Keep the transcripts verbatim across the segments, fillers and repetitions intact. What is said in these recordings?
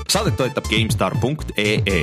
Saadet toetab GameStar punkt ee.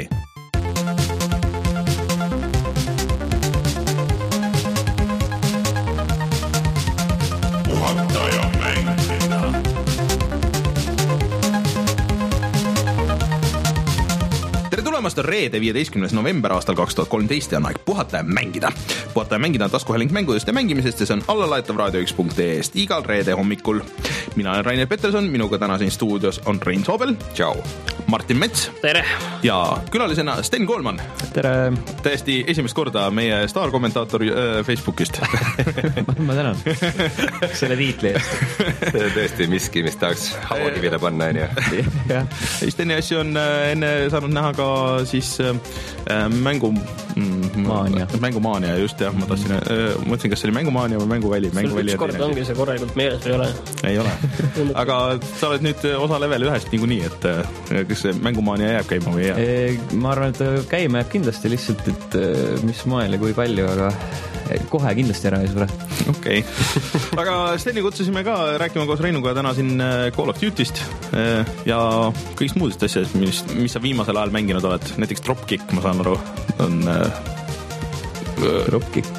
Tulemast on reede viieteistkümnes november aastal kaks tuhat kolmteist ja on aeg puhata ja mängida. Puhata ja mängida on taskuhääling mängudest ja mängimisest ja see on allalaetav raadio üks punkt ee-st igal reede hommikul. Mina olen Rainer Peterson, minuga täna siin stuudios on Rein Soobel. Ciao. Martin Mets. Tere. Ja külalisena Sten Koolman. Tere. Täiesti esimest korda meie staarkommentaator äh, Facebookist. ma tänan selle tiitli eest. Tõesti miski, mis tahaks hauakivile panna, on ju. Steni asju on enne saanud näha ka siis äh, mängu Maania. Mängumaania, just jah, ma tahtsin äh, mõtlesin, kas see oli Mängumaania või Mänguväli. Sul üks kord ongi see korralikult meeles või ei ole? Ei ole. Aga sa oled nüüd osa level ühest niikuinii, et kas see Mängumaania jääb käima või ei jää? Ma arvan, et käima jääb kindlasti lihtsalt, et mis moel ja kui palju, aga kohe kindlasti ära ei suure. Okei. Okay. Aga Steni kutsusime ka rääkima koos Reinuga täna siin Call of Duty'st ja kõigist muudest asjadest, mis, mis sa viimasel ajal mänginud oled. Näiteks Dropkick, ma saan aru, on... Dropkick.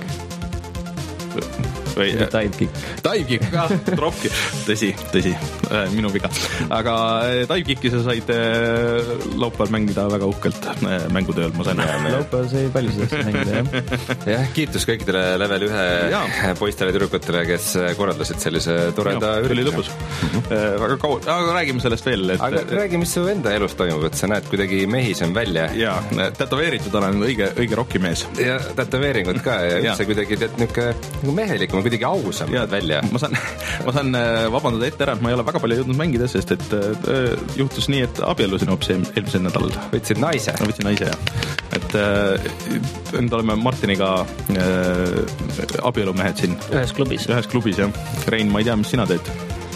Või, Divekick. Divekick, ah, Dropkick. Tõsi, tõsi, minu viga. Aga Divekicki sa said laupäeval mängida väga uhkelt mängutööl, ma sain. Laupäeval sai palju sellest mängida, jah. Jah, kiitus kõikidele level ühe ja. Poistele ja tüdrukutele, kes korraldasid sellise toreda ürituse. Oli lõpus. Mm-hmm. Väga kaua, aga räägime sellest veel. Et... Aga räägi, mis su enda elus toimub, et sa näed kuidagi mehisen välja. Ja, tätoveeritud olen õige, õige rockimees. Ja tätoveeringud ka ja üldse kuidagi tead niisugune mehelikum, kuidagi ausam ja, välja. Ma saan, ma saan vabandada ette ära, et ma ei ole väga palju jõudnud mängida, sest et äh, juhtus nii, et abiellusin hoopis eelmisel nädalal. Võtsid naise? Ma võtsin naise, jah. Et äh, nüüd oleme Martiniga äh, abielumehed siin. Ühes klubis. Ühes klubis, jah. Rein, ma ei tea, mis sina teed.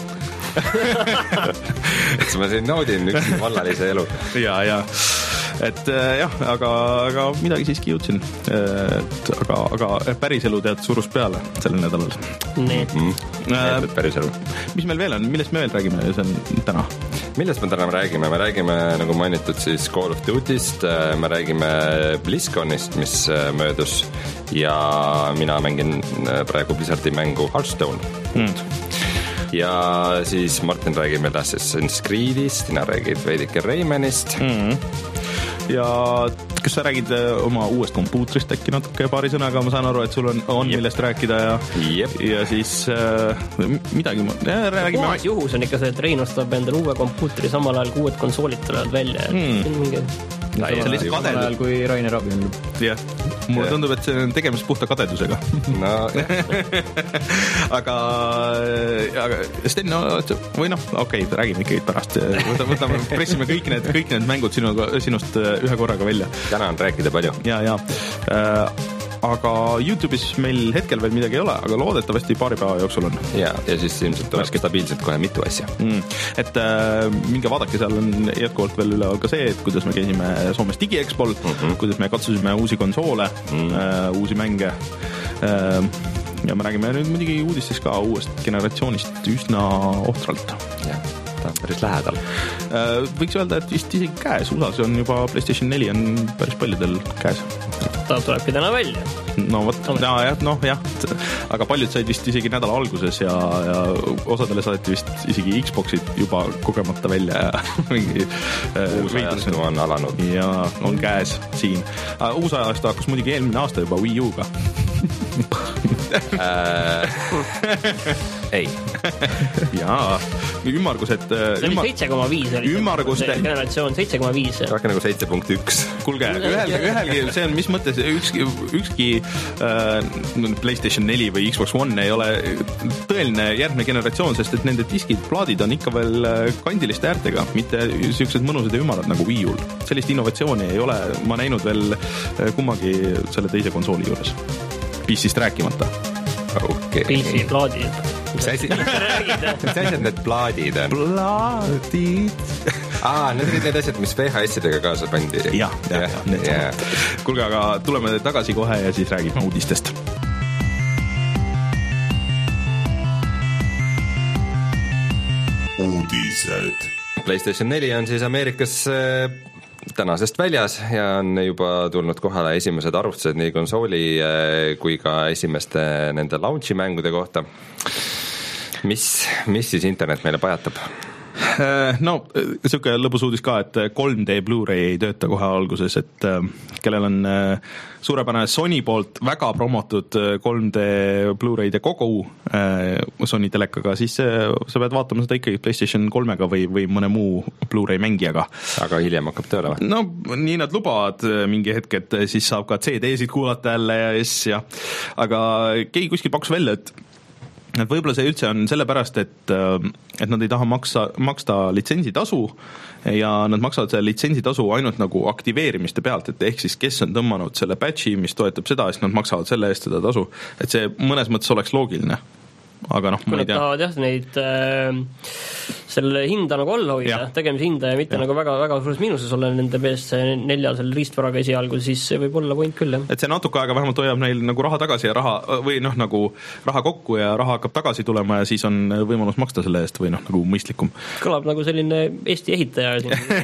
et ma siin naudin üks vallalise elu. ja, ja. Et jah, aga, aga midagi siiski jõudsin. Et, aga, aga päris elu tead surus peale sellel nädalal. Nii. Mm. Äh, päris elu. Mis meil veel on? Millest me veel räägime see on täna? Millest me täna räägime? Me räägime, nagu mainitud, siis Call of Duty'st, me räägime BlizzConist, mis möödus ja mina mängin praegu Blizzardi mängu Hearthstone. Mm. Ja siis Martin räägib meil Assassin's Creed'ist, sina räägid veidike Raymanist. Mm. Ja kas sa räägid oma uuest kompuutrist äkki natuke paari sõnaga, ma saan aru, et sul on, on yep. millest rääkida ja, yep. ja siis äh, midagi ja, räägime. Puhas juhus on ikka see, et Rein ostab endale uue kompuutri samal ajal, kui uued konsoolid tulevad välja. Mm. Mingi... Ja, ja, ja, samal ajal, kui Rainer abi on. Jah, mulle tundub, et see on tegemist puhta kadedusega. No, aga, aga Sten, no, või noh, okei, okay, räägime ikkagi pärast. Võtame, pressime kõik need, kõik need mängud sinu, sinust ühe korraga välja. Täna on rääkida palju. Ja, ja. Äh, aga YouTube'is meil hetkel veel midagi ei ole, aga loodetavasti paari päeva jooksul on. Ja, ja siis ilmselt tuleb stabiilselt kohe mitu asja. Mm. Et äh, minge vaadake, seal on jätkuvalt veel üle ka see, et kuidas me käisime Soomes DigiExpol, mm-hmm. kuidas me katsusime uusi konsoole, mm. äh, uusi mänge. Äh, ja me räägime nüüd muidugi uudistes ka uuest generatsioonist üsna ohtralt. Ja, ta on päris lähedal. Äh, võiks öelda, et vist isegi käes. U S A-s on juba PlayStation neli on päris paljudel käes. Ta tulebki täna välja. No võt, ja, jah, noh jah, aga paljud said vist isegi nädala alguses ja, ja osadele saadeti vist isegi Xboxid juba kogemata välja ja mingi uus ajastu on alanud. Ja on käes siin. Uus ajastu hakkas muidugi eelmine aasta juba Wii U-ga. Ei. Jaa, ümmargused... See oli seitse koma viis oli ümmarguste... generatsioon, seitse koma viis. Rahke nagu seitse punkt üks. Kuulge, ühelgi, ühelgi, see on mis mõttes, ükski, ükski äh, PlayStation neli või Xbox One ei ole tõeline järgmine generatsioon, sest et nende diskid, plaadid on ikka veel kandiliste äärtega, mitte sellised mõnusad ja ümarad nagu Wii U-l. Sellist innovatsiooni ei ole ma näinud veel kummagi selle teise konsooli juures. P C-st rääkimata. Okay. P C plaadid. Mis asi, mis asjad need plaadid on? Plaadid. Aa, need olid need asjad, mis V H S-idega kaasa pandi. Ja, ja, ja, need yeah. Kuulge, aga tuleme tagasi kohe ja siis räägime uudistest. Uudised. PlayStation neli on siis Ameerikas tänasest väljas ja on juba tulnud kohale esimesed arvutused nii konsooli kui ka esimeste nende launchi mängude kohta. Mis, mis siis internet meile pajatab? No, siuke lõbus uudis ka, et kolm D Blu-ray ei tööta kohe alguses, et kellel on suurepärane Sony poolt väga promotud kolm D Blu-ray'de kogu Sony telekaga, siis sa pead vaatama seda ikkagi PlayStation kolmega või, või mõne muu Blu-ray mängijaga. Aga hiljem hakkab tööle või? No, nii nad lubavad mingi hetk, et siis saab ka C D-sid kuulata jälle ja yes, ja aga keegi kuskil pakkus välja, et et võib-olla see üldse on sellepärast, et, et nad ei taha maksa, maksta litsensitasu ja nad maksavad selle litsensitasu ainult nagu aktiveerimiste pealt, et ehk siis kes on tõmmanud selle patchi, mis toetab seda, siis nad maksavad selle eest seda tasu. Et see mõnes mõttes oleks loogiline. Aga noh, ma ei tea. Kui nad tahavad jah, neid äh, selle hinda nagu olla hoida, tegemise hinda ja mitte ja. nagu väga, väga suures miinuses olla nende P S nelja selle riistvaraga esialgu, siis see võib olla point küll, jah. Et see natuke aega vähemalt hoiab neil nagu raha tagasi ja raha, või noh, nagu raha kokku ja raha hakkab tagasi tulema ja siis on võimalus maksta selle eest või noh, nagu mõistlikum. Kõlab nagu selline Eesti ehitaja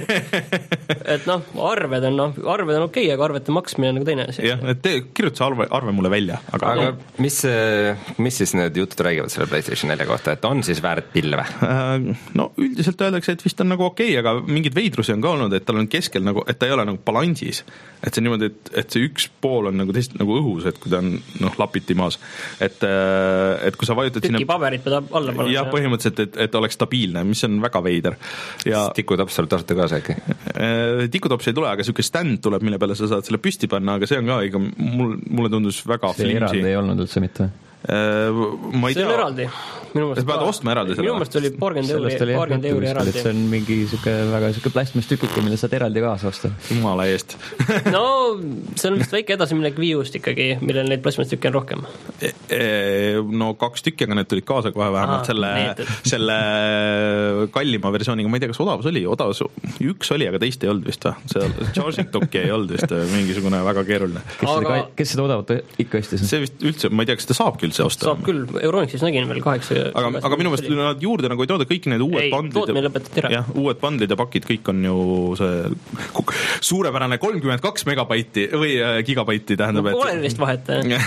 et noh, arved on, noh, arved on okei, aga arvete maksmine on nagu teine asi. Jah, et te kirjuta arve, arve mulle välja. Aga, aga mis, mis siis need jutud räägivad selle PlayStation nelja kohta, et on siis väärt pilve? No üldiselt öeldakse, et vist on nagu okei, aga mingid veidrusi on ka olnud, et tal on keskel nagu, et ta ei ole nagu balansis. Et see niimoodi, et, et see üks pool on nagu teist nagu õhus, et kui ta on noh, lapiti maas. Et, et kui sa vajutad tüki sinna... paberit peab alla panna. Jah, põhimõtteliselt, et, et oleks stabiilne, mis on väga veider. Ja... Tikutops tuleb tasuta kaasa äkki? Tikutops ei tule, aga siuke stand tuleb, mille peale sa saad selle püsti panna, aga see on ka iga, mul, mulle tundus väga see flimsi. Eraldi ei olnud üldse mitte? Ma ei see tea. on eraldi. Minu meelest pead ostma eraldi selle. Minu meelest oli paarkümmend euri, paarkümmend euri eraldi. See on mingi siuke väga siuke plastmastükike, mille saad eraldi kaasa osta. Jumala eest. No, see on vist väike edasiminek viiust ikkagi, millel neid plastmastükke on rohkem. E, e, no kaks tükki, aga need tulid kaasa kohe vähemalt Aha, selle, neetud. selle kallima versiooniga. Ma ei tea, kas odavas oli. Odavas üks oli, aga teist ei olnud vist. See charging docki ei olnud vist mingisugune väga keeruline. Kes, aga... seda, kes seda odavat ikka ostis? See vist üldse, ma ei tea, kas ta saabki üldse osta. Saab küll. Euronixis nägin veel kaheksa aga, aga minu meelest nad juurde nagu ei tooda kõik need uued ei, bandlid ja, jah, uued bandlid ja pakid, kõik on ju see suurepärane kolmkümmend kaks megabaiti või gigabaiti tähendab, no, et vist vahet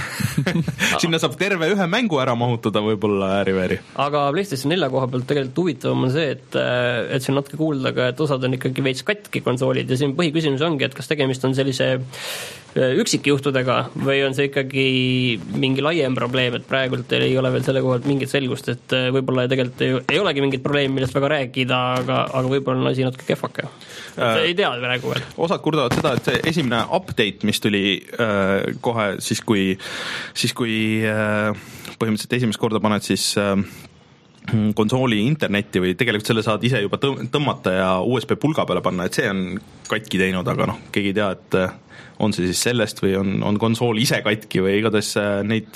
sinna saab terve ühe mängu ära mahutada võib-olla ääri-vääri. Aga PlayStation nelja koha pealt tegelikult huvitavam on see, et, et see on natuke kuulda ka, et osad on ikkagi veits katki konsoolid ja siin põhiküsimus ongi, et kas tegemist on sellise üksikjuhtudega või on see ikkagi mingi laiem probleem, et praegult ei ole veel selle kohalt mingit selgust, et võib-olla tegelikult ei, ei olegi mingit probleemi, millest väga rääkida, aga, aga võib-olla on asi natuke kehvake. Äh, ei tea praegu veel. Osad kurdavad seda, et see esimene update, mis tuli äh, kohe siis, kui, siis, kui äh, põhimõtteliselt esimest korda paned siis äh, konsooli internetti või tegelikult selle saad ise juba tõmmata ja U S B pulga peale panna, et see on katki teinud, aga noh, keegi ei tea, et on see siis sellest või on, on konsool ise katki või igatahes neid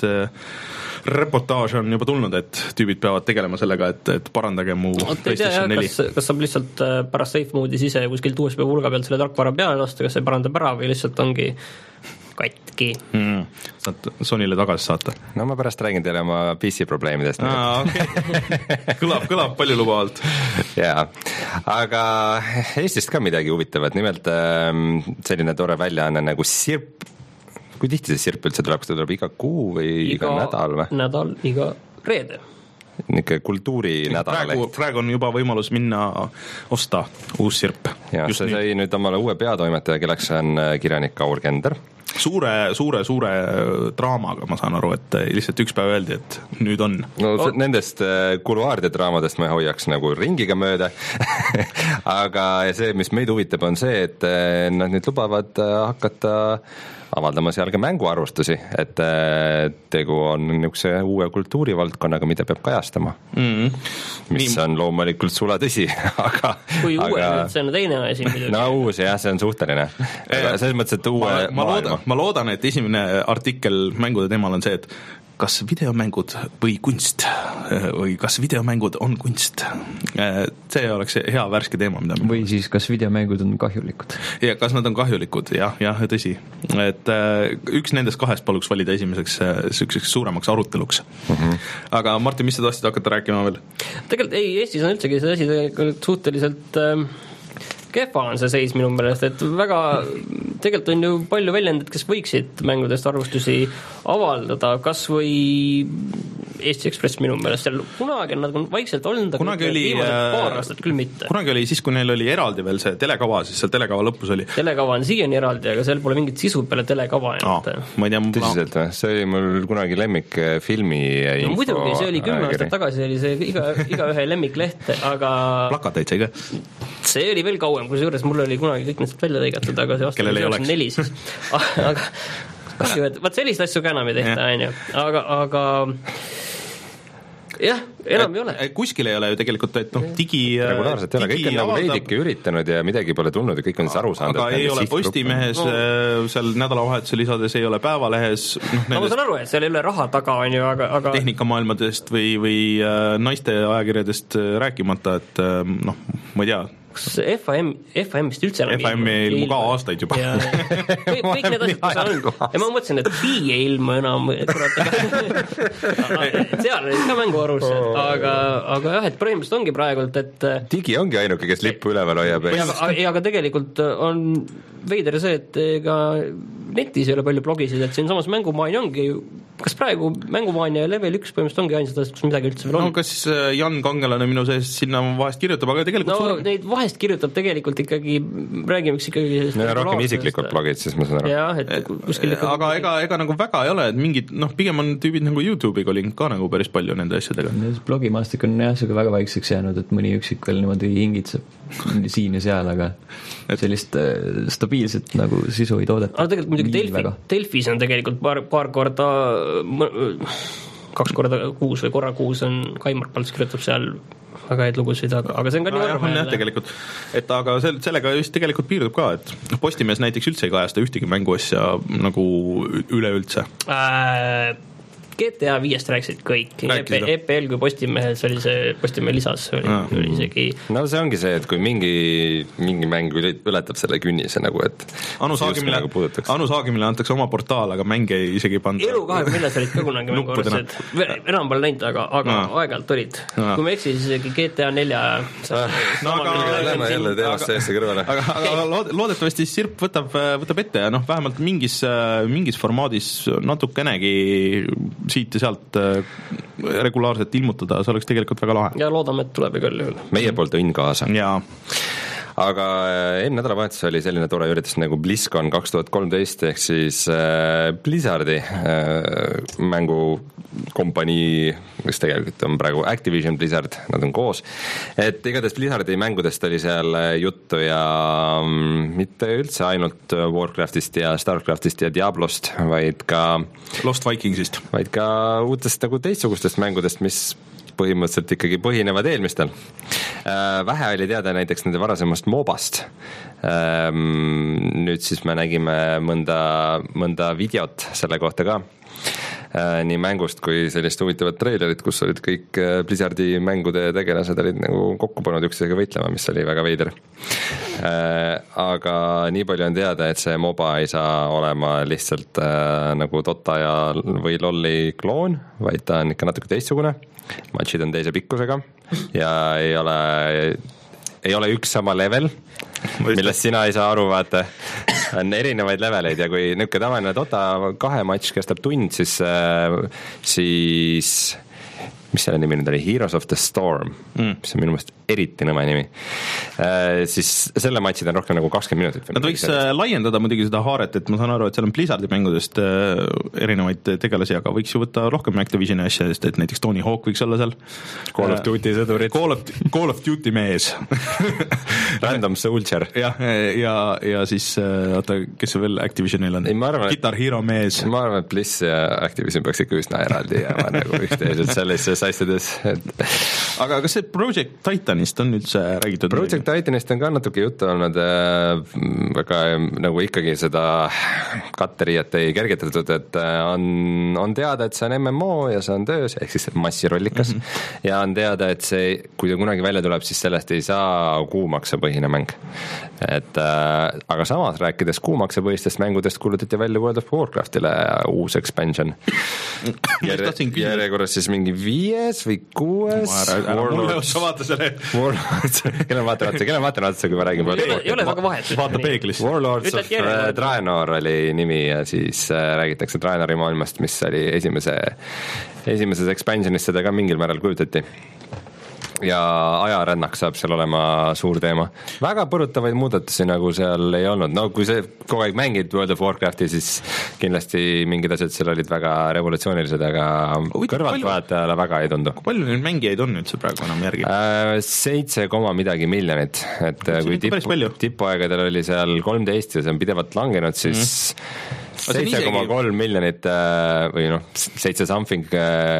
reportaaže on juba tulnud, et tüübid peavad tegelema sellega, et, et parandage mu PlayStation neli. Kas, kas saab lihtsalt pärast safe mode'i sise kuskilt U S B pulga pealt selle tarkvara peale lasta, kas see parandab ära või lihtsalt ongi katki. Mm. Saad Sonyle tagasi saata. No ma pärast räägin teile oma P C probleemidest. Aa, okay. kõlab, kõlab palju lubavalt. Jaa, aga Eestist ka midagi huvitavat, nimelt selline tore väljaanne nagu Sirp. Kui tihti see Sirp üldse tuleb, kas ta tuleb iga kuu või iga, iga nädal või? Nädal, iga reede. Nikke kultuurinädal. Praegu, praegu on juba võimalus minna osta uus Sirp. Ja, see sai nüüd omale uue peatoimetaja, kelleks on kirjanik Kaur Kender. Suure, suure, suure draamaga, ma saan aru, et lihtsalt üks päev öeldi, et nüüd on. No oh. Nendest kuluaaride draamadest ma hoiaks nagu ringiga mööda, aga see, mis meid huvitab, on see, et nad nüüd lubavad hakata avaldama seal ka mänguarvustusi, et tegu on niisuguse uue kultuurivaldkonnaga, mida peab kajastama. Mm-hmm. Mis Nii. on loomulikult sula tõsi, aga... Kui uue, aga... see on teine asi. No uus, jah, see on suhteline. Selles mõttes, et uue ma, ma, loodan, ma loodan, et esimene artikkel mängude teemal on see, et kas videomängud või kunst või kas videomängud on kunst. See oleks hea värske teema, mida või siis kas videomängud on kahjulikud. Ja kas nad on kahjulikud, jah, jah, tõsi. Et üks nendest kahest paluks valida esimeseks selliseks suuremaks aruteluks. Mm-hmm. Aga Martin, mis sa tahtsid hakata rääkima veel? Tegelikult ei, Eestis on üldsegi see asi tegelikult suhteliselt äh, kehva on see seis minu meelest, et väga tegelikult on ju palju väljendid, kes võiksid mängudest arvustusi avaldada, kas või Eesti Ekspress minu meelest, seal kunagi on nad vaikselt olnud, aga kunagi oli, paar aastat küll mitte. Kunagi oli siis, kui neil oli eraldi veel see telekava, siis seal telekava lõpus oli. Telekava on siiani eraldi, aga seal pole mingit sisu peale telekava. Aa, ma ei tea, tõsiselt, see oli mul kunagi lemmik filmi no, info. Muidugi, see oli kümme aastat tagasi, oli see iga, iga ühe lemmikleht, aga plakateid sai ka? See oli veel kauem, kui seejuures mul oli kunagi kõik need välja lõigatud, aga see aasta üheksakümmend neli siis. aga kahju, et vaat sellist asju ka enam ei tehta, on ju. Aga, aga jah, enam et, ei ole. Kuskil ei ole ju tegelikult, et noh, digi regulaarselt ei ole, kõik on nagu veidike üritanud ja midagi pole tulnud ja kõik on siis aru saanud. Aga ei ole Postimehes no. seal nädalavahetuse lisades, ei ole Päevalehes noh, nendest, no ma saan aru, et seal ei ole raha taga, on ju, aga, aga tehnikamaailmadest või, või naiste ajakirjadest rääkimata, et noh, ma ei tea, F A M, F A M vist üldse enam F A M ei ilmu ka aastaid juba. Ja, kõik, kõik need asjad, kus on. Ja ma mõtlesin, et Fi ei ilmu enam, kurat, seal oli ka mänguarus, aga, aga jah, et põhimõtteliselt ongi praegult, et digi ongi ainuke, kes lippu üleval hoiab. Ja, ja aga tegelikult on veider see, et ega netis ei ole palju blogisid, et siin samas mängumaania ongi kas praegu mängumaania ja level üks põhimõtteliselt ongi ainsad asjad, kus midagi üldse veel on? No kas Jan Kangelane minu sees sinna vahest kirjutab, aga tegelikult no suur... neid vahest kirjutab tegelikult ikkagi, räägime üks ikkagi no rohkem isiklikud blogid, siis ma saan aru. Jah, et kuskil ikkagi... Aga ega, ega nagu väga ei ole, et mingid, noh, pigem on tüübid nagu YouTube'iga olin ka nagu päris palju nende asjadega. Blogimaastik on jah, see väga väikseks jäänud, et mõni üksik veel niimoodi hingitseb siin ja seal, aga et... sellist äh, stabiilset nagu sisu ei toodeta. Aga tegelikult muidugi Delfi, Delfis on tegelikult paar, paar korda kaks korda kuus või korra kuus on Kaimar Palts kirjutab seal väga häid lugusid, aga, aga see on ka nii arva jälle. Tegelikult, et aga sel, sellega just tegelikult piirdub ka, et Postimees näiteks üldse ei kajasta ühtegi mänguasja nagu üleüldse. Äh, G T A viiest rääkisid kõik, E P L kui Postimehel, see oli see Postimehe lisas, oli, ah. oli isegi... No see ongi see, et kui mingi, mingi mäng ületab selle künnise nagu, et Anu Saagimile, nagu Anu Saagimile antakse oma portaal, aga mänge ei isegi panda. Elu kahekümne neljas olid ka kunagi mänguarvused, enam pole läinud, aga, aga no. aeg-ajalt olid. No. Kui me eksis, isegi G T A nelja no, aga lähme jälle teemast seesse kõrvale. Aga, aga loodetavasti Sirp võtab, võtab ette ja noh, vähemalt mingis, mingis formaadis natukenegi siit ja sealt regulaarselt ilmutada, see oleks tegelikult väga lahe. Ja loodame, et tuleb igal juhul. Meie poolt õnn kaasa. Jaa. Aga eelmine nädalavahetus oli selline tore üritus nagu BlizzCon kaks tuhat kolmteist ehk siis äh, Blizzardi äh, mängukompanii, kes tegelikult on praegu Activision Blizzard, nad on koos. Et igatahes Blizzardi mängudest oli seal juttu ja mm, mitte üldse ainult Warcraftist ja Starcraftist ja Diablost, vaid ka Lost Vikingsist. Vaid ka uutest nagu teistsugustest mängudest, mis põhimõtteliselt ikkagi põhinevad eelmistel. Vähe oli teada näiteks nende varasemast MOBast. Nüüd siis me nägime mõnda, mõnda videot selle kohta ka. Nii mängust kui sellist huvitavat treilerit, kus olid kõik Blizzardi mängude tegelased olid nagu kokku pannud üksteisega võitlema, mis oli väga veider. Aga nii palju on teada, et see MOBA ei saa olema lihtsalt nagu Dota ja või LoLi kloon, vaid ta on ikka natuke teistsugune. Matchid on teise pikkusega ja ei ole, ei ole üks sama level, millest sina ei saa aru, vaata. On erinevaid leveleid ja kui niisugune tavaline Dota kahe matš kestab tund, siis, siis mis selle nimi nüüd oli, Heroes of the Storm, mm. mis on minu meelest eriti nõme nimi, äh, siis selle matšid on rohkem nagu kakskümmend minutit. Nad võiks äh, laiendada muidugi seda haaret, et ma saan aru, et seal on Blizzardi mängudest äh, erinevaid tegelasi, aga võiks ju võtta rohkem Activisioni asjadest, et näiteks Tony Hawk võiks olla seal. Call of Duty sõdurid. Call of, Call of Duty mees. Random Soldier. Ja, ja, ja siis, oota, kes see veel Activisionil on? Ei, arvan, Guitar Hero mees. Ma arvan, et Blizz ja Activision peaks ikka üsna eraldi jääma nagu üksteised sellesse, sa asjades. aga kas see Project Titanist on üldse räägitud? Project Titanist on ka natuke juttu olnud, aga nagu ikkagi seda katteriiet ei kergitatud, et on, on teada, et see on M M O ja see on töös, ehk siis massirollikas mm -hmm. ja on teada, et see, kui ta kunagi välja tuleb, siis sellest ei saa kuumaksepõhine mäng. Et äh, aga samas rääkides kuumaksepõhistest mängudest kuulutati välja World of Warcraftile uus expansion. Järje, järjekorras siis mingi viies või kuues Warlords. Warlords, kelle ma vaatan otsa, kelle ma vaatan otsa, kui ma räägin ei ole väga vahet. Vaata peeglis. Warlords of Draenor oli nimi ja siis äh, räägitakse Draenori maailmast, mis oli esimese esimeses expansionis, seda ka mingil määral kujutati. Ja ajarännak saab seal olema suur teema. Väga põrutavaid muudatusi nagu seal ei olnud. No kui see kogu aeg mängid World of Warcrafti, siis kindlasti mingid asjad seal olid väga revolutsioonilised, aga kõrvaltvaatajale väga ei tundu. Palju neid mängijaid on üldse praegu enam järgi? Seitse koma midagi miljonit. Et kui tipu, tipuaegadel oli seal kolmteist ja see on pidevalt langenud, siis seitse koma kolm miljonit või noh, seitse something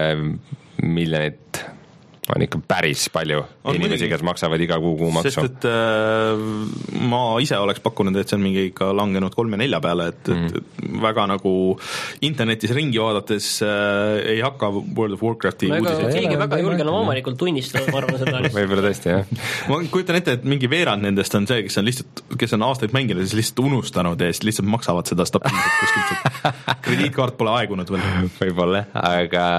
miljonit on ikka päris palju on inimesi, mõni, kes maksavad iga kuu kuumaksu. Sest, et äh, ma ise oleks pakkunud, et see on mingi ikka langenud kolme nelja peale, et, mm. et, et väga nagu internetis ringi vaadates äh, ei hakka World of Warcrafti uudiseid. Keegi väga julgen oma omanikult tunnistada, ma arvan seda. Võib-olla tõesti, jah. Ma kujutan ette, et mingi veerand nendest on see, kes on lihtsalt, kes on aastaid mänginud ja siis lihtsalt unustanud ja siis lihtsalt maksavad seda stabiilselt kuskilt. Krediitkaart pole aegunud veel. Võib-olla, aga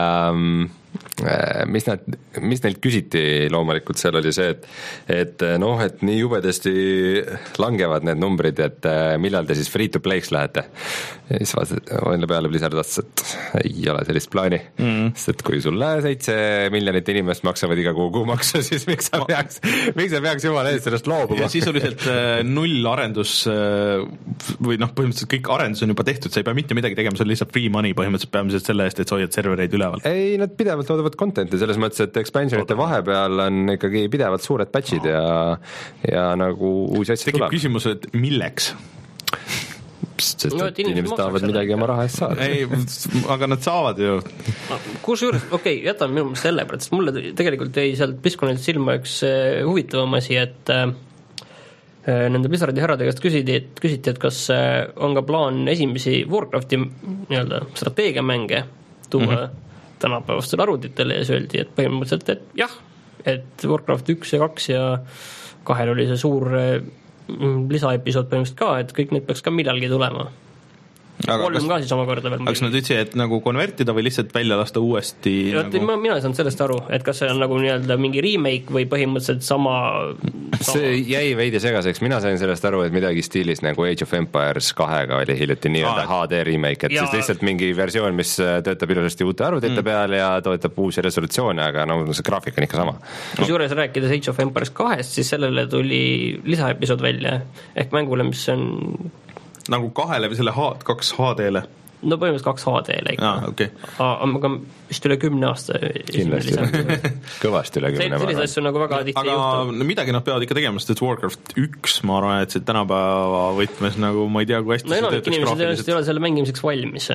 mis nad, mis neilt küsiti loomulikult seal oli see, et et noh, et nii jubedasti langevad need numbrid, et millal te siis free to play'ks lähete. Ja siis vaatasid peale Blizzard vastas, et ei ole sellist plaani, mm. sest et kui sulle seitse miljonit inimest maksavad iga kuu kuumaksu, siis miks sa peaks, miks sa peaks jumala eest sellest loobuma? Ja sisuliselt null arendus või noh, põhimõtteliselt kõik arendus on juba tehtud, sa ei pea mitte midagi tegema, see on lihtsalt free money põhimõtteliselt peamiselt selle eest, et sa hoiad servereid üleval. Ei, nad pidevalt toodavad content'i selles mõttes, et expansionite vahepeal on ikkagi pidevalt suured patchid ja, ja nagu uusi asju tuleb. Tekib küsimus, et milleks? Sest no, et inimesed tahavad midagi oma raha eest saada. Ei, aga nad saavad ju. Kusjuures, okei, okay, jätan minu mõttes selle pealt, sest mulle tegelikult jäi sealt Blizzconilt silma üks huvitavam asi, et äh, nende Blizzardi härrade käest küsiti, et, küsiti, et kas äh, on ka plaan esimesi Warcrafti nii-öelda strateegiamänge tuua mm-hmm. tänapäevastel arvutitele ja siis öeldi, et põhimõtteliselt, et jah, et Warcraft üks ja kaks ja kahel oli see suur lisaepisood põhimõtteliselt ka, et kõik need peaks ka millalgi tulema. Aga kolm kas, ka siis omakorda veel. Aga kas nad ütlesid, et nagu konvertida või lihtsalt välja lasta uuesti? Ja, nagu... ma, mina ei saanud sellest aru, et kas see on nagu nii-öelda mingi remake või põhimõtteliselt sama, sama... See jäi veidi segaseks, mina sain sellest aru, et midagi stiilis nagu Age of Empires kahega oli hiljuti nii-öelda H D remake, et ja... siis lihtsalt mingi versioon, mis töötab ilusasti uute arvutite mm. peal ja toetab uusi resolutsioone, aga no see graafik on ikka sama. Kus juures rääkides Age of Empires kahest, siis sellele tuli lisaepisood välja ehk mängule, mis on nagu kahele või selle H, kaks H D-le? No põhimõtteliselt kaks H D-le ikka. Ah, okay. Aga vist üle kümne aasta. Kindlasti, kõvasti üle kümne. Sellise asju nagu väga tihti aga juhtu. No, midagi nad peavad ikka tegema, sest et Warcraft üks, ma arvan, et see tänapäeva võtmes nagu, ma ei tea, kui hästi no enamik inimesed ei ole selle mängimiseks valmis.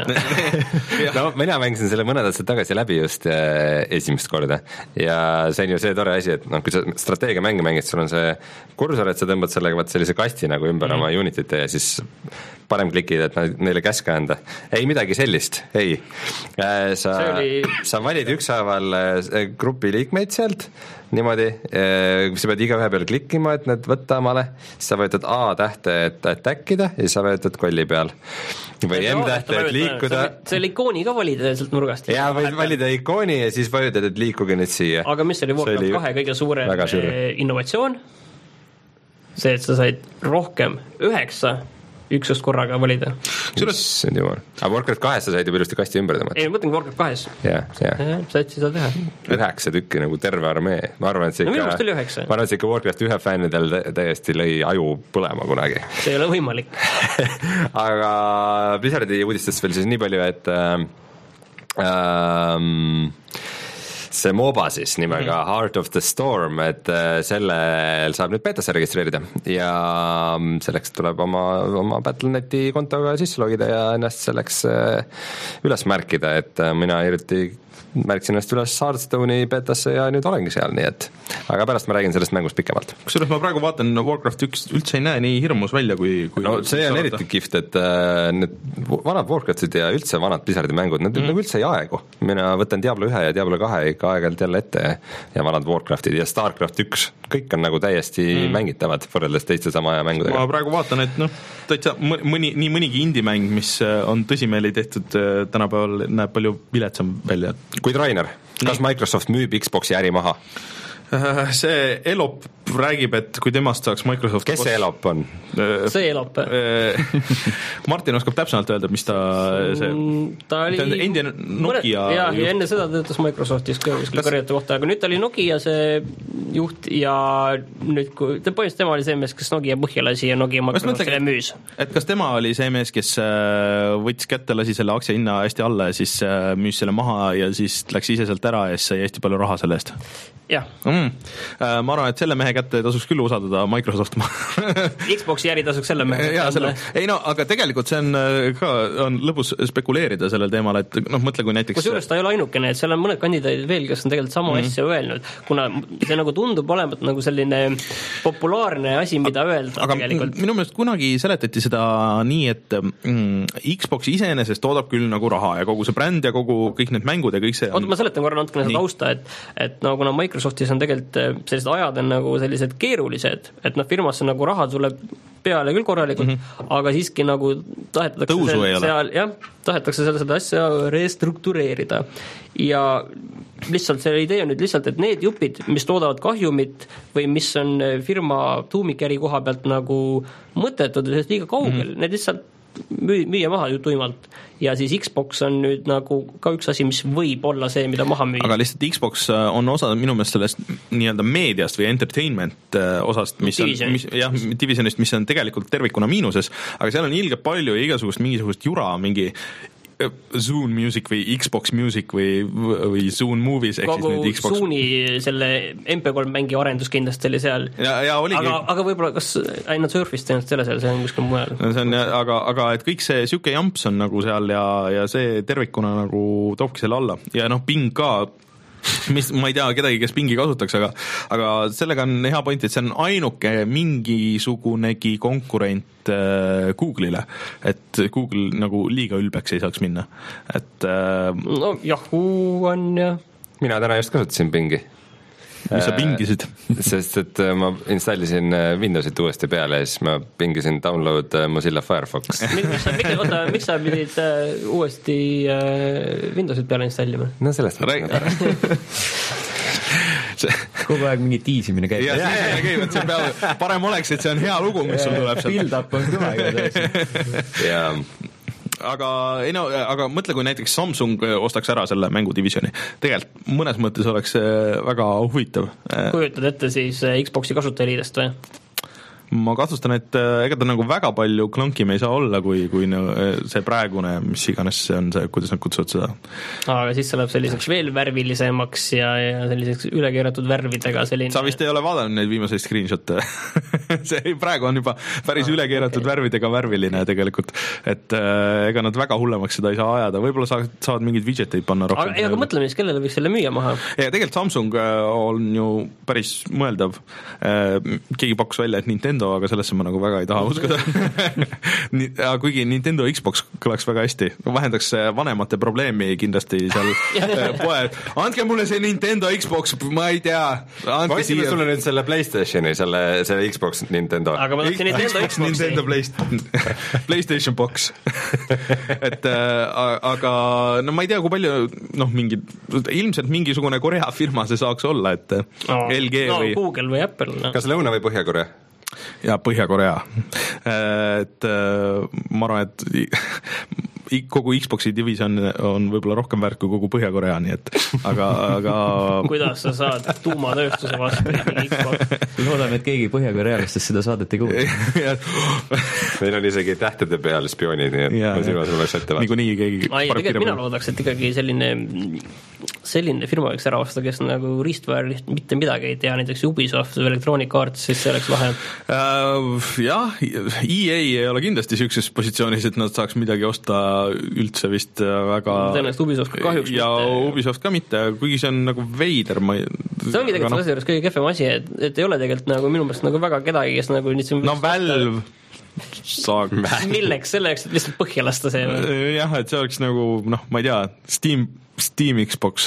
No mina mängisin selle mõned aastad tagasi läbi just äh, esimest korda ja see on ju see tore asi, et noh, kui sa strateegia mänge mängid, sul on see kursor, et sa tõmbad sellega vaat sellise kasti nagu ümber mm. oma unitite ja siis parem klikid, et neile käske anda. Ei midagi sellist, ei. Sa, oli... sa valid ükshaaval grupi liikmeid sealt, niimoodi, sa pead iga ühe peale klikkima, et need võtta omale, siis sa võetad A tähte, et attackida ja siis sa võetad kolli peal. Või M tähte, et liikuda. See oli ikooni ka valida sealt nurgast. Jaa, võid valida ikooni ja siis vajutad, et liikuge nüüd siia. Aga mis oli Warcraft kahe kõige suurem innovatsioon? See, et sa said rohkem üheksa üksust korraga valida. Issand jumal. Aga Warcraft kahes sa said juba ilusti kasti ümber tõmmata. Ei, ma mõtlen Warcraft kahes. Jah, jah. Sa etsi seda teha. Üheksa tükki nagu terve armee. Ma arvan, et see ikka, no, ma arvan, et see ikka Warcraft ühe fännidel täiesti lõi aju põlema kunagi. See ei ole võimalik. Aga Blizzardi uudistest veel siis nii palju, et ähm, ähm, see MOBA siis nimega mm-hmm. Heart of the Storm, et sellel saab nüüd betasse registreerida ja selleks tuleb oma, oma Battle dot neti kontoga sisse logida ja ennast selleks üles märkida, et mina hiljuti märksin ennast üles Hearthstone'i betasse ja nüüd olengi seal, nii et aga pärast ma räägin sellest mängust pikemalt. Kusjuures ma praegu vaatan, Warcraft üks üldse ei näe nii hirmus välja, kui, kui no see on eriti kihvt, et äh, need vanad Warcraftid ja üldse vanad Blizzardi mängud, need mm. nagu üldse ei aegu. Mina võtan Diablo ühe ja Diablo kahe ikka aeg-ajalt jälle ette ja vanad Warcraftid ja Starcraft üks, kõik on nagu täiesti mm. mängitavad võrreldes teiste sama aja mängudega. Ma praegu vaatan, et noh, täitsa mõni, nii mõnigi indie-mäng, mis on tõsimeeli tehtud tänapäeval, näeb palju viletsam välja. Kuid Rainer, kas nii. Microsoft müüb Xboxi äri maha? See Elop räägib, et kui temast saaks Microsoft kes see Elop on? See Elop Martin oskab täpsemalt öelda, mis ta see ta oli endine Nokia ja, ja enne seda töötas Microsoftis kuskil karjärite kohta, aga nüüd ta oli Nokia see juht ja nüüd kui põhimõtteliselt tema oli see mees, kes Nokia põhja lasi ja Nokia Microsoftile müüs. Et kas tema oli see mees, kes võttis kätte, lasi selle aktsia hinna hästi alla ja siis müüs selle maha ja siis läks ise sealt ära ja siis sai hästi palju raha selle eest? jah. Mm. Ma arvan, et selle mehe kätte tasuks küll usaldada Microsoft Xboxi äri tasuks selle mehe ja, selle, ei no, aga tegelikult see on ka on lõbus spekuleerida sellel teemal, et noh, mõtle kui näiteks kusjuures ta ei ole ainukene, et seal on mõned kandidaadid veel, kes on tegelikult sama mm. asja öelnud, kuna see nagu tundub olevat nagu selline populaarne asi, mida öelda aga tegelikult. Minu meelest kunagi seletati seda nii, et mm, Xbox iseenesest toodab küll nagu raha ja kogu see bränd ja kogu kõik need mängud ja kõik see on... Oot, ma seletan korra natukene seda tausta, et, et no kuna Microsoftis on tegelikult sellised ajad on nagu sellised keerulised, et noh, firmasse nagu raha tuleb peale küll korralikult, mm -hmm. aga siiski nagu tahetakse seal, seal, jah, tahetakse seal seda asja restruktureerida ja lihtsalt see idee on nüüd lihtsalt, et need jupid, mis toodavad kahjumit või mis on firma tuumikäri koha pealt nagu mõttetud, sest liiga kaugel, mm -hmm. need lihtsalt müü, müüa maha ju tuimalt ja siis Xbox on nüüd nagu ka üks asi, mis võib olla see, mida maha müüa. Aga lihtsalt Xbox on osa minu meelest sellest nii-öelda meediast või entertainment osast, mis Division. on, mis, jah, Divisionist, mis on tegelikult tervikuna miinuses, aga seal on ilgelt palju igasugust mingisugust jura, mingi Zune Music või Xbox Music või, või Zune Movies kogu Xbox... Zune'i selle M P kolm mängi arendus kindlasti oli seal ja, ja oligi... aga, aga võib-olla kas ainult Surface teenust selle seal, see on kuskil mujal see on, aga, aga et kõik see siuke jamps on nagu seal ja, ja see tervikuna nagu toobki selle alla ja noh, Bing ka mis, ma ei tea kedagi, kes Bingi kasutaks, aga, aga sellega on hea point, et see on ainuke mingisugunegi konkurent äh, Google'ile, et Google nagu liiga ülbeks ei saaks minna, et äh, no Yahoo on ja mina täna just kasutasin Bingi. Mis sa pingisid? Sest et ma installisin Windowsit uuesti peale ja siis ma pingisin download Mozilla Firefox. Miks sa, miks, oota, miks sa pidid uuesti Windowsit peale installima? No sellest Rääg... kogu aeg mingi tiisimine käib. Ja, tiisimine käib, et see peab, parem oleks, et see on hea lugu, mis sul tuleb sealt. Build-up on kõva igatahes. Jaa. Aga, ei no, aga mõtle, kui näiteks Samsung ostaks ära selle mängudivisioni. Tegelikult mõnes mõttes oleks väga huvitav. Kujutad ette siis Xboxi kasutajaliidest või? Ma kahtlustan, et ega ta nagu väga palju klonkim ei saa olla, kui, kui see praegune, mis iganes see on see, kuidas nad kutsuvad seda. Aga siis see läheb selliseks veel värvilisemaks ja, ja selliseks ülekeeratud värvidega selline... Sa vist ei ole vaadanud neid viimaseid screenshot'e. see praegu on juba päris ah, ülekeeratud okay. värvidega värviline tegelikult, et äh, ega nad väga hullemaks seda ei saa ajada, võib-olla saavad, saavad mingid widgeteid panna rohkem. Aga, aga mõtleme siis, kellele võiks selle müüa maha? Ja tegelikult Samsung on ju päris mõeldav. Keegi pakkus välja, et Nintendo aga sellesse ma nagu väga ei taha uskuda. Kuigi Nintendo Xbox kõlaks väga hästi. Vähendaks vanemate probleemi kindlasti seal poed. Andke mulle see Nintendo Xbox, ma ei tea. Ma võtsime sulle nüüd selle PlayStationi, selle, selle Xbox Nintendo. Aga ma tahtsin Nintendo Xbox. Nintendo Play... PlayStation Box. et aga no ma ei tea, kui palju noh, mingi, ilmselt mingisugune Korea firma see saaks olla, et no, L G no, või... Google või Apple. No. Kas Lõuna või Põhja-Korea? Ja Põhja-Korea. Et ma arvan, et kogu Xboxi division on võib-olla rohkem väärt kui kogu Põhja-Korea, nii et aga, aga... kuidas sa saad tuumatööstuse vastu Xbox? Loodame, et keegi Põhja-Korealistest seda saadet ei kuule. Meil on isegi tähtede peal spioonid, nii et ja, ma silmas oleks ette vaat. Niiku nii keegi... Ai, tegelikult mina loodaks, et ikkagi selline selline firma võiks ära osta, kes nagu riistväär mitte midagi ei tea, näiteks Ubisoft või Electronic Arts, siis see oleks lahe. Uh, jah, E A ei ole kindlasti sellises positsioonis, et nad saaks midagi osta üldse vist väga tõenäoliselt Ubisoft kahjuks ja mitte. Ubisoft ka mitte, kuigi see on nagu veider ma ei... see ongi tegelikult no. selle juures kõige kehvem asi, et, et ei ole tegelikult nagu minu meelest nagu väga kedagi, kes nagu no Valve saag milleks, selleks, et lihtsalt põhja lasta see jah, et see oleks nagu noh, ma ei tea, Steam, Steam Xbox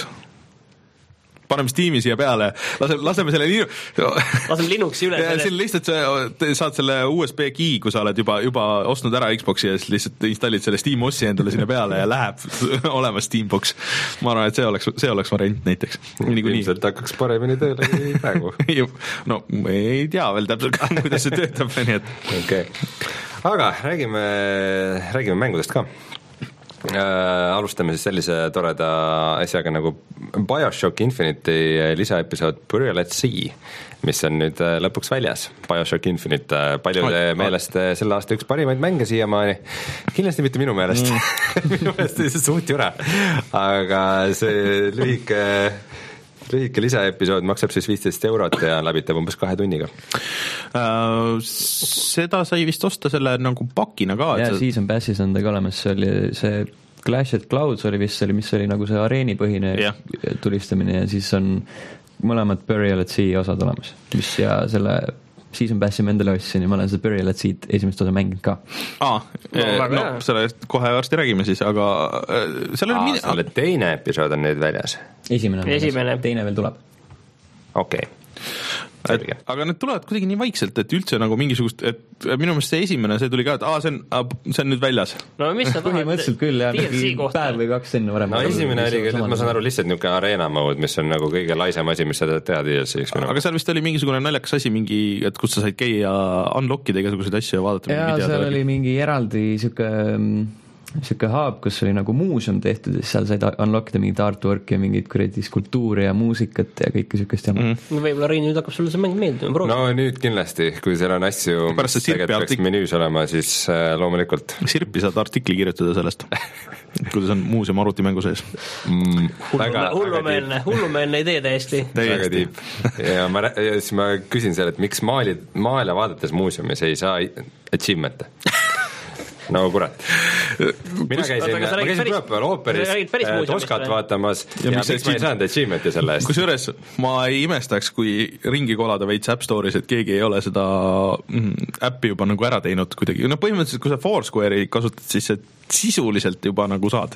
paneme Steam'i siia peale, laseme, laseme selle linu... laseme Linuxi üle ja, siin lihtsalt sa saad selle U S B key, kui sa oled juba, juba ostnud ära Xboxi ja siis lihtsalt installid selle SteamOSi endale sinna peale ja läheb olema Steambox. Ma arvan, et see oleks, see oleks variant näiteks. Ilmselt hakkaks paremini tööle kui praegu. No ei tea veel täpselt, kuidas see töötab. Nii et... okay. Aga räägime, räägime mängudest ka. Äh, alustame siis sellise toreda asjaga nagu BioShock Infinite'i lisaepisood Burial at Sea, mis on nüüd lõpuks väljas. BioShock Infinite paljude oh, meelest selle aasta üks parimaid mänge siiamaani, kindlasti mitte minu meelest mm. minu meelest see suht jure, aga see lühike lühike lisaepisood maksab siis viisteist eurot ja läbitab umbes kahe tunniga. Uh, seda sai vist osta selle nagu pakina ka. Ja see... Season Passis on ta ka olemas, see oli see Clash at Clouds oli vist, oli, mis oli nagu see areenipõhine yeah. tulistamine ja siis on mõlemad Burial at Sea osad olemas, mis ja selle Season Passi ma endale ostsin ja ma olen seda Burial at Sea'd esimest osa mänginud ka. Aa, no, no sellest kohe varsti räägime siis, aga seal oli mine... selle teine episood on nüüd väljas? Esimene, Esimene. Teine veel tuleb. Okei okay. Et, aga need tulevad kuidagi nii vaikselt, et üldse nagu mingisugust, et minu meelest see esimene, see tuli ka, et aa, see on, see on nüüd väljas. No mis sa tahad? Põhimõtteliselt küll, jah, päev või kaks enne varem. No esimene oli, ma saan aru, lihtsalt niuke arena mode, mis on nagu kõige laisem asi, mis sa teha D L C-ks. Aga seal vist oli mingisugune naljakas asi, mingi, et kus sa said käia unlockida igasuguseid asju ja vaadata. Jaa, seal oli mingi eraldi siuke... siuke hub, kus oli nagu muuseum tehtud ja seal said unlockida mingit artwork ja mingit kuradi skulptuuri ja muusikat ja kõike siukest jama. Mm. Võib-olla Reini nüüd hakkab sulle see mäng meeldima. No nüüd kindlasti, kui seal on asju, mis tegelikult peaks menüüs olema, siis äh, loomulikult. Sirpi saad artikli kirjutada sellest, kuidas on muuseum arvutimängu sees. Mm, väga, hullumeelne, hullumeelne idee täiesti. Väga tiip. Ja, ma, ja siis ma küsin seal, et miks maali, maale vaadates muuseumis ei saa achievement'e? No kurat. Mina käisin, ma käisin pühapäeval ooperis Toskat vaatamas ja, ja miks ma ei saanud achievement'i selle eest. Kusjuures ma ei imestaks, kui ringi kolada veits App Store'is, et keegi ei ole seda äppi juba nagu ära teinud kuidagi. No põhimõtteliselt, kui sa Foursquare'i kasutad, siis see sisuliselt juba nagu saad.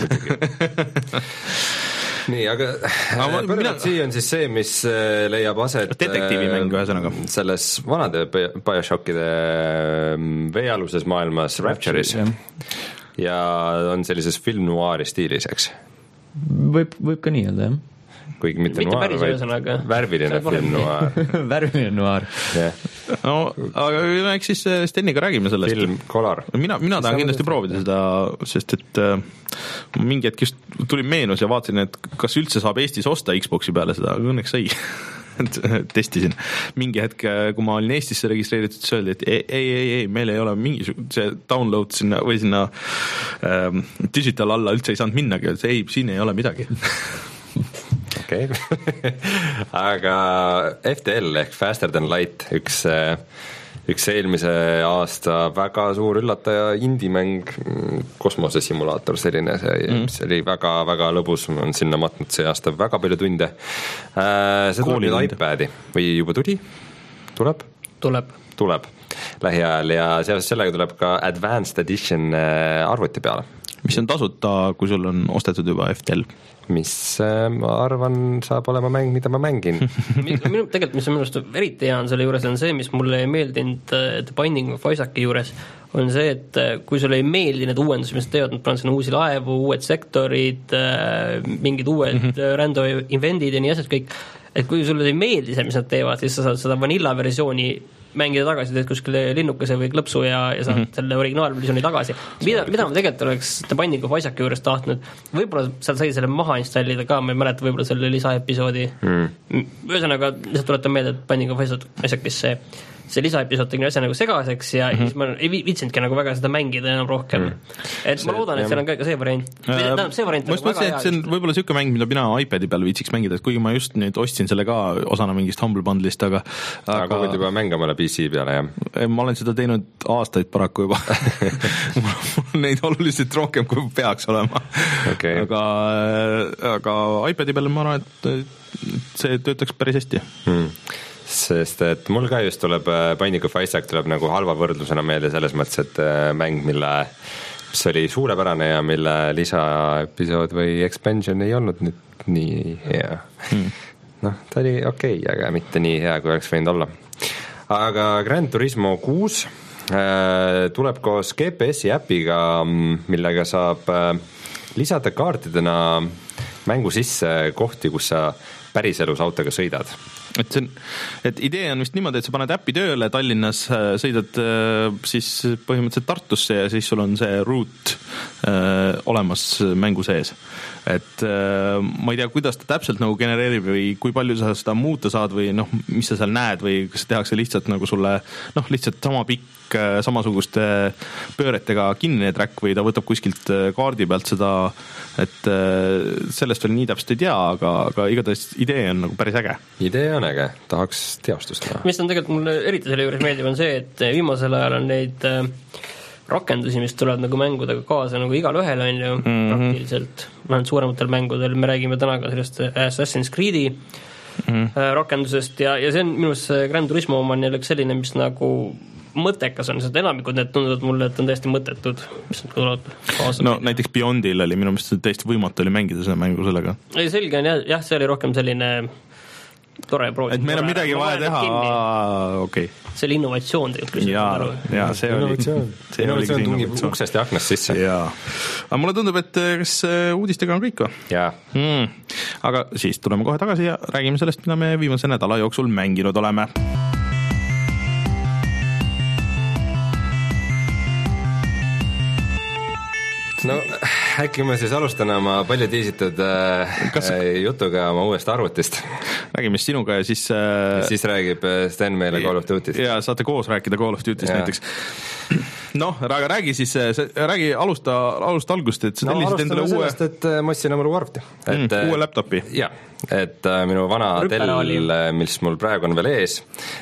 Nii, aga Burial at Sea on siis see, mis leiab aset detektiivimäng ühesõnaga selles vanade BioShockide veealuses maailmas Rapture'is ja on sellises film noiri stiilis, eks? Võib, võib ka nii öelda, jah. Kuigi mitte, mitte noir, vaid värviline film noir. Värviline noir. Yeah. No, aga eks siis Steniga räägime sellest. Film Color. Mina, mina tahan kindlasti proovida seda, sest et äh, mingi hetk just tuli meenus ja vaatasin, et kas üldse saab Eestis osta Xboxi peale seda, aga õnneks sai. Testisin. Mingi hetk, kui ma olin Eestisse registreeritud, siis öeldi, et ei, ei, ei, ei meil ei ole mingisugune, see download sinna või sinna ähm, digital alla üldse ei saanud minnagi, et ei, siin ei ole midagi. Okei okay. Aga F T L ehk Faster Than Light, üks, üks eelmise aasta väga suur üllataja indie-mäng, kosmosesimulaator selline, see, mm. see oli väga, väga lõbus, on sinna matnud see aasta väga palju tunde. See tuli nüüd iPadi või juba tuli? Tuleb? Tuleb. Tuleb lähiajal ja seoses sellega tuleb ka Advanced Edition arvuti peale. Mis on tasuta, kui sul on ostetud juba F T L? Mis ma arvan saab olema mäng, mida ma mängin. Minu, tegelikult, mis on minust eriti hea on selle juures, on see, mis mulle ei meeldinud The Binding of Isaaci juures, on see, et kui sulle ei meeldi need uuendused, mis teevad, nad panevad uusi laevu, uued sektorid, mingid uued mm-hmm. random eventid ja nii asjad kõik, et kui sulle ei meeldi see, mis nad teevad, siis sa saad seda vanilla versiooni mängida tagasi, teed kuskile linnukese või klõpsu ja, ja saad mm-hmm. selle originaalversiooni tagasi. Mida, mida ma tegelikult oleks The Binding of Isaaci juures tahtnud, võib-olla seal sai selle maha installida ka, ma ei mäleta võib-olla selle lisaepisoodi mm. ühesõnaga, lihtsalt tuletan meelde, et Binding of Isaacis see see lisaepisood tegi asja nagu segaseks ja mm -hmm. siis ma ei viitsinudki nagu väga seda mängida enam rohkem mm. -hmm. et ma see, loodan, et seal on ka see variant tähendab, see variant ma just mõtlesin, et see on võib-olla niisugune mäng, mida mina iPadi peal viitsiks mängida, et kuigi ma just nüüd ostsin selle ka osana mingist Humble Bundle'ist, aga aga kogud juba mängama P C peale, jah? Ma olen seda teinud aastaid paraku juba mul on neid oluliselt rohkem, kui peaks olema okay. aga, aga iPadi peal ma arvan, et see töötaks päris hästi hmm. Sest et mul ka just tuleb Binding of Isaac tuleb nagu halva võrdlusena meelde selles mõttes, et mäng, mille mis oli suurepärane ja mille lisaepisood või expansion ei olnud nüüd nii hea hmm. noh, ta oli okei okay,, aga mitte nii hea, kui oleks võinud olla. Aga Gran Turismo kuus äh, tuleb koos G P S-i äpiga, millega saab äh, lisada kaartidena mängu sisse kohti, kus sa päriselus autoga sõidad. Et, see on, et idee on vist niimoodi, et sa paned äppi tööle, Tallinnas sõidad siis põhimõtteliselt Tartusse ja siis sul on see route äh, olemas mängu sees. Et äh, ma ei tea, kuidas ta täpselt nagu genereerib või kui palju sa seda muuta saad või noh, mis sa seal näed või kas tehakse lihtsalt nagu sulle noh, lihtsalt sama pikk, samasuguste pööretega kinni track või ta võtab kuskilt kaardi pealt seda, et äh, sellest veel nii täpselt ei tea, aga, aga igatahes idee on nagu päris äge. Idee on äge, tahaks teostust näha. mis on tegelikult mulle eriti selle juures meeldib on see, et viimasel ajal on neid äh, rakendusi, mis tulevad nagu mängudega kaasa nagu igal ühel on ju mm -hmm. praktiliselt, vähemalt suurematel mängudel, me räägime täna ka sellest Assassin's Creed'i mm -hmm. rakendusest ja, ja see on minu arust Gran Turismo oma on jällegi selline, mis nagu mõttekas on, sest enamikud need tunduvad mulle, et on täiesti mõttetud, mis tulevad kaasa. No näiteks Beyondil oli minu meelest täiesti võimatu oli mängida seda mängu sellega. ei, selge on jah, jah, see oli rohkem selline tore proov. Et meil on midagi vaja teha, okei. Okay. See oli innovatsioon tegelikult. Jaa, jaa, see oli innovatsioon, innovatsioon tungib uksest ja aknast sisse. Jaa, aga mulle tundub, et kas uudistega on kõik või? Jaa. Hmm. Aga siis tuleme kohe tagasi ja räägime sellest, mida me viimase nädala jooksul mänginud oleme. No äkki ma siis alustan oma palju tiisitud äh, Kas... jutuga oma uuest arvutist. Räägime sinuga ja siis äh... ja siis räägib Sten meile Call of Duty'st. Ja saate koos rääkida Call of Duty'st ja. Näiteks. Noh, aga räägi siis, räägi alusta, alusta algust, et sa no, tellisid endale uue... sellest, et ma ostsin oma arvuti. Et, mm, uue laptopi. Jah, et minu vana Dell, mis mul praegu on veel ees,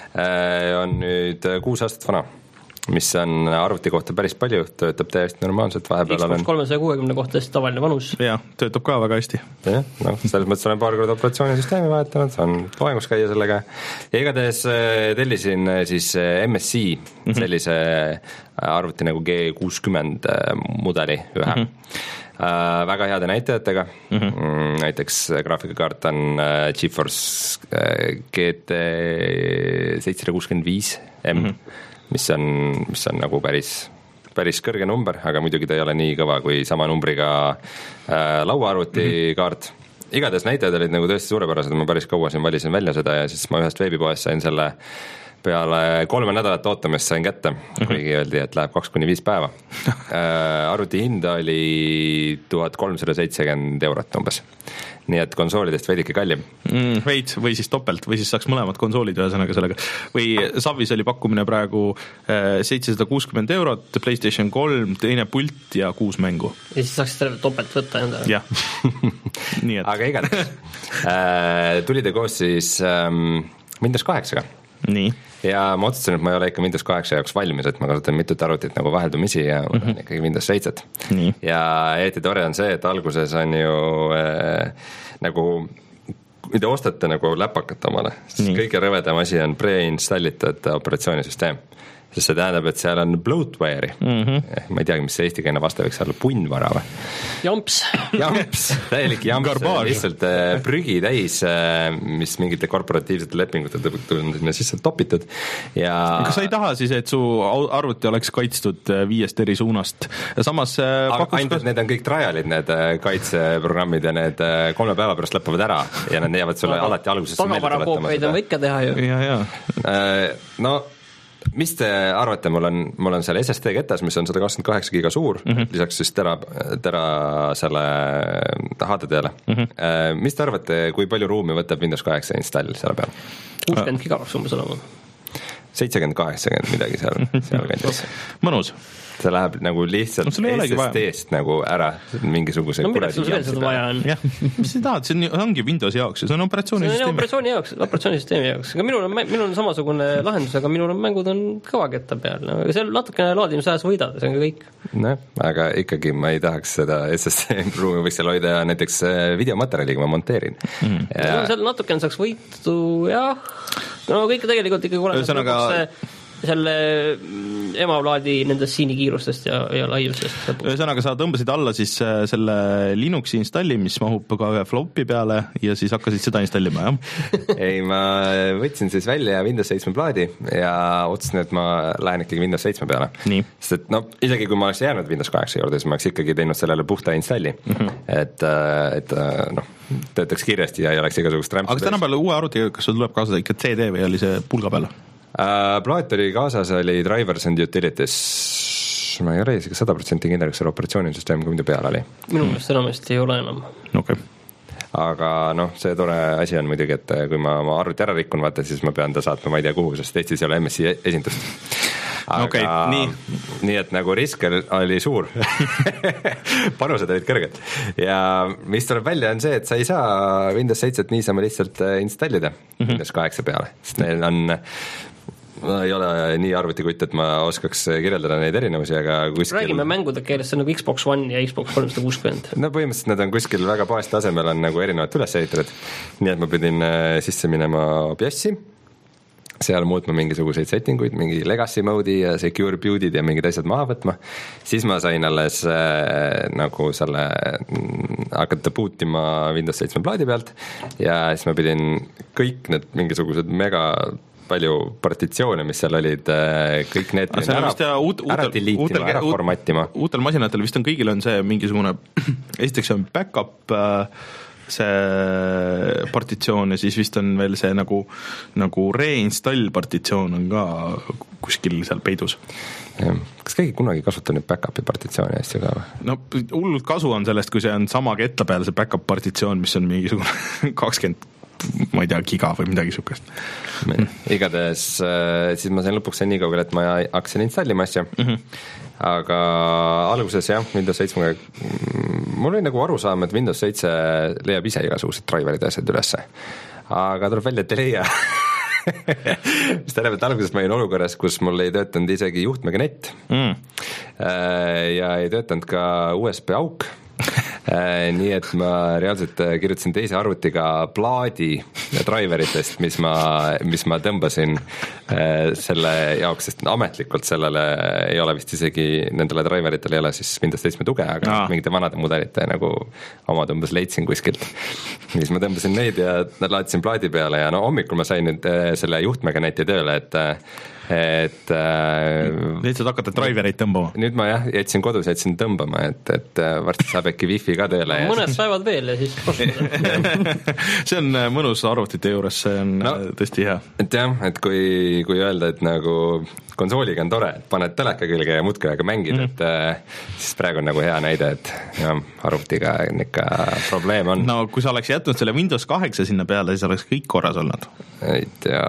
on nüüd kuus aastat vana. Mis on arvuti kohta päris palju, töötab täiesti normaalselt, vahepeal Xbox olen... kolmesaja kuuekümne kohta hästi tavaline vanus. Jah, töötab ka väga hästi. Jah, noh, selles mõttes olen paar korda operatsioonisüsteemi vahetanud, on loengus käia sellega. Ja igatahes tellisin siis M S I mm-hmm. sellise arvuti nagu G kuuskümmend mudeli ühe. Mm-hmm. Äh, väga heade näitajatega, mm-hmm. näiteks graafikakaart on GeForce G T seitsesada kuuskümmend viis M mm-hmm. mis on, mis on nagu päris, päris kõrge number, aga muidugi ta ei ole nii kõva kui sama numbriga äh, lauaarvuti mm-hmm. kaart. Igatahes näitajad olid nagu tõesti suurepärased, ma päris kaua siin valisin välja seda ja siis ma ühest veebipoest sain selle peale kolme nädalat ootamist sain kätte, mm-hmm. kuigi öeldi, et läheb kaks kuni viis päeva. äh, arvuti hind oli tuhat kolmsada seitsekümmend eurot umbes. Nii et konsoolidest veidike kallim. Mm, veits või siis topelt või siis saaks mõlemad konsoolid ühesõnaga sellega. Või Savis oli pakkumine praegu seitsesada kuuskümmend eurot, PlayStation kolm, teine pult ja kuus mängu. Ja siis saaks selle topelt võtta enda. Jah. Nii et. Aga igatahes äh, tuli ta koos siis ähm, Windows kaheksaga. Nii. Ja ma otsustasin, et ma ei ole ikka Windows kaheksa jaoks valmis, et ma kasutan mitut arvutit nagu vaheldumisi ja ma mm-hmm. ikkagi Windows seitset. Nii. Ja eriti tore on see, et alguses on ju äh, nagu, kui te ostate nagu läpakat omale, siis kõige rõvedam asi on pre-installitud operatsioonisüsteem. Sest see tähendab, et seal on bloatware'i. Mm-hmm. Ma ei teagi, mis see eestikeelne vaste võiks olla, punnvara või? Jamps. Jamps, täielik jamps, lihtsalt prügi täis, mis mingite korporatiivsete lepingute on sisse topitud. Ja... Kas sa ei taha siis, et su arvuti oleks kaitstud viiest eri suunast? Ja samas pakus... Ainult need on kõik trialid, need kaitseprogrammid ja need kolme päeva pärast lõpavad ära ja need jäävad sulle no, alati alguses tagavarakoopeid on ikka teha ju. Ja, ja. No mis te arvate, mul on, mul on seal S S D ketas, mis on sada kakskümmend kaheksa giga suur, mm-hmm. lisaks siis tera, tera selle H D D-le. Mm-hmm. Mis te arvate, kui palju ruumi võtab Windows kaheksa install selle peal? kuuskümmend giga peaks umbes olema. seitsekümmend, kaheksakümmend midagi seal, seal kandis. Mõnus. See läheb nagu lihtsalt no, S S D-st nagu ära mingisuguse no milleks sul veel seda vaja on? jah, mis sa tahad, see on, ongi Windows jaoks ja see on operatsioonisüsteemi. See on operatsiooni jaoks, operatsioonisüsteemi jaoks. Aga minul on, minul on samasugune lahendus, aga minul on mängud on kõvaketta peal. No, seal natukene laadimisajas võidad, see on ka kõik. No, aga ikkagi ma ei tahaks seda S S D-ruumi võiks seal hoida näiteks videomaterjaliga ma monteerin. Mm. Ja... No, seal natukene saaks võitu, jah. No kõik tegelikult ikkagi olemas Ühesõnaga... selle emaplaadi nendest siinikiirustest ja, ja laiusest. Ühesõnaga sa tõmbasid alla siis selle Linuxi installi, mis mahub ka ühe flopi peale ja siis hakkasid seda installima, jah? Ei, ma võtsin siis välja Windows seitsme plaadi ja otsusin, et ma lähen ikkagi Windows seitsme peale. Nii. Sest et no, isegi kui ma oleks jäänud Windows kaheksa juurde, siis ma oleks ikkagi teinud sellele puhta installi. Mm-hmm. Et, et noh, töötaks kiiresti ja ei oleks igasugust rämpsu. Aga täna peale uue arvutiga, kas sul tuleb kaasa ikka C D või oli see pulga peale? Uh, plaat oli kaasas, oli drivers and utilities, ma ei ole isegi sada protsenti kindel, kas selle operatsioonisüsteem kui mida peal oli. Minu meelest enamasti ei ole enam. Okay. Aga noh, see tore asi on muidugi, et kui ma, ma arvuti ära rikun, vaata, siis ma pean ta saatma, ma ei tea kuhu, sest Eestis ei ole M S I esindust. Aga okay, nii. nii, et nagu risk oli suur panused olid kõrged ja mis tuleb välja on see, et sa ei saa Windows seitse niisama lihtsalt installida mm-hmm. Windows kaheksa peale, sest neil on ma ei ole nii arvutikutt, et ma oskaks kirjeldada neid erinevusi, aga kuskil... Räägime mängude keeles, see on nagu Xbox One ja Xbox kolmsada kuuskümmend. No põhimõtteliselt nad on kuskil väga baastasemel on nagu erinevad üles ehitatud, nii et ma pidin sisse minema B I O S-i, seal muutma mingisuguseid settinguid, mingi legacy mode'i ja secure build'id ja mingid asjad maha võtma, siis ma sain alles äh, nagu selle hakata bootima Windows seitsme plaadi pealt ja siis ma pidin kõik need mingisugused mega palju partitsioone, mis seal olid, kõik need ära, ja uut, ära deleetima, ära formatima. Uutel masinatel vist on kõigil on see mingisugune, esiteks on backup see partitsioon ja siis vist on veel see nagu, nagu reinstall partitsioon on ka kuskil seal peidus. Kas keegi kunagi kasutab nüüd backupi partitsiooni hästi ka või? No hullult kasu on sellest, kui see on sama ketla peal see backup partitsioon, mis on mingisugune kakskümmend ma ei tea, giga või midagi sukast. Igatahes siis ma sain lõpuks nii kaugel, et ma hakkasin installima asja, mm-hmm. aga alguses jah, Windows seitsme mul oli nagu aru saama, et Windows seitse leiab ise igasugused driverid ja asjad ülesse, aga tuleb välja, et ei leia mis tähendab, et alguses ma olin olukorras, kus mul ei töötanud isegi juhtmega net mm. ja ei töötanud ka U S B auk nii et ma reaalselt kirjutasin teise arvutiga plaadi driveritest, mis ma, mis ma tõmbasin selle jaoks, sest ametlikult sellele ei ole vist isegi, nendele driveritele ei ole siis Windows seitsme tuge, aga no. mingite vanade mudelite nagu oma tõmbas leidsin kuskilt. Siis ma tõmbasin neid ja laadisin plaadi peale ja no hommikul ma sain nüüd selle juhtmega neti tööle, et et nüüd saad hakata drivereid tõmbama. Nüüd ma jah, jätsin kodus, jätsin tõmbama, et, et varsti saab äkki wifi ka tööle. No, mõned päevad veel ja siis see on mõnus arvutite juures, see on no, tõesti hea. Et jah, et kui, kui öelda, et nagu konsooliga on tore, et paned teleka külge ja muudkui aga mängid, mm. et siis praegu on nagu hea näide, et jah, arvutiga ikka probleem on. No kui sa oleks jätnud selle Windows kaheksa sinna peale, siis oleks kõik korras olnud. Ei tea.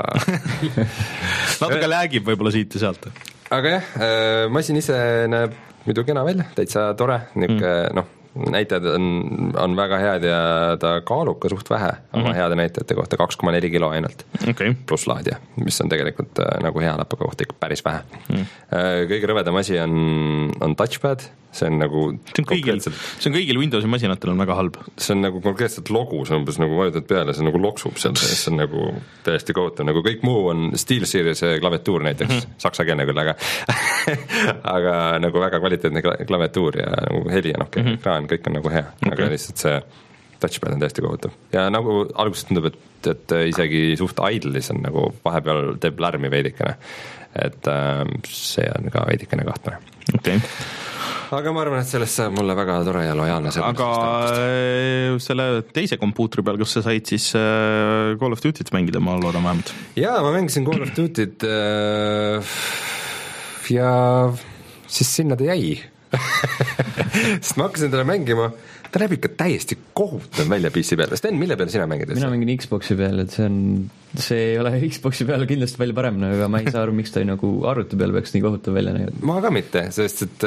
Natuke läägib võib-olla siit ja sealt. Aga jah, masin ise näeb muidu kena välja, täitsa tore, niuke mm. noh, näitajad on, on väga head ja ta kaalub ka suht vähe oma mm-hmm. heade näitajate kohta, kaks koma neli kilo ainult okay. pluss laadja, mis on tegelikult äh, nagu hea läppa kohta ikka päris vähe mm. äh, kõige rõvedam asi on, on touchpad, see on nagu see on kõigil, see on kõigil Windowsi masinatel on väga halb. See on nagu konkreetselt logu, see on umbes nagu vajutad peale, see nagu loksub seal, see on nagu täiesti kohutav, nagu kõik muu on SteelSeries klaviatuur näiteks mm-hmm. saksa keele küll, aga aga nagu väga kvaliteetne klaviatuur ja nagu heli ja noh, mm-hmm. ekraan, kõik on nagu hea okay., aga lihtsalt see touchpad on täiesti kohutav ja nagu alguses tundub, et, et isegi suht idle'is on nagu vahepeal teeb lärmi veidikene, et äh, see on ka veidikene kahtlane okei okay. Aga ma arvan, et sellest saab mulle väga tore ja lojaalne aga selle teise kompuutri peal, kus sa said siis Call of Duty't mängida, ma loodan vähemalt jaa, ma mängisin Call of Duty't ja siis sinna ta jäi sest ma hakkasin talle mängima, ta näeb ikka täiesti kohutav välja P C peal. Sten, mille peal sina mängid? Mina mängin Xboxi peal, et see on, see ei ole Xboxi peal kindlasti palju parem, aga ma ei saa aru, miks ta nagu arvuti peal peaks nii kohutav välja nägema. Ma ka mitte, sest et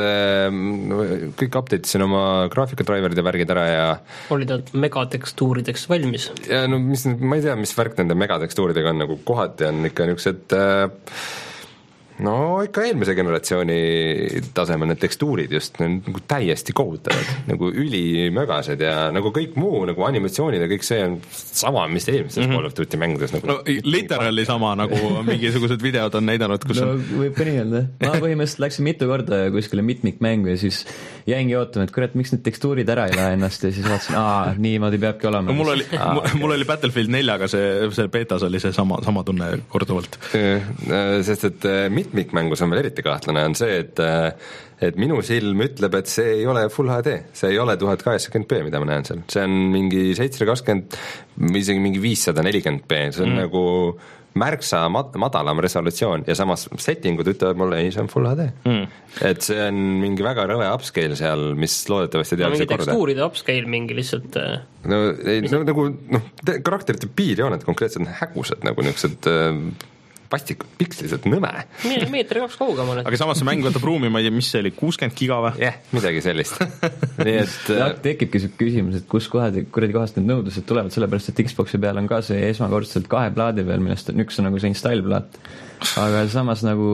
äh, kõik update'isin oma graafikadriverid ja värgid ära ja oli ta megatekstuurideks valmis? Ja no mis, ma ei tea, mis värk nende megatekstuuridega on, nagu kohati on ikka niisugused äh, no ikka eelmise generatsiooni tasemel need tekstuurid just nagu täiesti kohutavad, nagu ülimögased ja nagu kõik muu, nagu animatsioonid ja kõik see on sama, mis eelmistes mm -hmm. Call of Duty mängudes nagu. No literally sama, nagu mingisugused videod on näidanud, kus no, on võib ka nii öelda. Ma põhimõtteliselt läksin mitu korda kuskile mitmikmängu ja siis jäingi ootama, et kurat, miks need tekstuurid ära ei lähe ennast ja siis vaatasin, aa, niimoodi peabki olema. No, mul oli, mul oli Battlefield neljaga see, see betas oli see sama, sama tunne korduvalt. Sest et mitmikmängus on veel eriti kahtlane, on see, et et minu silm ütleb, et see ei ole Full H D, see ei ole tuhat kaheksakümmend p, mida ma näen seal, see on mingi seitsesada kakskümmend, isegi mingi viissada nelikümmend p, see on mm. nagu märksa mad- madalam resolutsioon ja samas settingud ütlevad mulle, ei, see on Full H D mm. et see on mingi väga rõve upscale seal, mis loodetavasti tehakse no, korda. Tekstuuride upscale mingi lihtsalt no, ei, no nagu noh, karakterite piirjooned konkreetselt hägusad nagu niisugused vastikud, piksliselt nõme. meetri kaks kaugemale. Aga samas see mäng võtab ruumi, ma ei tea, mis see oli, kuuskümmend giga või? Jah, yeah, midagi sellist. Nii et ja, tekibki see küsimus, et kus kohad, kuradi kohast need nõudlused tulevad, sellepärast et Xboxi peal on ka see esmakordselt kahe plaadi peal, millest on üks on nagu see install-plaat. Aga samas nagu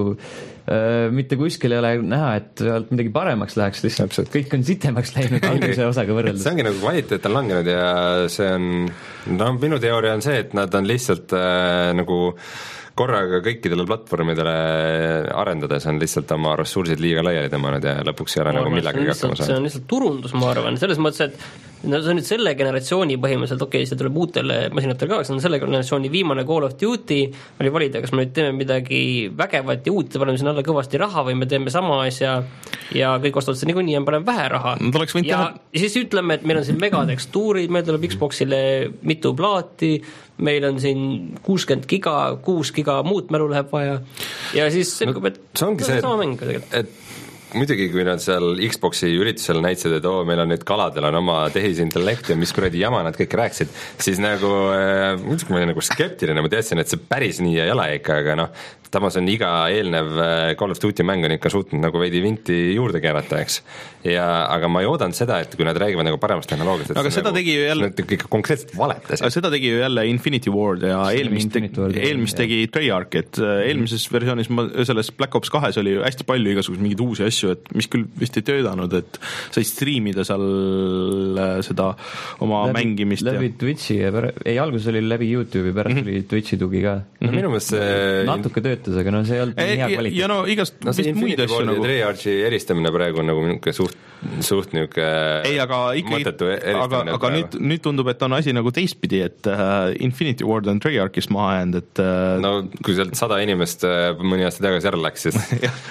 äh, mitte kuskil ei ole näha, et midagi paremaks läheks, lihtsalt kõik on sitemaks läinud eelmise osaga võrreldes. See ongi nagu kvaliteet on langenud ja see on, no minu teooria on see, et nad on lihtsalt äh, nagu korraga kõikidele platvormidele arendades on lihtsalt oma ressursid liiga laiali tõmmanud ja lõpuks ei ole nagu millagi hakkama saanud. See on lihtsalt turundus, ma arvan, selles mõttes, et no see on nüüd selle generatsiooni põhimõtteliselt, okei okay,, see tuleb uutele masinatele ka, see on selle generatsiooni viimane Call of Duty, oli valida, kas me nüüd teeme midagi vägevat ja uut ja paneme sinna alla kõvasti raha või me teeme sama asja ja kõik ostavad seda niikuinii ja paneme vähe raha. Ja teha... siis ütleme, et meil on siin megatekstuurid, meil tuleb Xboxile mitu plaati, meil on siin kuuskümmend giga, kuus giga muut mälu läheb vaja ja siis selgub, et no, see ongi see, et, et muidugi kui nad seal Xboxi üritusel näitasid, et oo, meil on nüüd kaladel on oma tehisintellekt ja mis kuradi jama nad kõik rääkisid, siis nagu äh, muidugi ma olin nagu skeptiline, ma teadsin, et see päris nii ei ole ikka, aga noh, samas on iga eelnev Call of Duty mäng on ikka suutnud nagu veidi vinti juurde keerata, eks. Ja, aga ma ei oodanud seda, et kui nad räägivad nagu paremast tehnoloogiast, aga seda nagu, tegi ju jälle ikka konkreetselt valetas. Aga seda tegi ju jälle Infinity Ward ja eelmist, tegi, Ward, eelmist tegi Treyarch, et mm. eelmises versioonis ma, selles Black Ops kahes oli hästi palju igasugused mingeid uusi asju, et mis küll vist ei töödanud, et sai striimida seal seda oma läbi, mängimist. Läbi ja... Twitchi ja pär... ei, alguses oli läbi YouTube'i, pärast mm -hmm. oli Twitchi tugi ka. No minu meelest see... natuke tööd aga no see ei olnud e, hea kvaliteet. Ja no igast no, vist muid asju nagu Treyarchi eristamine praegu on nagu niisugune suht, suht niisugune ei, aga ikkagi, aga, aga nüüd, nüüd tundub, et on asi nagu teistpidi, et uh, Infinity Ward on Treyarchist maha jäänud, et uh... no kui sealt sada inimest uh, mõni aasta tagasi ära läks, siis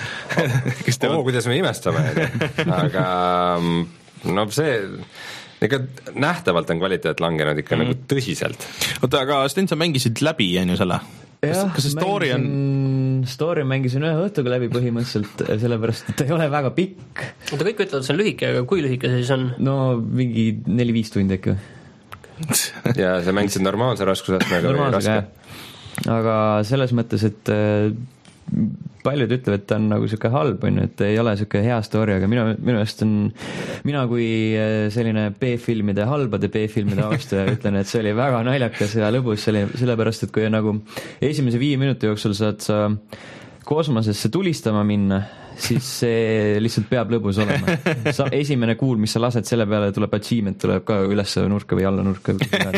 oh, oh, kuidas me imestame, aga no see ega nähtavalt on kvaliteet langenud ikka mm. nagu tõsiselt. Oota, aga Sten, sa mängisid läbi, on ju selle? Kas, jah, kas see story on... Story mängisin ühe õhtuga läbi põhimõtteliselt, sellepärast, et ei ole väga pikk. Oota, kõik ütlevad, see on lühike, aga kui lühike see siis on? No mingi neli-viis tundi äkki. Ja sa mängisid normaalse raskusastmega või raske? Aga selles mõttes, et paljud ütlevad, et ta on nagu siuke halb, on ju, et ei ole siuke hea story, aga minu, minu eest on, mina kui selline B-filmide, halbade B-filmide austaja ütlen, et see oli väga naljakas ja lõbus, see oli sellepärast, et kui nagu esimese viie minuti jooksul saad sa kosmosesse tulistama minna, siis see lihtsalt peab lõbus olema. Sa, esimene kuul, mis sa lased, selle peale tuleb achievement, tuleb ka üles nurka või alla nurka.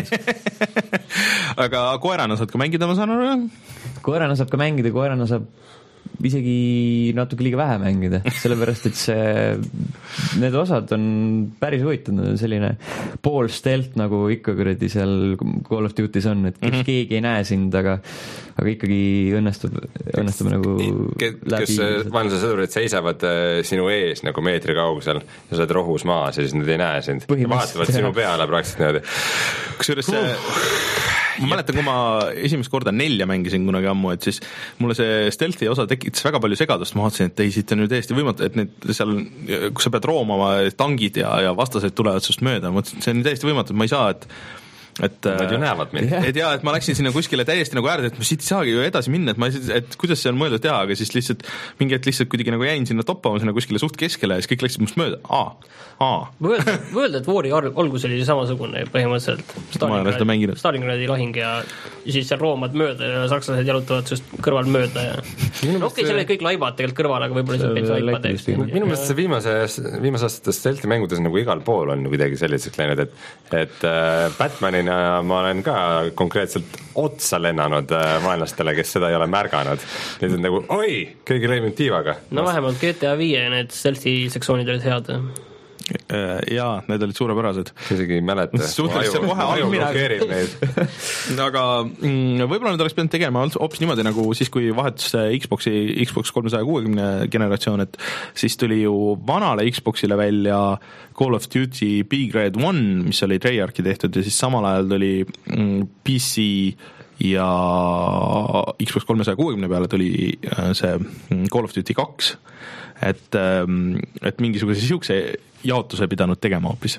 Aga koerana saad ka mängida, ma saan aru? Koerana saab ka mängida, koerana saab isegi natuke liiga vähe mängida, sellepärast, et see, need osad on päris huvitanud, selline pool stealth, nagu ikka kuradi seal Call of Duty's on, et mm-hmm. keegi ei näe sind, aga, aga ikkagi õnnestub, õnnestub nagu Ke, läbi. Kes vaenlase sõdurid seisavad sinu ees nagu meetri kaugusel ja sa oled rohus maas ja siis nad ei näe sind. Vaatavad sinu peale praktiliselt niimoodi. Kusjuures see ma mäletan, kui ma esimest korda nelja mängisin kunagi ammu, et siis mulle see stealthi osa tekitas väga palju segadust, ma vaatasin, et ei, siit on ju täiesti võimatu, et need seal, kus sa pead roomama tangid ja, ja vastased tulevad sust mööda, ma mõtlesin, et see on täiesti võimatu, et ma ei saa, et et nad ju näevad mind. Et jaa, et ma läksin sinna kuskile täiesti nagu äärde, et ma siit ei saagi ju edasi minna, et ma ei, et kuidas see on mõeldud teha, aga siis lihtsalt mingi hetk lihtsalt kuidagi nagu jäin sinna toppama sinna kuskile suht keskele ja siis kõik läksid must mööda. Aa, aa. Võelda, võelda, et War'i algus oli samasugune põhimõtteliselt. Stalingradi, Stalingradi lahing ja siis seal roomad mööda ja sakslased jalutavad sust kõrval mööda ja no, okei, seal oli kõik laibad tegelikult kõrval, aga võib-olla see peaks laibad teeks. Minu meelest see viimase, viimase aastates stealthi mängudes nagu igal pool on kuidagi selliseks läinud, et, et äh, Batmani ja ma olen ka konkreetselt otsa lennanud vaenlastele, kes seda ei ole märganud. Need on nagu, oi, keegi lõi mind tiivaga. No vähemalt G T A viie need stealthi sektsioonid olid head. Jaa, need olid suurepärased. Isegi ei mäleta. Suhteliselt kohe aju blokeerib neid. Aga võib-olla nad oleks pidanud tegema hoopis niimoodi, nagu siis, kui vahetus Xboxi, Xbox kolmesaja kuuekümne generatsioon, et siis tuli ju vanale Xboxile välja Call of Duty B-Grade One, mis oli Treyarchi tehtud ja siis samal ajal tuli P C ja Xbox kolmesaja kuuekümne peale tuli see Call of Duty kaks, et, et mingisuguse siukse jaotuse pidanud tegema hoopis.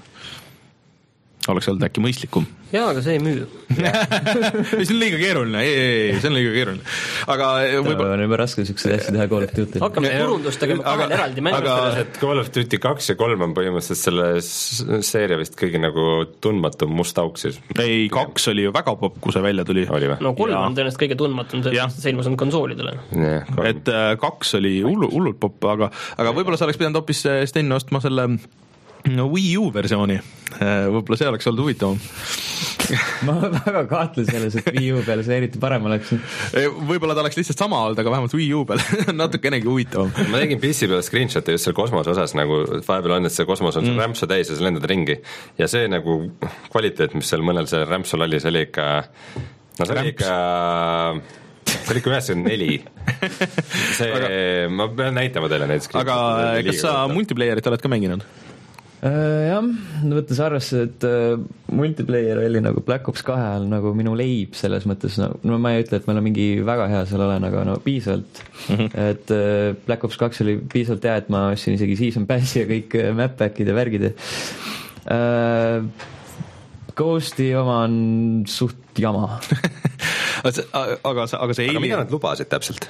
Oleks olnud äkki mõistlikum. Jaa, aga see ei müü. see on liiga keeruline, ei, ei, ei, see on liiga keeruline. Aga võib-olla on juba raske siukseid asju teha Call of Duty. Hakkame turundust tegema kahel eraldi mängu. Aga et Call of Duty kaks ja kolm on põhimõtteliselt selle seeria vist kõigi nagu tundmatum must auk siis. Ei, kaks oli ju väga popp, kui see välja tuli. No kolm on tõenäoliselt kõige tundmatum, see ilmus on konsoolidele. Et kaks oli hullult popp, aga, aga võib-olla sa oleks pidanud hoopis Sten ostma selle no Wii U versiooni, võib-olla see oleks olnud huvitavam. ma väga kahtlen selles, et Wii U peale see eriti parem oleks. Võib-olla ta oleks lihtsalt sama olnud, aga vähemalt Wii U peale natukenegi huvitavam. Ma tegin P C peale screenshot'i just seal kosmose osas, nagu vahepeal on, et see kosmos on mm. rämpsu täis ja sa lendad ringi. Ja see nagu kvaliteet, mis seal mõnel see rämpsul oli, see oli ikka no see oli ikka see oli ikka üheksakümmend neli. See, aga, ma pean näitama teile neid aga kas sa multiplayerit oled ka mänginud? Jah, võttes arvesse, et multiplayer oli nagu Black Ops kahe ajal nagu minu leib selles mõttes, no, no ma ei ütle, et meil on mingi väga hea seal olen, aga no piisavalt, mm-hmm. et Black Ops kaks oli piisavalt hea, et ma ostsin isegi Season Passi ja kõik map pack'id ja värgid. Ghosti oma on suht jama. aga, aga see aga Alien... mida nad lubasid täpselt?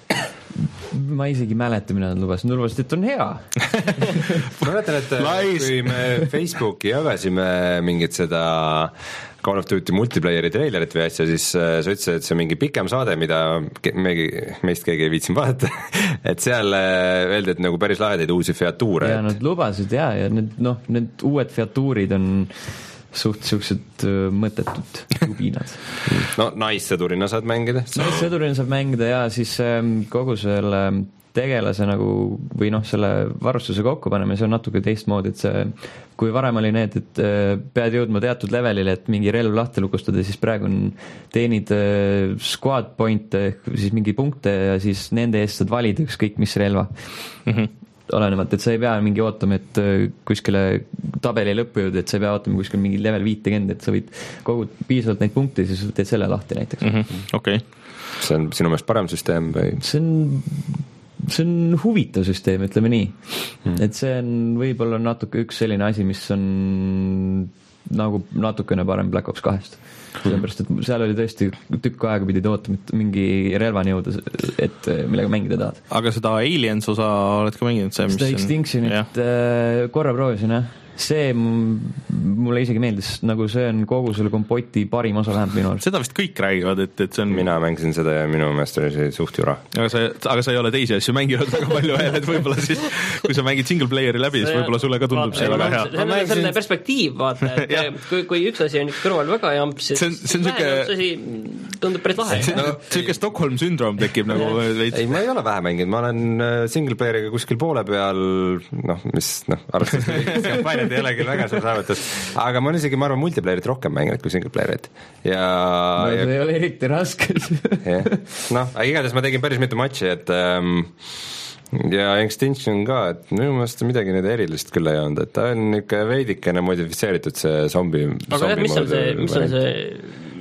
Ma isegi mäleta, mida nad lubasid. Nad lubasid, et on hea. ma mäletan, et Lais. Kui me Facebooki jagasime mingit seda Call of Duty multiplayeri trailerit või asja, siis sa ütlesid, et see on mingi pikem saade, mida me, meist keegi ei viitsin vaadata. et seal öeldi, et nagu päris lahedaid uusi featuure. Ja et... nad lubasid ja, ja need, no, need uued featuurid on suht siuksed mõttetud jubinad. no naissõdurina saad mängida. Naissõdurina saab mängida ja siis kogu selle tegelase nagu või noh, selle varustuse kokku paneme, see on natuke teistmoodi, et see, kui varem oli need, et pead jõudma teatud levelile, et mingi relv lahti lukustada, siis praegu on teenid squad pointe, siis mingi punkte ja siis nende eest saad valida ükskõik mis relva. Mm-hmm. Olenevalt, et sa ei pea mingi ootama, et kuskile tabeli lõppu jõud, et sa ei pea ootama kuskil mingi level viitekümmend, et sa võid kogu piisavalt neid punkte, siis teed selle lahti näiteks. Mm-hmm. Okay. See on sinu meelest parem süsteem või? See on, see on huvitav süsteem, ütleme nii. Mm. Et see on võib-olla natuke üks selline asi, mis on nagu natukene parem Black Ops kahest. Sellepärast, et seal oli tõesti tükk aega pidid ootama, et mingi relvani jõuda, et millega mängida tahad. Aga seda Aliens osa oled ka mänginud? See, seda Extinctionit korra proovisin, jah. See mulle isegi meeldis, nagu see on kogu selle kompoti parim osa vähemalt minu arust. Seda vist kõik räägivad, et, et see on... Mina mängisin seda ja minu meelest oli see suht jura. Aga sa, aga sa ei ole teisi asju mänginud väga palju veel, et võib-olla siis, kui sa mängid single playeri läbi, siis võib-olla sulle ka tundub see väga hea. See on selline perspektiiv, vaata, et kui, kui üks asi on kõrval väga jamps, siis vähem asi tundub päris lahe. No, selline Stockholm syndroom tekib nagu veits. Ei, ma ei ole vähe mänginud, ma olen single playeriga kuskil poole peal, noh, mis, noh, arvestades ei ole küll väga suur saavutus, aga ma olen isegi, ma arvan, multiplayerit rohkem mänginud kui single playerit. Ja, no, ja see ei ole eriti raske. noh, aga igatahes ma tegin päris mitu matši, et ähm, ja Extinction ka, et minu meelest midagi need erilist küll ei olnud, et ta on ikka veidikene modifitseeritud see zombi. aga jah, mis on see, mis on see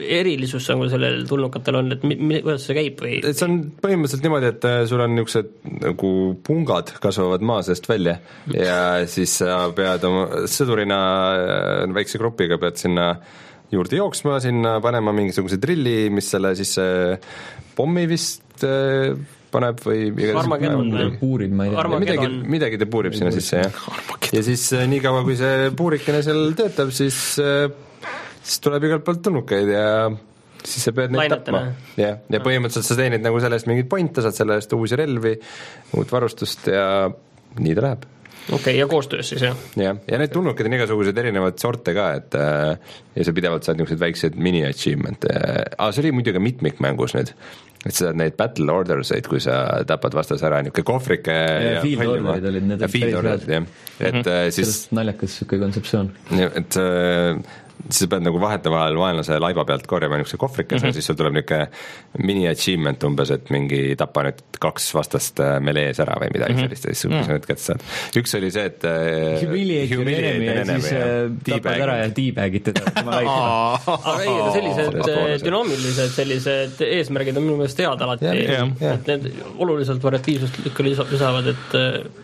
erilisus nagu sellel tulnukatel on, et mi, mi, kuidas see käib või? et see on põhimõtteliselt niimoodi, et sul on niisugused nagu pungad kasvavad maa seest välja ja siis sa pead oma sõdurina väikse grupiga pead sinna juurde jooksma, sinna panema mingisuguse drilli, mis selle siis pommi vist paneb või Armageddon või? Puurib, ma ei tea. Midagi, midagi ta puurib sinna sisse, jah. Ja siis nii kaua, kui see puurikene seal töötab, siis, siis tuleb igalt poolt tulnukaid ja siis sa pead neid Lainetena. tapma. Ja, ja põhimõtteliselt sa teenid nagu sellest mingit pointe, saad selle eest uusi relvi, uut varustust ja nii ta läheb. okei okay,, ja koostöös siis, jah? jah, ja need tulnukad on igasuguseid erinevaid sorte ka, et ja sa pidevalt saad niisuguseid väikseid mini-achievement'e, aga see oli muidugi mitmikmängus nüüd, et sa saad neid battle order'seid, kui sa tapad vastas ära, niisugune kohvrike ja, ja field order'id olid, need olid päris head. et mm-hmm. siis sellest naljakas niisugune kontseptsioon. et siis sa pead nagu vahetama vahel vaenlase laiba pealt korjama niisuguse kohvrikese mm-hmm. ja siis sul tuleb niisugune mini-achievement umbes, et mingi tapa nüüd kaks vastast melees ära või midagi mm-hmm. sellist ja siis mm-hmm. need kätte saad. Üks oli see, et humiliate your enemy ja siis tapad ära ja teabag'id teda. aga ei, sellised dünaamilised sellised eesmärgid on minu meelest head alati, et need oluliselt variatiivsust ikka lisavad, et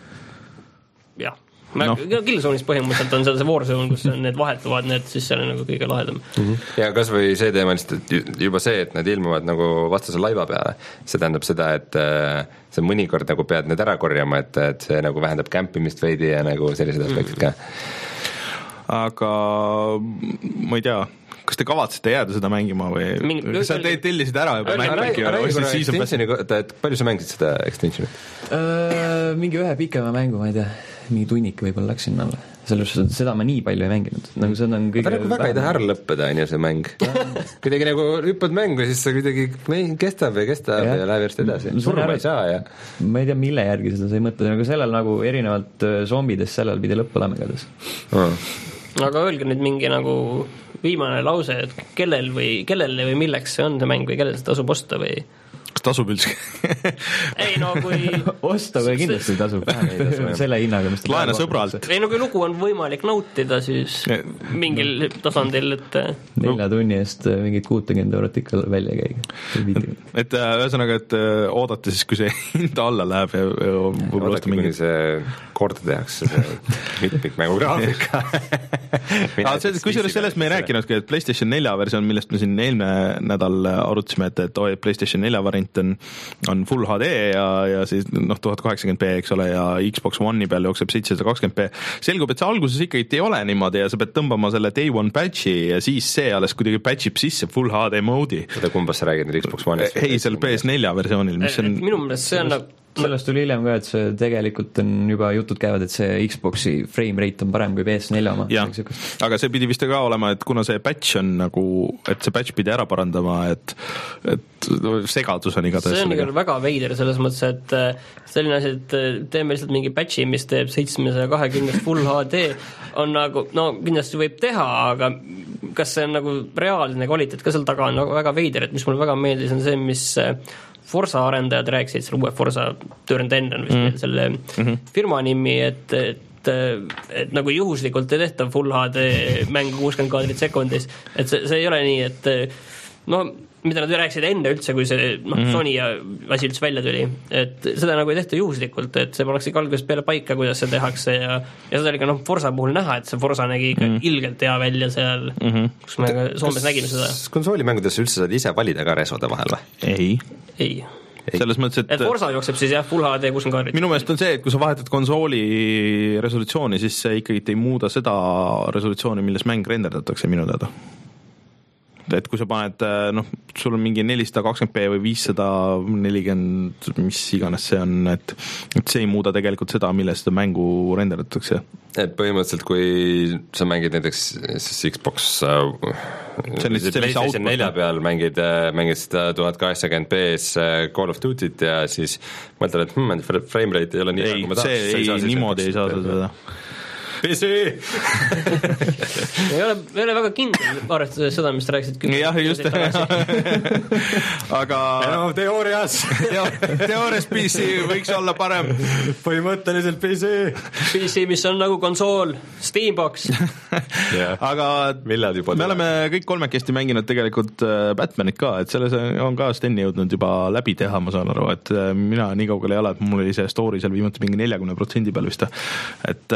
jah No. Killzoonis põhimõtteliselt on seal see Warzone, kus need vahetuvad, need siis seal on nagu kõige lahedam. Mm-hmm. Ja kas või see teemalist, et juba see, et need ilmuvad nagu vastase laiba peale, see tähendab seda, et sa mõnikord nagu pead need ära korjama, et, et see nagu vähendab kämpimist veidi ja nagu sellised aspektid ka. Aga ma ei tea, kas te kavatsete jääda seda mängima või Mingi, kas sa teed tellisid ära juba Nightbacki või extensioni kohta, et palju sa mängid seda extensionit? Uh, mingi ühe pikema mängu, ma ei tea mingi tunnik võib-olla läks sinna alla. Selles suhtes, seda ma nii palju ei mänginud. Nagu see on kõige aga nagu väga ei taha ära lõppeda, on ju see mäng. kuidagi nagu hüppad mängu, siis sa kuidagi kestab ja kestab ja, ja läheb järjest edasi. Surma ei saa ja ma ei tea, mille järgi seda sa ei mõtle, aga sellel nagu erinevalt zombidest sellel pidi lõpp olema igatahes. Oh. Aga öelge nüüd mingi nagu viimane lause, et kellel või, kellele või milleks see on see mäng või kellel seda tasub osta või kas tasub üldse? ei no kui osta või kindlasti tasub selle hinnaga, mis ta laena sõbralt. ei no kui lugu on võimalik nautida, siis mingil tasandil, et nelja tunni eest mingid kuutekümmend eurot ikka välja käiga. et ühesõnaga, et oodata siis, kui see hinda alla läheb ja, ja oodake, kuni see korda tehakse mitmik mängu graafika. kusjuures sellest me ei rääkinudki, et PlayStation nelja versioon, millest me siin eelmine nädal arutasime, et, et PlayStation nelja variant on, on Full H D ja, ja siis noh, tuhat kaheksakümmend p, eks ole, ja Xbox One'i peal jookseb seitsesada kakskümmend p. Selgub, et see alguses ikkagi ei ole niimoodi ja sa pead tõmbama selle Day One patchi ja siis see alles kuidagi patchib sisse Full H D mode'i. Oda, kumbas sa räägid nüüd Xbox One'ist? ei, seal P S four versioonil, mis on minu meelest see on nagu sellest tuli hiljem ka, et see tegelikult on juba jutud käivad, et see Xboxi frame rate on parem kui P S four oma. jah, aga see pidi vist ka olema, et kuna see patch on nagu, et see patch pidi ära parandama, et, et segadus on igatahes. See on ikka väga veider selles mõttes, et selline asi, et teeme lihtsalt mingi patchi, mis teeb seitsmesaja kahekümne Full H D, on nagu, no kindlasti võib teha, aga kas see on nagu reaalne kvaliteet ka seal taga on nagu väga veider, et mis mulle väga meeldis, on see, mis Forza arendajad rääkisid, selle uue Forza Turned End on vist mm. selle mm-hmm. firma nimi, et, et, et nagu juhuslikult ei tehta Full H D mängu kuuskümmend kaadrit sekundis, et see, see ei ole nii, et no mida nad rääkisid enne üldse, kui see noh, mm-hmm. Sony asi üldse välja tuli, et seda nagu ei tehta juhuslikult, et see poleks ikka algusest peale paika, kuidas see tehakse ja, ja seda oli ka noh, Forza puhul näha, et see Forza nägi ikka mm-hmm. ilgelt hea välja seal mm-hmm. kus me ka Soomes nägime seda. Kas konsoolimängudesse üldse saad ise valida ka resode vahel või? Ei. Ei. selles mõttes, et et Forza jookseb siis jah, Full H D kuuskümmend kaadrit. Minu meelest on see, et kui sa vahetad konsooli resolutsiooni, siis see ikkagi ei muuda seda resolutsiooni, milles mäng renderdatakse minu teada. Et kui sa paned, noh, sul on mingi nelisada kakskümmend p või viissada nelikümmend, mis iganes see on, et, et see ei muuda tegelikult seda, milles seda mängu renderdatakse. Et põhimõtteliselt, kui sa mängid näiteks siis Xbox PlayStation nelja peal mängid, mängid seda tuhat kaheksakümmend p-s Call of Duty't ja siis mõtled, et hmm, frame rate ei ole nii ei, see ei, niimoodi ei saa seda. P C ei ole, ei ole väga kindel, arvestades seda, mis te rääkisid. Jah, just. Aga no, teoorias teoorias P C võiks olla parem. Põhimõtteliselt P C P C, mis on nagu konsool, Steambox. yeah. Aga me oleme kõik kolmekesti mänginud tegelikult Batmanit ka, et selles on ka Steni jõudnud juba läbi teha, ma saan aru, et mina nii kaugele ei ole, et mul oli see story seal viimati mingi neljakümne protsendi peal vist, et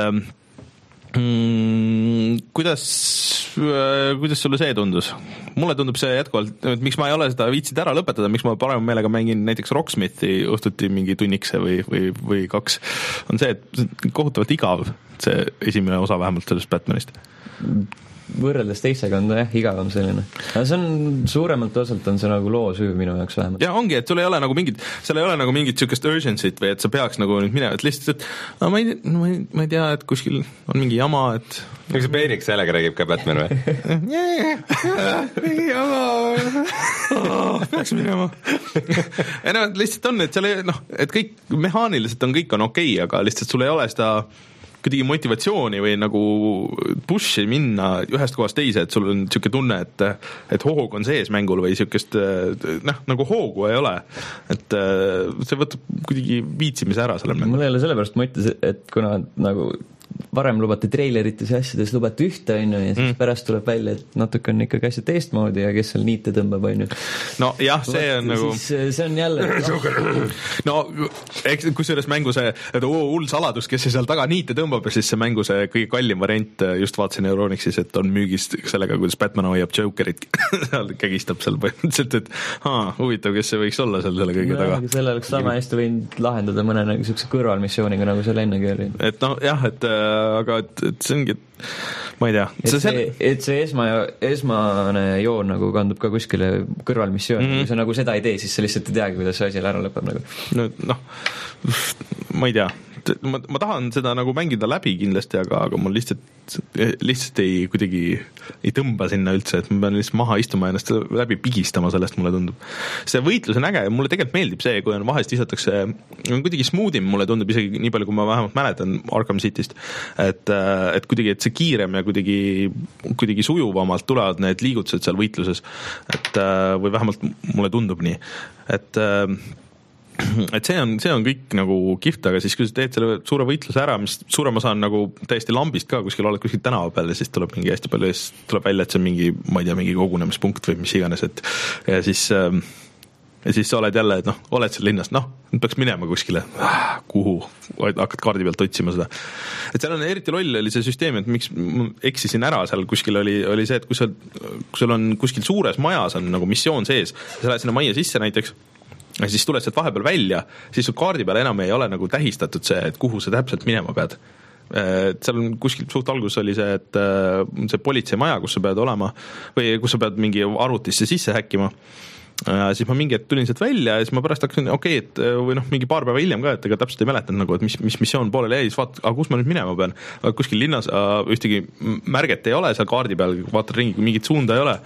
mm, kuidas, kuidas sulle see tundus? Mulle tundub see jätkuvalt, et miks ma ei ole seda viitsid ära lõpetada, miks ma parem meelega mängin näiteks Rocksmithi õhtuti mingi tunnikse või, või, või kaks, on see, et kohutavalt igav see esimene osa vähemalt sellest Batmanist. Võrreldes teisega on ta jah, igavam selline. Aga see on, suuremalt osalt on see nagu loo süü minu jaoks vähemalt. Ja ongi, et sul ei ole nagu mingit, seal ei ole nagu mingit sükest urgency't või et sa peaks nagu nüüd minema, et lihtsalt, et no, ma, ei, ma, ei, ma ei tea, et kuskil on mingi jama, et kas see Phoenix sellega räägib ka Batman või? mingi jama peaks minema. ja no lihtsalt on, et seal ei, noh, et kõik mehaaniliselt on, kõik on okei, aga lihtsalt sul ei ole seda kuidagi motivatsiooni või nagu push'i minna ühest kohast teise, et sul on niisugune tunne, et, et hoog on sees mängul või niisugust, noh, nagu hoogu ei ole. Et see võtab kuidagi viitsimise ära selle mängul. Mul ei ole sellepärast ma ütles, et kuna nagu varem lubati treilerites ja asjades lubati ühte, on ju, ja siis mm. pärast tuleb välja, et natuke on ikkagi asja teistmoodi ja kes seal niite tõmbab, on ju. No jah, see on nagu... Siis see on jälle... no, eks kusjuures mängu see, et oo, hull saladus, kes seal taga niite tõmbab, ja siis see mängu see kõige kallim variant, just vaatasin Euronixis, et on müügist sellega, kuidas Batman hoiab Jokerit seal kägistab seal põhimõtteliselt, et haa, huvitav, kes see võiks olla seal selle kõige taga. Selle oleks sama hästi võinud lahendada mõne nagu niisuguse kõrvalmissiooniga, nagu seal ennegi oli. Et noh, jah, et aga et, et see ongi, ma ei tea. Et see, see, et see esma, esmane joon nagu kandub ka kuskile kõrvalmissiooni, mm-hmm. kui sa nagu seda ei tee, siis sa lihtsalt ei teagi, kuidas see asi ära lõpeb nagu. No, noh, ma ei tea. Ma, ma tahan seda nagu mängida läbi kindlasti, aga, aga mul lihtsalt, lihtsalt ei kuidagi ei tõmba sinna üldse, et ma pean lihtsalt maha istuma ennast läbi pigistama, sellest mulle tundub. See võitlus on äge ja mulle tegelikult meeldib see, kui on vahest istatakse, on kuidagi smoothim, mulle tundub isegi nii palju, kui ma vähemalt mäletan Arkham Cityst, et, et kuidagi, et see kiirem ja kuidagi, kuidagi sujuvamalt tulevad need liigutused seal võitluses, et või vähemalt mulle tundub nii, et et see on, see on kõik nagu kihvt, aga siis kui sa teed selle suure võitluse ära, mis suurem osa on nagu täiesti lambist ka, kuskil oled kuskil tänava peal ja siis tuleb mingi hästi palju ja siis tuleb välja, et see on mingi, ma ei tea, mingi kogunemispunkt või mis iganes, et ja siis, ja siis sa oled jälle, et noh, oled seal linnas, noh, nüüd peaks minema kuskile, kuhu, hakkad kaardi pealt otsima seda. Et seal on eriti loll oli see süsteem, et miks eksisin ära seal kuskil oli, oli see, et kui sul, kui sul on kuskil suures majas on nagu missioon sees, sa lähed sinna majja sisse näiteks, ja siis tuled sealt vahepeal välja, siis sul kaardi peal enam ei ole nagu tähistatud see, et kuhu sa täpselt minema pead. Et seal on kuskil suht alguses oli see, et see politseimaja, kus sa pead olema või kus sa pead mingi arvutisse sisse häkkima. Ja siis ma mingi, et tulin sealt välja ja siis ma pärast hakkasin, okei, okay, et või noh, mingi paar päeva hiljem ka, et ega täpselt ei mäletanud nagu, et mis, mis missioon poolele jäi, siis vaat, aga kus ma nüüd minema pean? Kuskil linnas ühtegi märget ei ole seal kaardi peal, vaatad ringi, kui mingit suunda ei ole.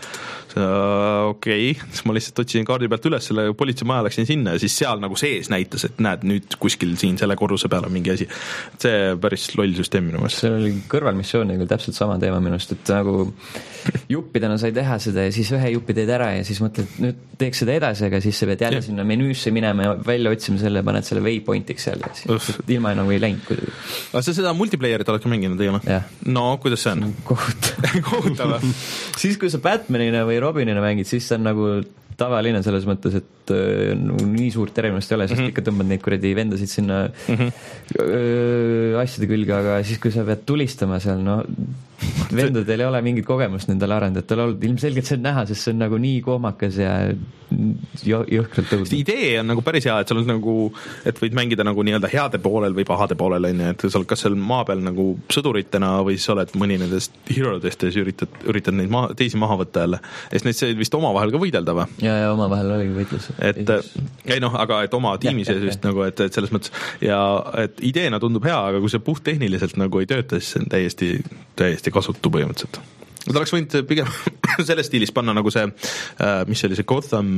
Okei, okay. Siis ma lihtsalt otsisin kaardi pealt üles, selle politseimaja läksin sinna ja siis seal nagu sees näitas, et näed nüüd kuskil siin selle korruse peal on mingi asi. See päris loll süsteem minu mõttes. See oli kõrvalmissiooniga täpselt sama teema minust, et nagu juppidena sai teha seda ja siis ühe juppi teed ära ja siis mõtled, nüüd teeks seda edasi, aga siis sa pead jälle sinna menüüsse minema ja välja otsima selle, paned selle waypointiks seal ja siis ilma nagu ei läinud kuidagi. Aga sa seda multiplayerit oled ka mänginud, ei ole? No, kuidas see on? Kohutav. Kohutav. Siis kui sa Batmanina või Robinina mängid, siis see on nagu tavaline selles mõttes, et äh, nii suurt erinevust ei ole, sest mm -hmm. ikka tõmbad neid kuradi vendasid sinna mm -hmm. öö, asjade külge, aga siis kui sa pead tulistama seal, no vendadel ei ole mingit kogemust nendel arendajatel olnud, ilmselgelt see on näha, sest see on nagu nii kohmakas ja jõhkralt tõudnud. Idee on nagu päris hea, et sa oled nagu, et võid mängida nagu nii-öelda heade poolel või pahade poolel, et sa oled kas seal maa peal nagu sõduritena või siis oled mõni nendest herodest ja siis üritad, üritad neid maha, teisi maha võtta jälle. Ja siis neid see vist omavahel ka võidelda või? Ja, ja omavahel oligi võitlus. Et, ei noh, aga et oma tiimi sees vist nagu, et, et selles mõttes ja et ideena tundub hea, aga kui see puht tehniliselt nagu ei tööta, siis see on täiesti, täiesti kasutu põhimõtteliselt. Ta oleks võinud pigem selles stiilis panna nagu see, mis oli see Gotham,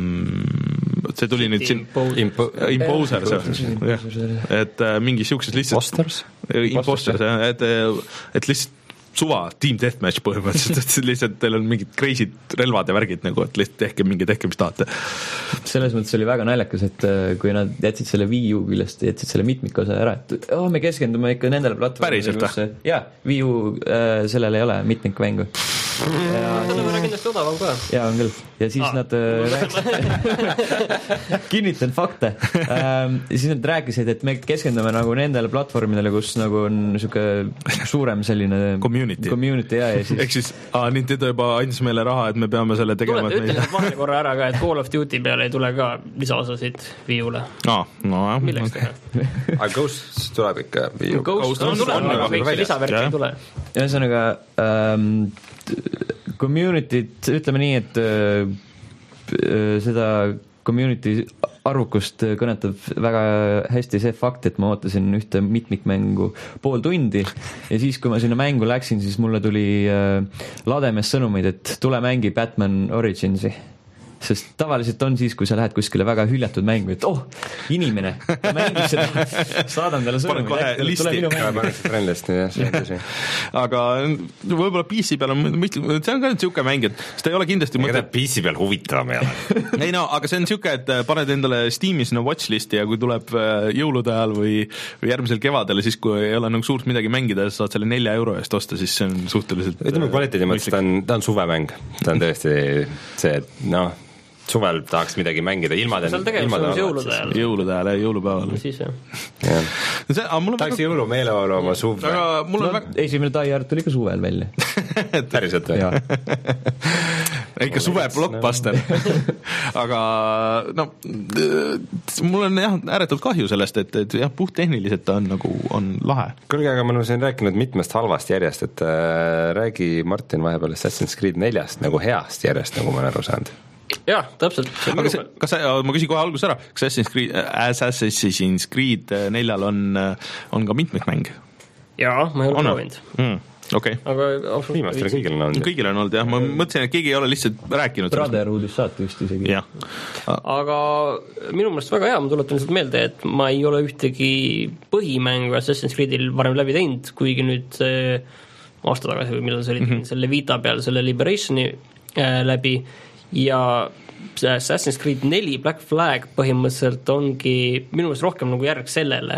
see tuli nüüd siin Impo- Imposer, see, et mingi siukses lihtsalt Posters? imposters, et, et lihtsalt suva team deathmatch põhimõtteliselt, et lihtsalt teil on mingid crazy'd relvad ja värgid nagu, et lihtsalt tehke mingi, tehke mis tahate. Selles mõttes oli väga naljakas, et kui nad jätsid selle Wii U küljest, jätsid selle mitmikosa ära, et oh, me keskendume ikka nendele platvormile. Päriselt, jaa, Wii U äh, sellel ei ole mitmikmängu. Ja see on väga kindlasti odavam ka. Jaa, on küll. Ja siis ah. nad rääkisid, kinnitan fakte, ähm, siis nad rääkisid, et me keskendume nagu nendele platvormidele, kus nagu on niisugune suurem selline community, community ja, ja siis ehk siis aa, Nintendo juba andis meile raha, et me peame selle tegema. Tulete, ütlen meil... vahel korra ära ka, et Call of Duty peale ei tule ka lisaosasid Wii U-le. Aa, no jah. Milleks teha? Aga Ghost tuleb ikka Wii U. Ghost on tuleb, aga kõik see lisavärk ei tule. Ühesõnaga ähm, community't, ütleme nii, et äh, seda community arvukust kõnetab väga hästi see fakt, et ma ootasin ühte mitmikmängu pool tundi ja siis, kui ma sinna mängu läksin, siis mulle tuli äh, lademes sõnumeid, et tule mängi Batman Originsi. Sest tavaliselt on siis, kui sa lähed kuskile väga hüljatud mängu, et oh, inimene, ta mängib seda, saadan talle sõnumid. Panen kohe listi. Aga võib-olla P C peal on, see on ka niisugune mäng, et seda ei ole kindlasti mõte... P C peal huvitavam ei ole. Ei no, aga see on niisugune, et paned endale Steam'i sinna watchlisti ja kui tuleb jõulude ajal või, või järgmisel kevadel, siis kui ei ole nagu suurt midagi mängida, saad selle nelja euro eest osta, siis see on suhteliselt... Ütleme kvaliteedi mõttes, ta on, ta on suvemäng. Ta on tõesti see, et noh, suvel tahaks midagi mängida ilma ta on tegelikult jõulude ajal. Jõulude ajal ja jõulupäeval. Siis jah. Tahaks väga... jõulumeeleolu oma suve. No, väga... Esimene Die Hard tuli ka suvel välja. Päriselt või? Ikka suve blockbuster. Aga no, mul on jah ääretult kahju sellest, et, et jah, puhttehniliselt ta on nagu on lahe. Kuulge, aga ma olen siin rääkinud mitmest halvast järjest, et äh, räägi Martin vahepeal Assassin's Creed neljast nagu heast järjest, nagu ma olen aru saanud. Jah, täpselt. Aga see, kas, ma küsin kohe alguses ära, kas Assassin's Creed, Assassin's Creed neljal on, on ka mitmikmäng? Jaa, ma ei ole proovinud. Mm, okay. Aga viimastele kõigil on olnud. Kõigil on olnud, jah. Ma mõtlesin, et keegi ei ole lihtsalt rääkinud. Brotherhoodis saate just isegi. Ja. Aga minu meelest väga hea, ma tuletan lihtsalt meelde, et ma ei ole ühtegi põhimängu Assassin's Creedil varem läbi teinud, kuigi nüüd aasta tagasi või millal see oli mm-hmm. selle Vita peal, selle Liberationi äh, läbi ja Assassin's Creed neli Black Flag põhimõtteliselt ongi minu meelest rohkem nagu järg sellele.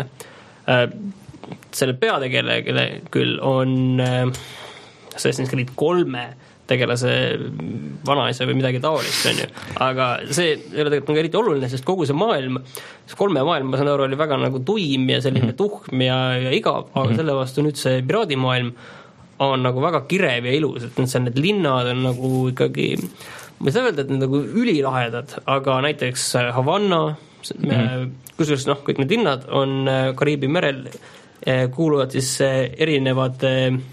Selle peategele, kelle küll on Assassin's Creed kolme tegelase vanaisa või midagi taolist, on ju. Aga see ei ole tegelikult nagu eriti oluline, sest kogu see maailm, see kolme maailm, ma saan aru, oli väga nagu tuim ja selline tuhm ja, ja igav, aga selle vastu nüüd see piraadimaailm on nagu väga kirev ja ilus, et need, need linnad on nagu ikkagi, ma ei saa öelda, et need nagu ülilahedad, aga näiteks Havanna, mm-hmm. kusjuures noh, kõik need linnad on Kariibi merel, kuuluvad siis erinevate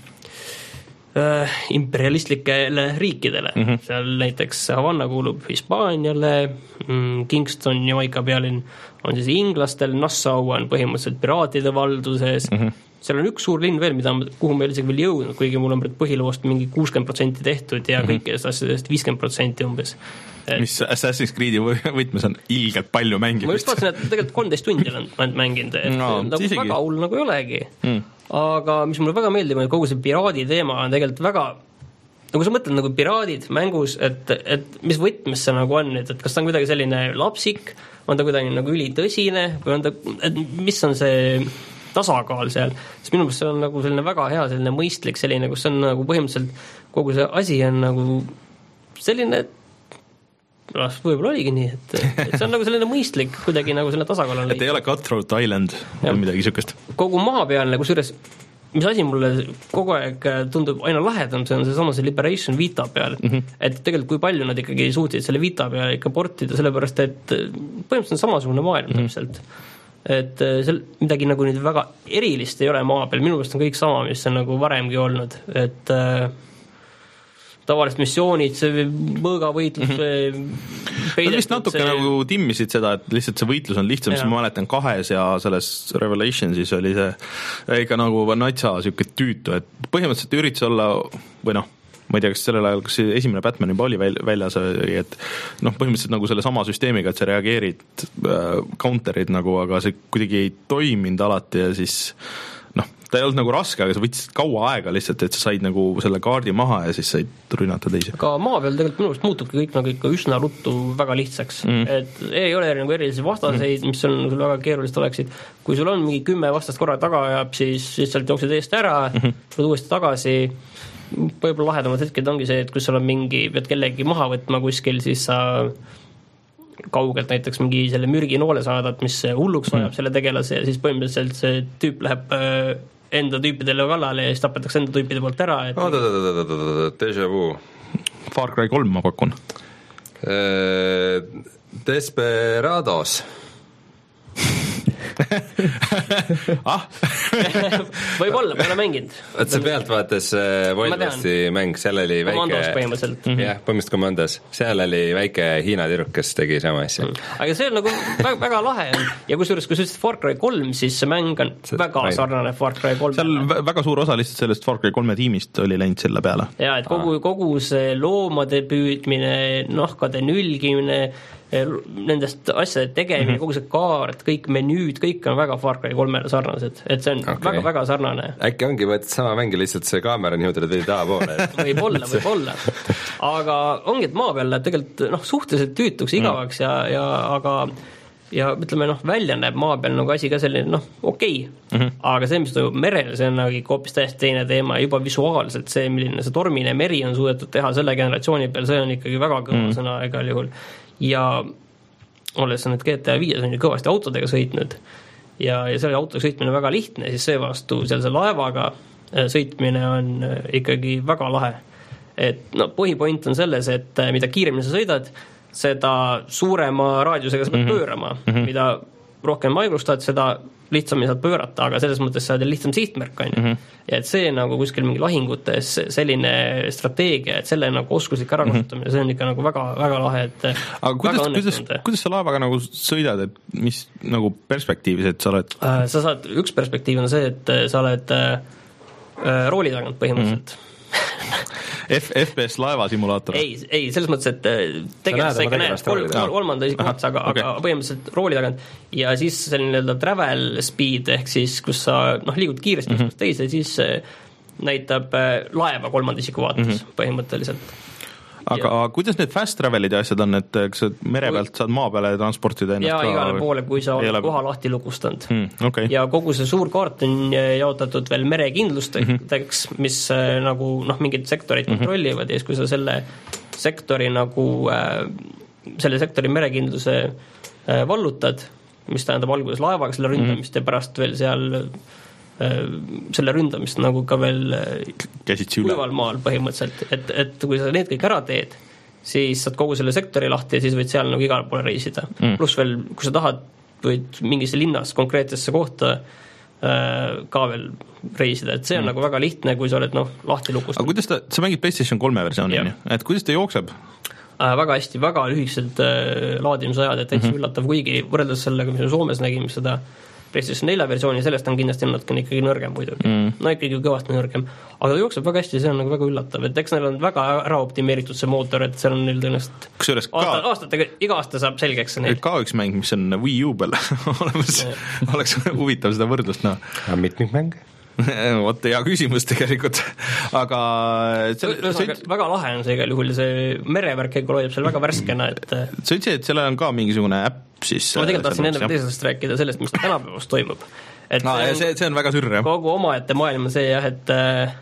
äh, imperialistlikele riikidele. Mm-hmm. Seal näiteks Havanna kuulub Hispaaniale, Kingston, Jamaica pealinn on siis inglastel, Nassau on põhimõtteliselt piraatide valduses, mm-hmm. seal on üks suur linn veel, mida, kuhu me isegi veel jõudnud, kuigi mul on põhiloost mingi kuuskümmend protsenti tehtud ja mm-hmm. kõikidest asjadest viiskümmend protsenti umbes. Et... mis Assassin's Creed'i võtmes on ilgelt palju mängimist. Ma just vaatasin, et tegelikult kolmteist tundi olen mänginud, et no, nagu väga hull nagu ei olegi. Mm. Aga mis mulle väga meeldib, et kogu see piraadi teema on tegelikult väga, nagu sa mõtled nagu piraadid mängus, et, et mis võtmes see nagu on, et, et kas ta on kuidagi selline lapsik, on ta kuidagi nagu ülitõsine või on ta, et mis on see tasakaal seal, sest minu meelest see on nagu selline väga hea, selline mõistlik selline, kus on nagu põhimõtteliselt kogu see asi on nagu selline, võib-olla oligi nii, et, et see on nagu selline mõistlik kuidagi nagu selline tasakaal on. Et ei ole Cutthroat Island või midagi sükest. Kogu maa pealne, kusjuures mis asi mulle kogu aeg tundub aina lahedam, see on see sama see Liberation Vita peal, mm-hmm. et tegelikult kui palju nad ikkagi suutsid selle Vita peale ikka portida, sellepärast et põhimõtteliselt on samasugune maailm mm-hmm. täpselt. Et seal midagi nagu nüüd väga erilist ei ole maa peal, minu meelest on kõik sama, mis on nagu varemgi olnud, et äh, tavalist missioonid, see mõõgavõitlus mm-hmm. Nad vist natuke see... nagu timmisid seda, et lihtsalt see võitlus on lihtsam, siis ma mäletan kahes ja selles Revelationsis oli see ikka nagu natsa siuke tüütu, et põhimõtteliselt üritas olla või noh, ma ei tea, kas sellel ajal, kas esimene Batman juba oli väljas, et noh, põhimõtteliselt nagu selle sama süsteemiga, et sa reageerid äh, counterid nagu, aga see kuidagi ei toiminud alati ja siis noh, ta ei olnud nagu raske, aga sa võtsid kaua aega lihtsalt, et sa said nagu selle kaardi maha ja siis said rünnata teisi. Aga maa peal tegelikult minu arust muutubki kõik nagu ikka üsna ruttu väga lihtsaks mm., et ei ole nagu erilisi vastaseid, mis sul sul väga keerulised oleksid. Kui sul on mingi kümme vastast korra taga jääb, siis lihtsalt jooksed eest ära, mm-hmm. tuled uuesti tagasi, võib-olla lahedamad hetked ongi see, et kui sul on mingi, pead kellegi maha võtma kuskil, siis sa kaugelt näiteks mingi selle mürgi noole saadad, mis hulluks vajab mm. selle tegelase ja siis põhimõtteliselt see tüüp läheb enda tüüpidele kallale ja siis tapetakse enda tüüpide poolt ära. Et... Deja vu. Far Cry kolm ma pakun. Desperados. ah? Võib-olla, ma ei ole mänginud. Et see pealt vaatas Voldvasti mäng, seal oli väike Commandos põhimõtteliselt. Jah, põhimõtteliselt Commandos. Seal oli väike Hiina tüdruk, kes tegi sama asja. Mm. Aga see on nagu väga, väga lahe ja kusjuures, kui sa ütlesid Far Cry kolm, siis see mäng on see, väga vaid. Sarnane Far Cry kolm. Seal väga suur osa lihtsalt sellest Far Cry kolme tiimist oli läinud selle peale. Ja, et kogu, kogu see loomade püüdmine, nahkade nülgimine, nendest asjade tegemine, mm-hmm. kogu see kaart, kõik menüüd, kõik on väga Far Cry kolmele sarnased, et see on okay. väga, väga sarnane. Äkki ongi võetud sama mängi, lihtsalt see kaamera nihutada teid taha poole. võib-olla, võib-olla. Aga ongi, et maa peal läheb tegelikult noh, suhteliselt tüütuks, igavaks ja, ja aga ja ütleme noh, välja näeb maa peal nagu asi ka selline noh, okei okay. mm-hmm. aga see, mis toimub merel, see on nagu hoopis täiesti teine teema, juba visuaalselt see, milline see tormine meri on suudetud teha selle generatsiooni peal, see on ikkagi väga kõva mm. sõna igal juhul. Ja olles nüüd G T A viis on ju kõvasti autodega sõitnud ja, ja selle autoga sõitmine on väga lihtne, siis see vastu seal see laevaga sõitmine on ikkagi väga lahe. Et no, põhipoint on selles, et mida kiiremini sa sõidad, seda suurema raadiusega sa pead mm-hmm. pöörama, mm-hmm. mida rohkem aeglustad, seda lihtsamini saad pöörata, aga selles mõttes sa oled lihtsam sihtmärk on ju. Mm-hmm. Ja et see nagu kuskil mingi lahingutes selline strateegia, et selle nagu oskuslik ära kasutamine, mm-hmm. see on ikka nagu väga, väga lahe, et aga kuidas, kuidas, kuidas sa laevaga nagu sõidad, et mis nagu perspektiivis, et sa oled äh, sa saad, üks perspektiiv on see, et sa oled äh, rooli tagant põhimõtteliselt mm-hmm. F, F P S laevasimulaator? Ei, ei, selles mõttes, et tegelikult sa ikka näed kol, kolmanda isiku otsa, aga, okay. aga põhimõtteliselt rooli tagant ja siis selline travel speed ehk siis, kus sa noh, liigud kiiresti mm-hmm. teise, siis näitab laeva kolmanda isiku vaates mm-hmm. põhimõtteliselt. Aga ja. Kuidas need fast travelid ja asjad on, et kas mere pealt saad maa peale transportida ennast ja ka? Igale poole, kui sa oled koha lahti lukustanud. Hmm, okay. Ja kogu see suur kaart on jaotatud veel merekindlusteks, mm-hmm. mis nagu noh, mingid sektorid mm-hmm. kontrollivad ja siis kui sa selle sektori nagu selle sektori merekindluse vallutad, mis tähendab alguses laevaga selle ründamist mm-hmm. ja pärast veel seal selle ründamist nagu ka veel kuival maal põhimõtteliselt, et, et kui sa need kõik ära teed, siis saad kogu selle sektori lahti ja siis võid seal nagu igale poole reisida mm.. Pluss veel, kui sa tahad, võid mingisse linnas konkreetsesse kohta äh, ka veel reisida, et see on mm. nagu väga lihtne, kui sa oled noh, lahti lukust. Aga kuidas ta, sa mängid PlayStation kolme versiooni, et kuidas ta jookseb? Äh, väga hästi, väga lühikesed äh, laadimisajad, et täitsa mm-hmm. üllatav, kuigi võrreldes sellega, mis me Soomes nägime seda PlayStation nelja versiooni, sellest on kindlasti natuke ikkagi nõrgem muidugi. Mm. No ikkagi kõvasti nõrgem. Aga ta jookseb väga hästi, see on nagu väga üllatav. Et eks neil on väga ära optimeeritud see mootor, et seal on neil tõenäoliselt aasta, aastatega, iga aasta saab selgeks neil. Ka üks mäng, mis on Wii U peal olemas, oleks huvitav seda võrdlust näha. No. Mitmikmäng? Vot hea küsimus tegelikult, aga selle, see, väga lahe on see igal juhul, see merevärk hoiab seal väga värskena, et sa ütlesid, et sellel on ka mingisugune äpp siis ma tegelikult tahtsin enne teisest rääkida sellest, mis tänapäevast toimub, et no, see, see, see on väga sürr, jah. Kogu omaette maailm on see jah, et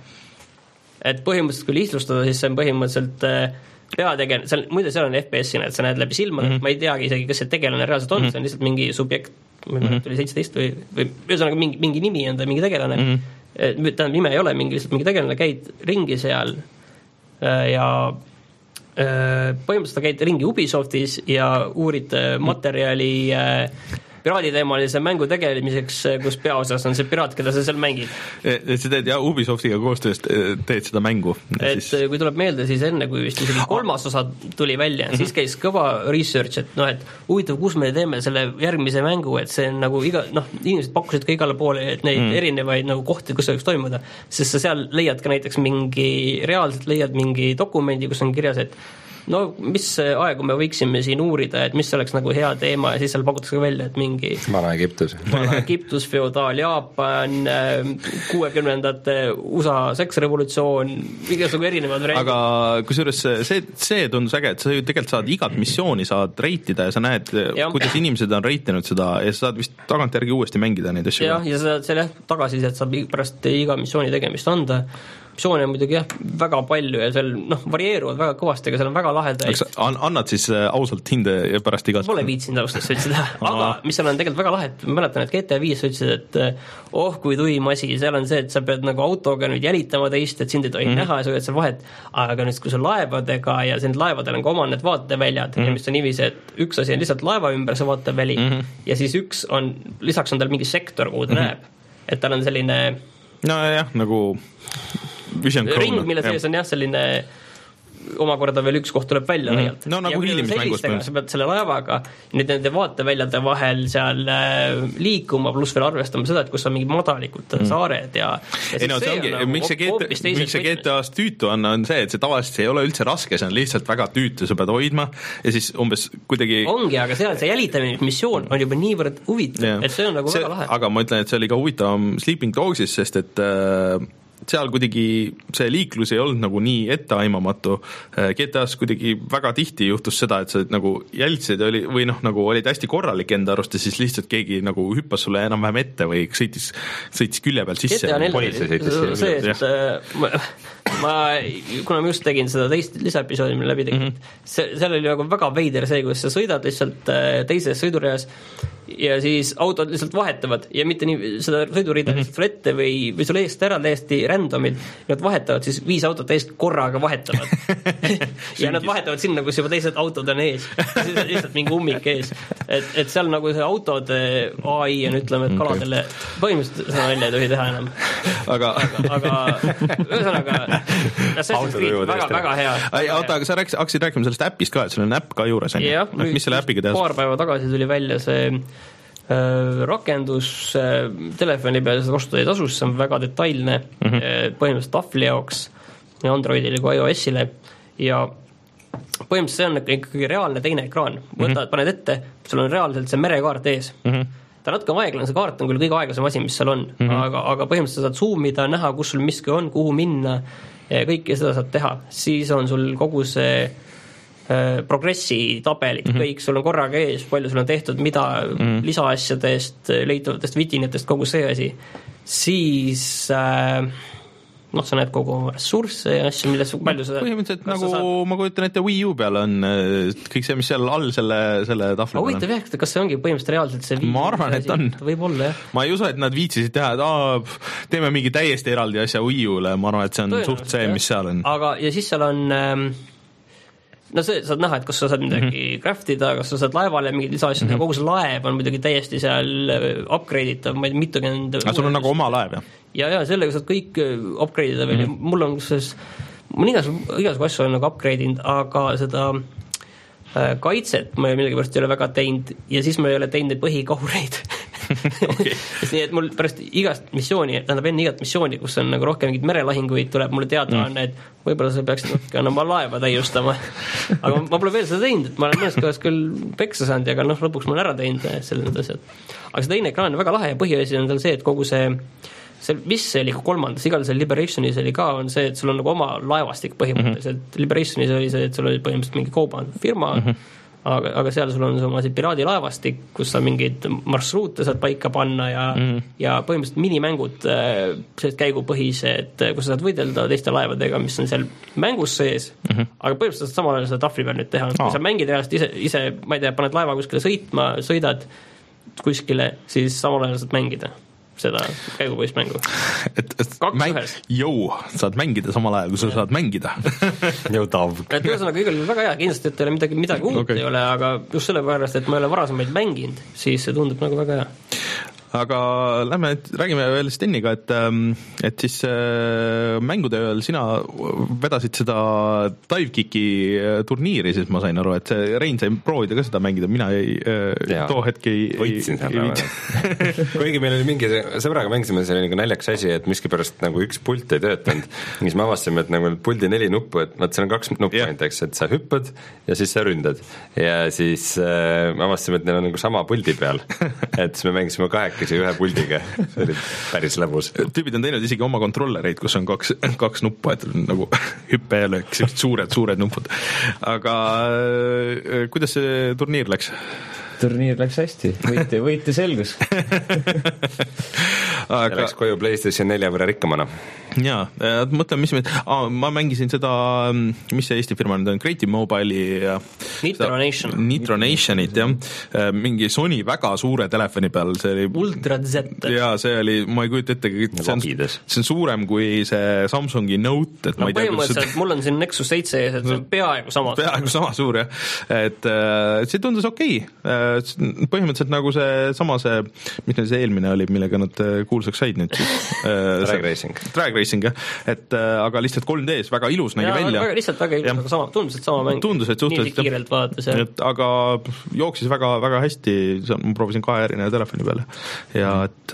et põhimõtteliselt kui lihtsustada, siis see on põhimõtteliselt peategen-, seal, muide seal on F P S-ina, et sa näed läbi silmad, mm-hmm. ma ei teagi isegi, kas see tegelane reaalselt on, mm-hmm. see on lihtsalt mingi subjekt, mm-hmm. tuli seitseteist või, või ühesõnaga mingi, mingi nimi on ta, mingi tegelane mm-hmm. tähendab, nime ei ole, mingi, lihtsalt mingi tegelane, käid ringi seal ja põhimõtteliselt käid ringi Ubisoftis ja uurid materjali piraaditeemalise mängu tegelemiseks, kus peaosas on see piraat, keda sa seal mängid. Et sa teed ja Ubisoftiga koostöös teed seda mängu. Et siis... kui tuleb meelde, siis enne, kui vist isegi kolmas osa tuli välja, mm-hmm. siis käis kõva research, et noh, et huvitav, kus me teeme selle järgmise mängu, et see on nagu iga, noh, inimesed pakkusid ka igale poole, et neid mm. erinevaid nagu kohti, kus see võiks toimuda, sest sa seal leiad ka näiteks mingi, reaalselt leiad mingi dokumendi, kus on kirjas, et no mis aegu me võiksime siin uurida, et mis oleks nagu hea teema ja siis seal pakutakse ka välja, et mingi Vana-Egiptus Vana-Egiptus, feodaal-Jaapan, kuuekümnendate U S A seksrevolutsioon, igasugu erinevad variandid. aga kusjuures see, see tundus äge, et sa ju tegelikult saad igat missiooni saad reitida ja sa näed, ja. kuidas inimesed on reitinud seda ja sa saad vist tagantjärgi uuesti mängida neid asju. jah, ja sa selle tagasisidet saab pärast iga missiooni tegemist anda. Missioone on muidugi jah, väga palju ja seal noh, varieeruvad väga kõvasti, aga seal on väga lahedaid. An, annad siis ausalt hinde pärast igat? Pole viitsinud ausalt sõitsida, aga mis seal on tegelikult väga lahe, et ma mäletan, et G T A viis sõitsid, et oh, kui tuim asi, seal on see, et sa pead nagu autoga nüüd jälitama teist, et sind ei tohi mm-hmm. näha ja sa võid seal vahet, aga nüüd kui sa laevadega ja siin laevadel on ka oma need vaateväljad mm-hmm. ja mis on niiviisi, et üks asi on lihtsalt laeva ümber see vaateväli mm-hmm. ja siis üks on, lisaks on tal mingi sektor, kuhu ta mm-hmm. näeb, et tal on selline no jah, nagu ring, mille sees on jah selline omakorda veel üks koht tuleb välja mm. no nagu hiilimismängus sa pead selle laevaga nüüd nende vaateväljade vahel seal liikuma, pluss veel arvestama seda, et kus on mingid madalikud mm. saared ja, ja ei no see ongi, nagu, miks see G T A-s tüütu on, on see, et see tavaliselt ei ole üldse raske, see on lihtsalt väga tüütu, sa pead hoidma ja siis umbes kuidagi ongi, aga seal see jälitamine missioon on juba niivõrd huvitav yeah., et see on nagu see, väga lahe. Aga ma ütlen, et see oli ka huvitavam Sleeping Dogsis, sest et äh, seal kuidagi see liiklus ei olnud nagu nii etteaimamatu. G T A-s kuidagi väga tihti juhtus seda, et sa nagu jältsid oli, või noh, nagu olid hästi korralik enda arust ja siis lihtsalt keegi nagu hüppas sulle enam-vähem ette või sõitis, sõitis külje peal sisse. G T A neli see, et ma, ma, kuna ma just tegin seda teist lisaepisoodi, mille läbi tegin, mm-hmm. see, seal oli nagu väga veider see, kus sa sõidad lihtsalt teises sõidureas ja siis autod lihtsalt vahetavad ja mitte nii seda sõidurida mm-hmm. lihtsalt sul ette või, või sul eest ära täiesti randomid, nad vahetavad, siis viis autot eest korraga vahetavad ja nad vahetavad sinna, kus juba teised autod on ees siis on lihtsalt mingi ummik ees et, et seal nagu see autode A I on, ütleme, et kaladele põhimõtteliselt seda välja ei tohi teha enam aga aga, aga ühesõnaga Assassin's Creed väga, väga hea oota, aga sa rääkis, hakkasid rääkima sellest äppist ka, et sul on äpp ka juures ja, mis selle äppiga teha? Paar päeva tagasi tuli välja see rakendus telefoni peal, seda kasutada ei tasu, see on väga detailne mm-hmm. põhimõtteliselt tahvli jaoks nii Androidile kui iOS-ile ja põhimõtteliselt see on ikkagi reaalne teine ekraan võtad, mm-hmm. paned ette, sul on reaalselt see merekaart ees mm-hmm. ta natuke aeglane, see kaart on küll kõige aeglasem asi, mis seal on mm-hmm. aga, aga põhimõtteliselt saad zoomida, näha, kus sul miski on, kuhu minna ja kõike seda saad teha, siis on sul kogu see progressi tabelid mm-hmm. kõik, sul on korraga ees, palju sul on tehtud, mida mm-hmm. lisaasjadest, leitavatest vidinatest, kogu see asi, siis äh, noh, sa näed kogu ressursse ja asju, milles palju seda põhimõtteliselt nagu saad... ma kujutan ette Wii U peal on kõik see, mis seal all selle, selle tahvli peal on. Huvitav jah, kas see ongi põhimõtteliselt reaalselt see Wii U? Ma arvan, et on. Võib-olla jah. Ma ei usu, et nad viitsisid teha, et aa, teeme mingi täiesti eraldi asja Wii U-le, ma arvan, et see on suht see, mis seal on. Aga ja siis seal on ähm, no see, saad näha, et kas sa saad midagi mm-hmm. craftida, kas sa saad laevale mingid lisaasjad mm-hmm. ja kogu see laev on muidugi täiesti seal upgrade itav, ma ei tea, mitukümmend aga sul on nagu oma laev, jah? ja, ja sellega saad kõik upgrade ida veel mm-hmm. mul on kusses, mul igas, igasugu asju olen nagu upgrade inud, aga seda äh, kaitset ma millegipärast ei ole väga teinud ja siis ma ei ole teinud neid põhikahureid okay. nii et mul pärast igast missiooni, tähendab enne igat missiooni, kus on nagu rohkem mingid merelahinguid, tuleb mulle teada mm. et võib-olla sa peaksid natuke oma laeva täiustama aga ma, ma pole veel seda teinud, et ma olen mõnes kohas küll peksa saanud, aga noh, lõpuks ma olen ära teinud sellised asjad. Aga see teine ekraan on väga lahe ja põhiasi on tal see, et kogu see see, mis see oli kolmandas, igal seal Liberationis oli ka, on see, et sul on nagu oma laevastik põhimõtteliselt mm-hmm. Liberationis oli see, et sul oli põhimõtteliselt mingi kauband firma mm-hmm. aga, aga seal sul on oma see piraadilaevastik, kus sa mingeid marsruute saad paika panna ja, mm-hmm. ja põhimõtteliselt minimängud sellised käigupõhised, kus sa saad võidelda teiste laevadega, mis on seal mängus sees mm-hmm. aga põhimõtteliselt samal ajal seda tahvli peal nüüd teha oh. kui sa mängid reaalselt ise, ise, ma ei tea, paned laeva kuskile sõitma, sõidad kuskile, siis samal ajal saad mängida seda käigupõhist mängu. Et, et mäng, jõu, saad mängida samal ajal, kui sa saad mängida. Jõutav. Et ühesõnaga igal juhul väga hea, kindlasti, et teile midagi, midagi uut okay. ei ole, aga just selle pärast, et ma ei ole varasemaid mänginud, siis see tundub nagu väga hea. aga lähme, räägime veel Steniga, et, et siis mängude ööl sina vedasid seda Divekicki turniiri, siis ma sain aru, et see Rein sai proovida ka seda mängida, mina ei, too hetk ei võitsin seal kuigi meil oli mingi, sõbraga mängisime, see oli nagu naljakas asi, et miskipärast nagu üks pult ei töötanud, siis me avastasime, et nagu puldi neli nuppu, et vaat seal on kaks nuppu ainult, eks, et sa hüppad ja siis sa ründad ja siis äh, avastasime, et neil on nagu sama puldi peal, et siis me mängisime kahekesi ühe puldiga, see oli päris lõbus. Tüübid on teinud isegi oma kontrollereid, kus on kaks, kaks nuppu, et nagu hüppe ja löök, sellised suured, suured nupud. Aga kuidas see turniir läks? Turniir läks hästi, võiti, võiti selgus. Aga... läks koju PlayStation nelja võrra rikkamana. Jaa, mõtlen, mis me... Ah, ma mängisin seda, mis see Eesti firma nüüd on, Creative Mobile'i ja... Nitronation. Nitronationit, jah. Mingi Sony väga suure telefoni peal, see oli... Ultra Z. Jaa, see oli, ma ei kujuta ette, see on, see on suurem kui see Samsungi Note, et no, ma ei tea... põhimõtteliselt mul on siin Nexus seitse ees, et see on peaaegu sama. Peaaegu sama suur, jah. Et see tundus okei. Põhimõtteliselt nagu see sama see, mis neil see eelmine oli, millega nad kuulsaks said nüüd siis. Drag Racing. Drag Racing, jah. Et aga lihtsalt kolm D-s väga ilus nägi ja, välja. Väga, lihtsalt väga ilus, ja. Aga sama, tundus, et sama mäng. Tundus, et suhteliselt. Nii kiirelt vaadates. Et, aga jooksis väga, väga hästi, ma proovisin kahe erineva telefoni peale. Ja et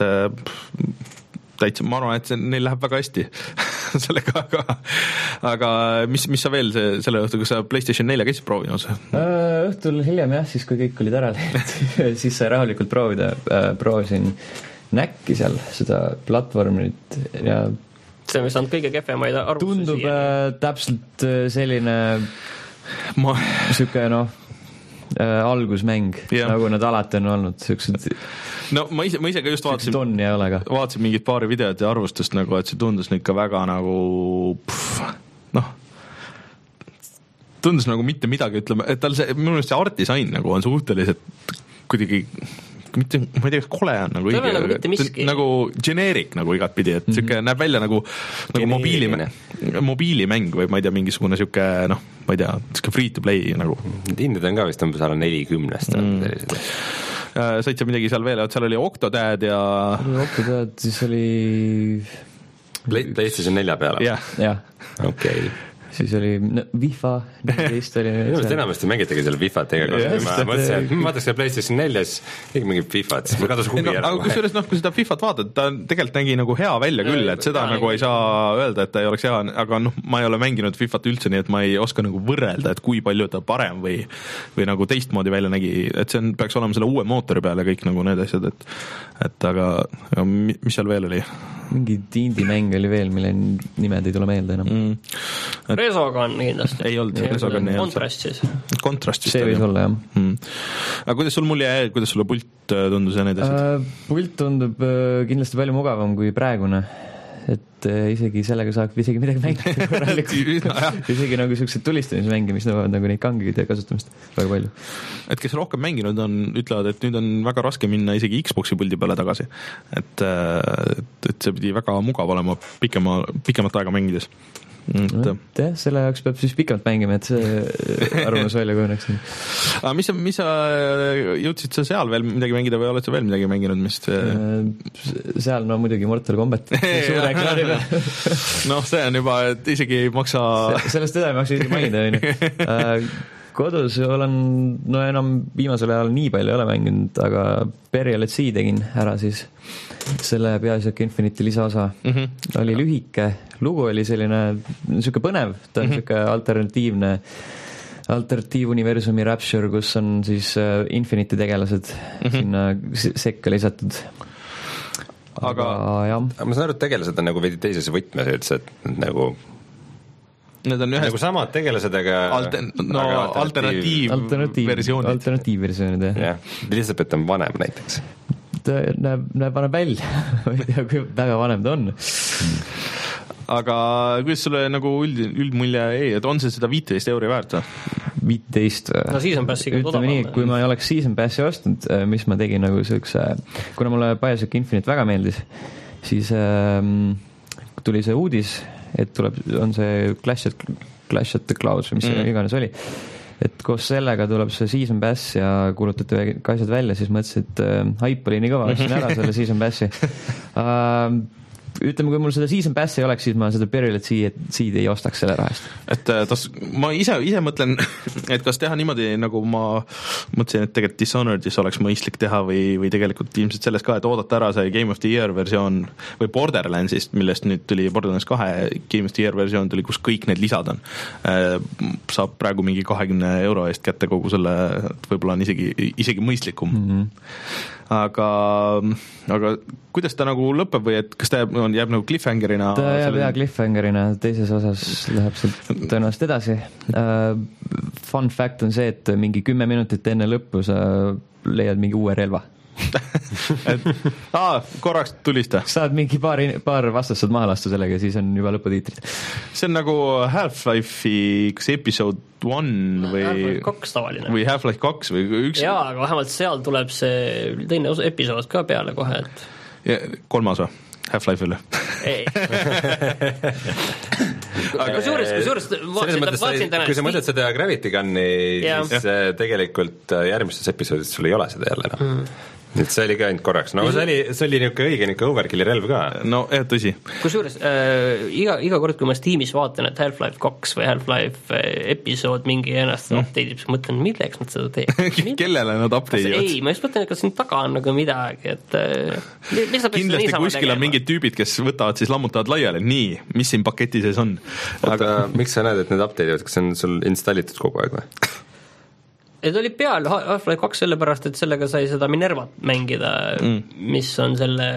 täitsa, ma arvan, et see, neil läheb väga hästi sellega, aga, aga mis, mis sa veel see, selle õhtu, kas sa PlayStation nelja käisid proovinud? Õhtul hiljem jah, siis kui kõik olid ära läinud siis sai rahulikult proovida, proovisin näkki seal seda platvormit ja see, mis on kõige kehvemaid arvustusi. Tundub äh, täpselt selline ma... siuke noh äh, algusmäng, yeah. Nagu nad alati on olnud siuksed. No ma ise, ma ise ka just vaatasin, vaatasin mingit paari videot ja arvustust nagu, et see tundus nüüd ka väga nagu pff, noh tundus nagu mitte midagi, ütleme, et tal see, minu meelest see art-disain nagu on suhteliselt kuidagi mitte, ma ei tea, kole on nagu õige, nagu, mitte nagu generic nagu igat pidi, et mm-hmm. siuke näeb välja nagu, nagu mobiili, mobiilimäng või ma ei tea, mingisugune siuke, noh, ma ei tea, siuke free to play nagu. Hinded on ka vist umbes alla nelikümnest mm. Said sa midagi seal veel, et seal oli Octodad ja Octodad, siis oli PlayStation nelja peale? jah, jah. okei okay. Siis oli no, Wifa neist oli enamasti mängitagi seal Wifat tegelikult, ma mõtlesin, et ma vaataks seal PlayStation nelja, siis keegi mängib Wifat, siis ma kadus huvi ära. Aga kusjuures noh, kui seda Wifat vaatad, ta tegelikult nägi nagu hea välja küll, et seda nagu ei saa öelda, et ta ei oleks hea, aga noh, ma ei ole mänginud Wifat üldse, nii et ma ei oska nagu võrrelda, et kui palju ta parem või, või nagu teistmoodi välja nägi, et see on, peaks olema selle uue mootori peale kõik nagu need asjad, et, et aga, aga mis seal veel oli? Mingi indie-mäng oli veel, mille nimed ei tule meelde enam mm. et... Resogun kindlasti ei olnud, Resogun ei olnud Kontrast siis Kontrast see võis olla, jah mm. Aga kuidas sul mulje, kuidas sulle pult tundus ja need asjad? Uh, pult tundub uh, kindlasti palju mugavam kui praegune, et uh, isegi sellega saab isegi midagi mängida korralikult isegi nagu siuksed tulistamismänge, mis nõuavad nagu neid kangide kasutamist väga palju. Et kes rohkem mänginud on, ütlevad, et nüüd on väga raske minna isegi Xboxi puldi peale tagasi, et, et, et see pidi väga mugav olema pikema, pikemat aega mängides. jah, selle jaoks peab siis pikalt mängima, et see arvamus välja kujuneks. Aga mis sa, mis sa jõudsid sa seal veel midagi mängida või oled sa veel midagi mänginud, mis seal no muidugi Mortal Combat suure ekraani peal. Noh, see on juba, et isegi ei maksa sellest teda ei maksa isegi mainida, on ju. Kodus olen, no enam viimasel ajal nii palju ei ole mänginud, aga Burial at Sea tegin ära siis selle Bioshock Infinite'i lisaosa. Mm-hmm. Oli lühike, lugu oli selline niisugune põnev, ta on niisugune mm-hmm. alternatiivne alternatiivuniversumi Rapture, kus on siis Infinite'i tegelased mm-hmm. sinna sekka lisatud. Aga, aga jah. Ma saan aru, et tegelased on nagu veidi teises võtmes üldse, et nagu need on ühes... nagu samad tegelased, aga Alter... no alternatiiv, alternatiiv versioonid. Alternatiivversioonid, jah. jah. Elizabeth on vanem näiteks. Ta näeb, näeb vanem välja. Ma ei tea, kui väga vanem ta on. Aga kuidas sulle nagu üld, üldmulje ei, et on see seda viiteist euri väärt? viiteist no Season Passiga ütleme nii, kui ma ei oleks Season Passi ostnud, mis ma tegin nagu siukse, kuna mulle Bioshock Infinite väga meeldis, siis ähm, tuli see uudis, et tuleb, on see Clash at, Clash at the Clouds või mis mm. see iganes oli, et koos sellega tuleb see Season Pass ja kuulutati ka asjad välja, siis mõtlesin, et äh, haip oli nii kõva, ostsin ära selle Season Passi. Uh, ütleme, kui mul seda Season Passi ei oleks, siis ma seda Burial at Sea'd ei ostaks selle rahast. Et tas, ma ise, ise mõtlen, et kas teha niimoodi, nagu ma mõtlesin, et tegelikult Dishonoredis oleks mõistlik teha või, või tegelikult ilmselt selles ka, et oodata ära see Game of the Year versioon või Borderlandsist, millest nüüd tuli Borderlands kahe Game of the Year versioon tuli, kus kõik need lisad on. Saab praegu mingi kahekümne euro eest kätte kogu selle, võib-olla on isegi, isegi mõistlikum. Mm-hmm. Aga, aga kuidas ta nagu lõpeb või et kas ta jääb, on, jääb nagu cliffhangerina? Ta jääb selle... hea cliffhangerina, teises osas läheb see tõenäoliselt edasi. Uh, fun fact on see, et mingi kümme minutit enne lõppu sa leiad mingi uue relva. et, aa, korraks tulista. Saad mingi paar, paar vastast saad maha lasta sellega, siis on juba lõputiitrid. See on nagu Half-Life'i kas episode one või Half-Life kaks tavaline. Või Half-Life kaks või üks. Jaa, aga vähemalt seal tuleb see teine osa episood ka peale kohe, et ja, kolmas või? Half-Life'ile? Ei. aga kusjuures, kusjuures vaatsin, vaatsin täna kui sa mõtled seda Gravity Gunni, siis ja. Tegelikult järgmistes episoodis sul ei ole seda jälle enam mm. Et see oli ka ainult korraks, no see oli, see oli niisugune õige niisugune overkilli relv ka. No jah, tõsi. Kusjuures äh, iga, iga kord, kui ma Steamis vaatan, et Half-Life kaks või Half-Life episood mingi ennast mm. update'ib, siis mõtlen, milleks nad seda teevad? Kellele nad update'ivad? Ei, ma just mõtlen, et kas siin taga on nagu midagi, et äh, kindlasti kuskil on mingid tüübid, kes võtavad siis lammutavad laiali, nii, mis siin paketi sees on. Aga miks sa näed, et need update'ivad, kas see on sul installitud kogu aeg või? Et oli peal Half-Life kaks sellepärast, et sellega sai seda Minervat mängida, mm. mis on selle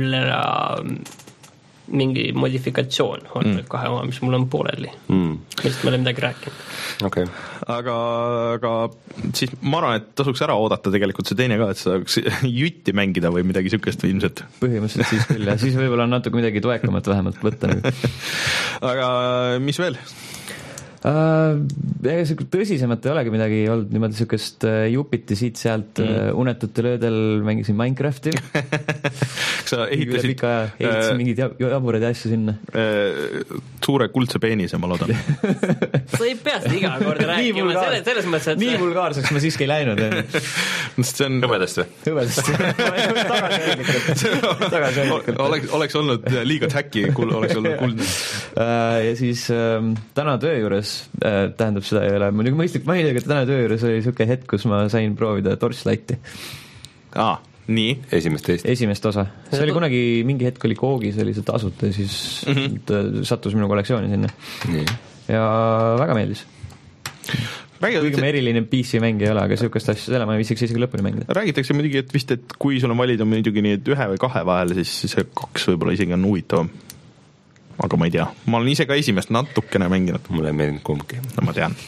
mingi modifikatsioon Half-Life kahe oma, mis mul on pooleli mm. millest ma olen midagi rääkinud okay. aga, aga siis ma arvan, et tasuks ära oodata tegelikult see teine ka, et saaks jutti mängida või midagi sükest või ilmselt põhimõtteliselt siis küll ja siis võib-olla on natuke midagi toekamat vähemalt võtta aga mis veel? Uh, ega see tõsisemat ei olegi midagi olnud, niimoodi sükest uh, jupiti siit-sealt mm. uh, unetute löödel mängisin Minecrafti sa ehitasid pika aja, ehitasin äh, mingeid jaburaid asju sinna äh, suure kuldse peenise, ma loodan sa ei pea seda iga kord rääkima selles, selles mõttes, et nii vulgaarseks ma siiski ei läinud see on hõbedast või? hõbedast tagasihoidlikult oleks, oleks olnud liiga täkki, oleks olnud kuldne uh, ja siis um, täna töö juures tähendab seda ei ole muidugi mõistlik mainida, et täna töö juures oli niisugune hetk, kus ma sain proovida Torchlighti. Aa, nii? Esimest teist? Esimest osa. See oli kunagi, mingi hetk oli koogis, oli see tasuta ja siis mm-hmm. ta sattus minu kollektsiooni sinna. Nii. Ja väga meeldis. Kuigi ma eriline P C mäng ei ole, aga niisugust asja, selle ma viisiks isegi lõpuni mängida. Räägitakse muidugi, et vist, et kui sul on valida muidugi nii, et ühe või kahe vahel, siis see kaks võib-olla isegi on huvitavam. Aga ma ei tea, ma olen ise ka esimest natukene mänginud. Mulle ei meeldinud kumbki. No ma tean.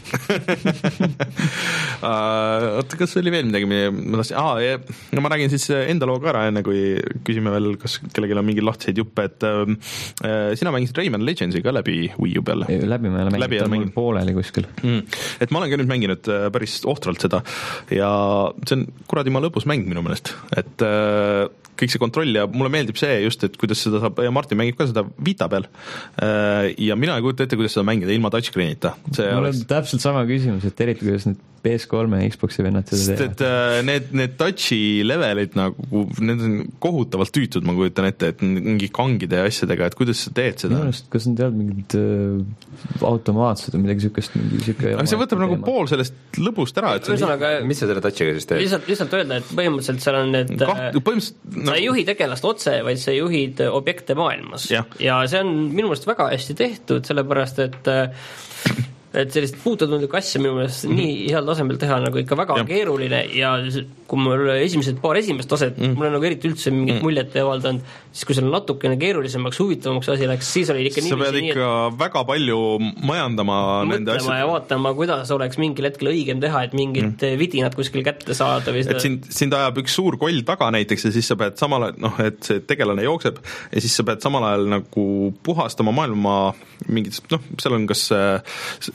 Oota, kas oli veel midagi? Ma, tahtsin, aa, ja, no ma räägin siis enda looga ära, enne kui küsime veel, kas kellelgi on mingi lahtseid juppe, et äh, sina mängisid Rayman Legendsi ka läbi Wii U peale. Läbi ma ei ole mänginud, ta on mul pooleli kuskil. Mm. Et ma olen ka nüüd mänginud päris ohtralt seda ja see on kuradi ma lõpus mäng minu meelest, et äh, kõik see kontroll ja mulle meeldib see just, et kuidas seda saab, ja Martin mängib ka seda Vita peal ja mina ei kujuta ette, kuidas seda mängida ilma touchscreenita. Mul oleks... on täpselt sama küsimus, et eriti kuidas need P S kolme ja Xboxi vennad seda teevad. Et need, need touchi levelid nagu, need on kohutavalt tüütud, ma kujutan ette, et mingi kangide ja asjadega, et kuidas sa teed seda? Minust, kas need tead mingid äh, automaatsed või midagi sükest, mingi süke aga see võtab nagu pool sellest lõbust ära, et see on... mis sa selle touchiga siis teed? Lihtsalt, lihtsalt öelda, et põhimõtteliselt seal on need Kaht, põhimõtteliselt sa ei juhi tegelast otse, vaid sa juhid objekte maailmas ja, ja see on minu meelest väga hästi tehtud, sellepärast et et sellist puututundlikku asja minu meelest mm-hmm. nii heal tasemel teha nagu ikka väga ja. Keeruline ja kui mul esimesed paar esimest taset mm-hmm. mul on nagu eriti üldse mingit mm-hmm. muljet ei avaldanud, siis kui seal natukene keerulisemaks, huvitavamaks asi läks, siis oli ikka sa pead ikka et, väga palju majandama nende asjad ja vaatama, kuidas oleks mingil hetkel õigem teha, et mingid mm-hmm. vidinad kuskil kätte saada või seda... et sind, sind ajab üks suur koll taga näiteks ja siis sa pead samal ajal, noh, et see tegelane jookseb ja siis sa pead samal ajal nagu puhastama maailma mingid, noh, seal on kas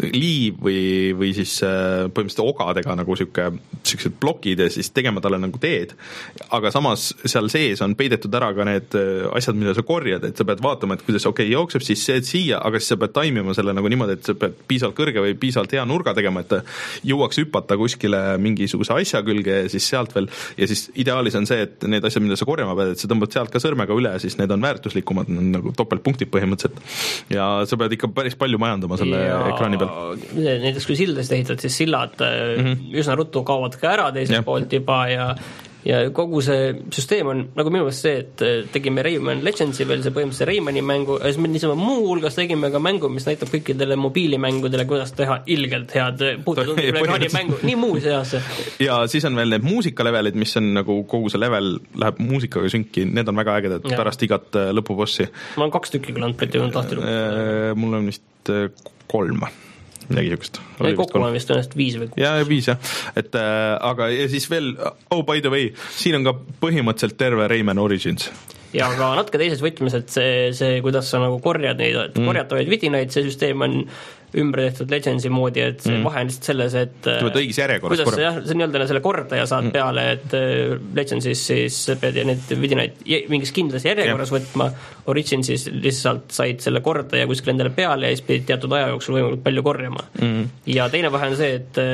liiv või, või siis põhimõtteliselt ogadega nagu sihuke, siuksed plokid ja siis tegema talle nagu teed, aga samas seal sees on peidetud ära ka need asjad, mida sa korjad, et sa pead vaatama, et kuidas okei okay, jookseb siis see siia, aga siis sa pead taimima selle nagu niimoodi, et sa pead piisavalt kõrge või piisavalt hea nurga tegema, et jõuaks hüpata kuskile mingisuguse asja külge ja siis sealt veel, ja siis ideaalis on see, et need asjad, mida sa korjama pead, et sa tõmbad sealt ka sõrmega üle, siis need on väärtuslikumad, nagu topeltpunktid põhimõtteliselt. Ja sa pead ikka päris palju majandama selle ja ekraani peal. Näiteks kui sildast ehitad, siis sillad mm-hmm. üsna ruttu kaovad ka ära teisest poolt juba ja ja kogu see süsteem on nagu minu meelest see, et tegime Rayman Legendsi veel see põhimõtteliselt Raymani mängu ja siis me niisama muu hulgas tegime ka mängu, mis näitab kõikidele mobiilimängudele, kuidas teha ilgelt head puutetundlikule ekraani mängu, nii muu seas. Ja siis on veel need muusikalevelid, mis on nagu kogu see level läheb muusikaga sünki, need on väga ägedad ja. Pärast igat lõpubossi. Ma olen kaks tükki klantpeti on tahtnud. Mul on vist kolm midagi niisugust. Kokku on vist ennast viis või kuus. Ja, viis jah. Et, äh, aga ja siis veel, oh by the way, siin on ka põhimõtteliselt terve Rayman Origins. Ja aga natuke teises võtmes, et see, see kuidas sa nagu korjad neid, et mm. korjatavaid vidinaid, see süsteem on ümber tehtud Legendsi moodi, et see mm. vahe on lihtsalt selles, et tuleb õigis järjekorras kuidas jah, see nii-öelda selle kordaja saad mm. peale, et Legendsis siis pead need vidinaid mingis kindlas järjekorras yeah. võtma, Originsis lihtsalt said selle kordaja kuskil endale peale ja siis pidid teatud aja jooksul võimalikult palju korjama. Mm. Ja teine vahe on see,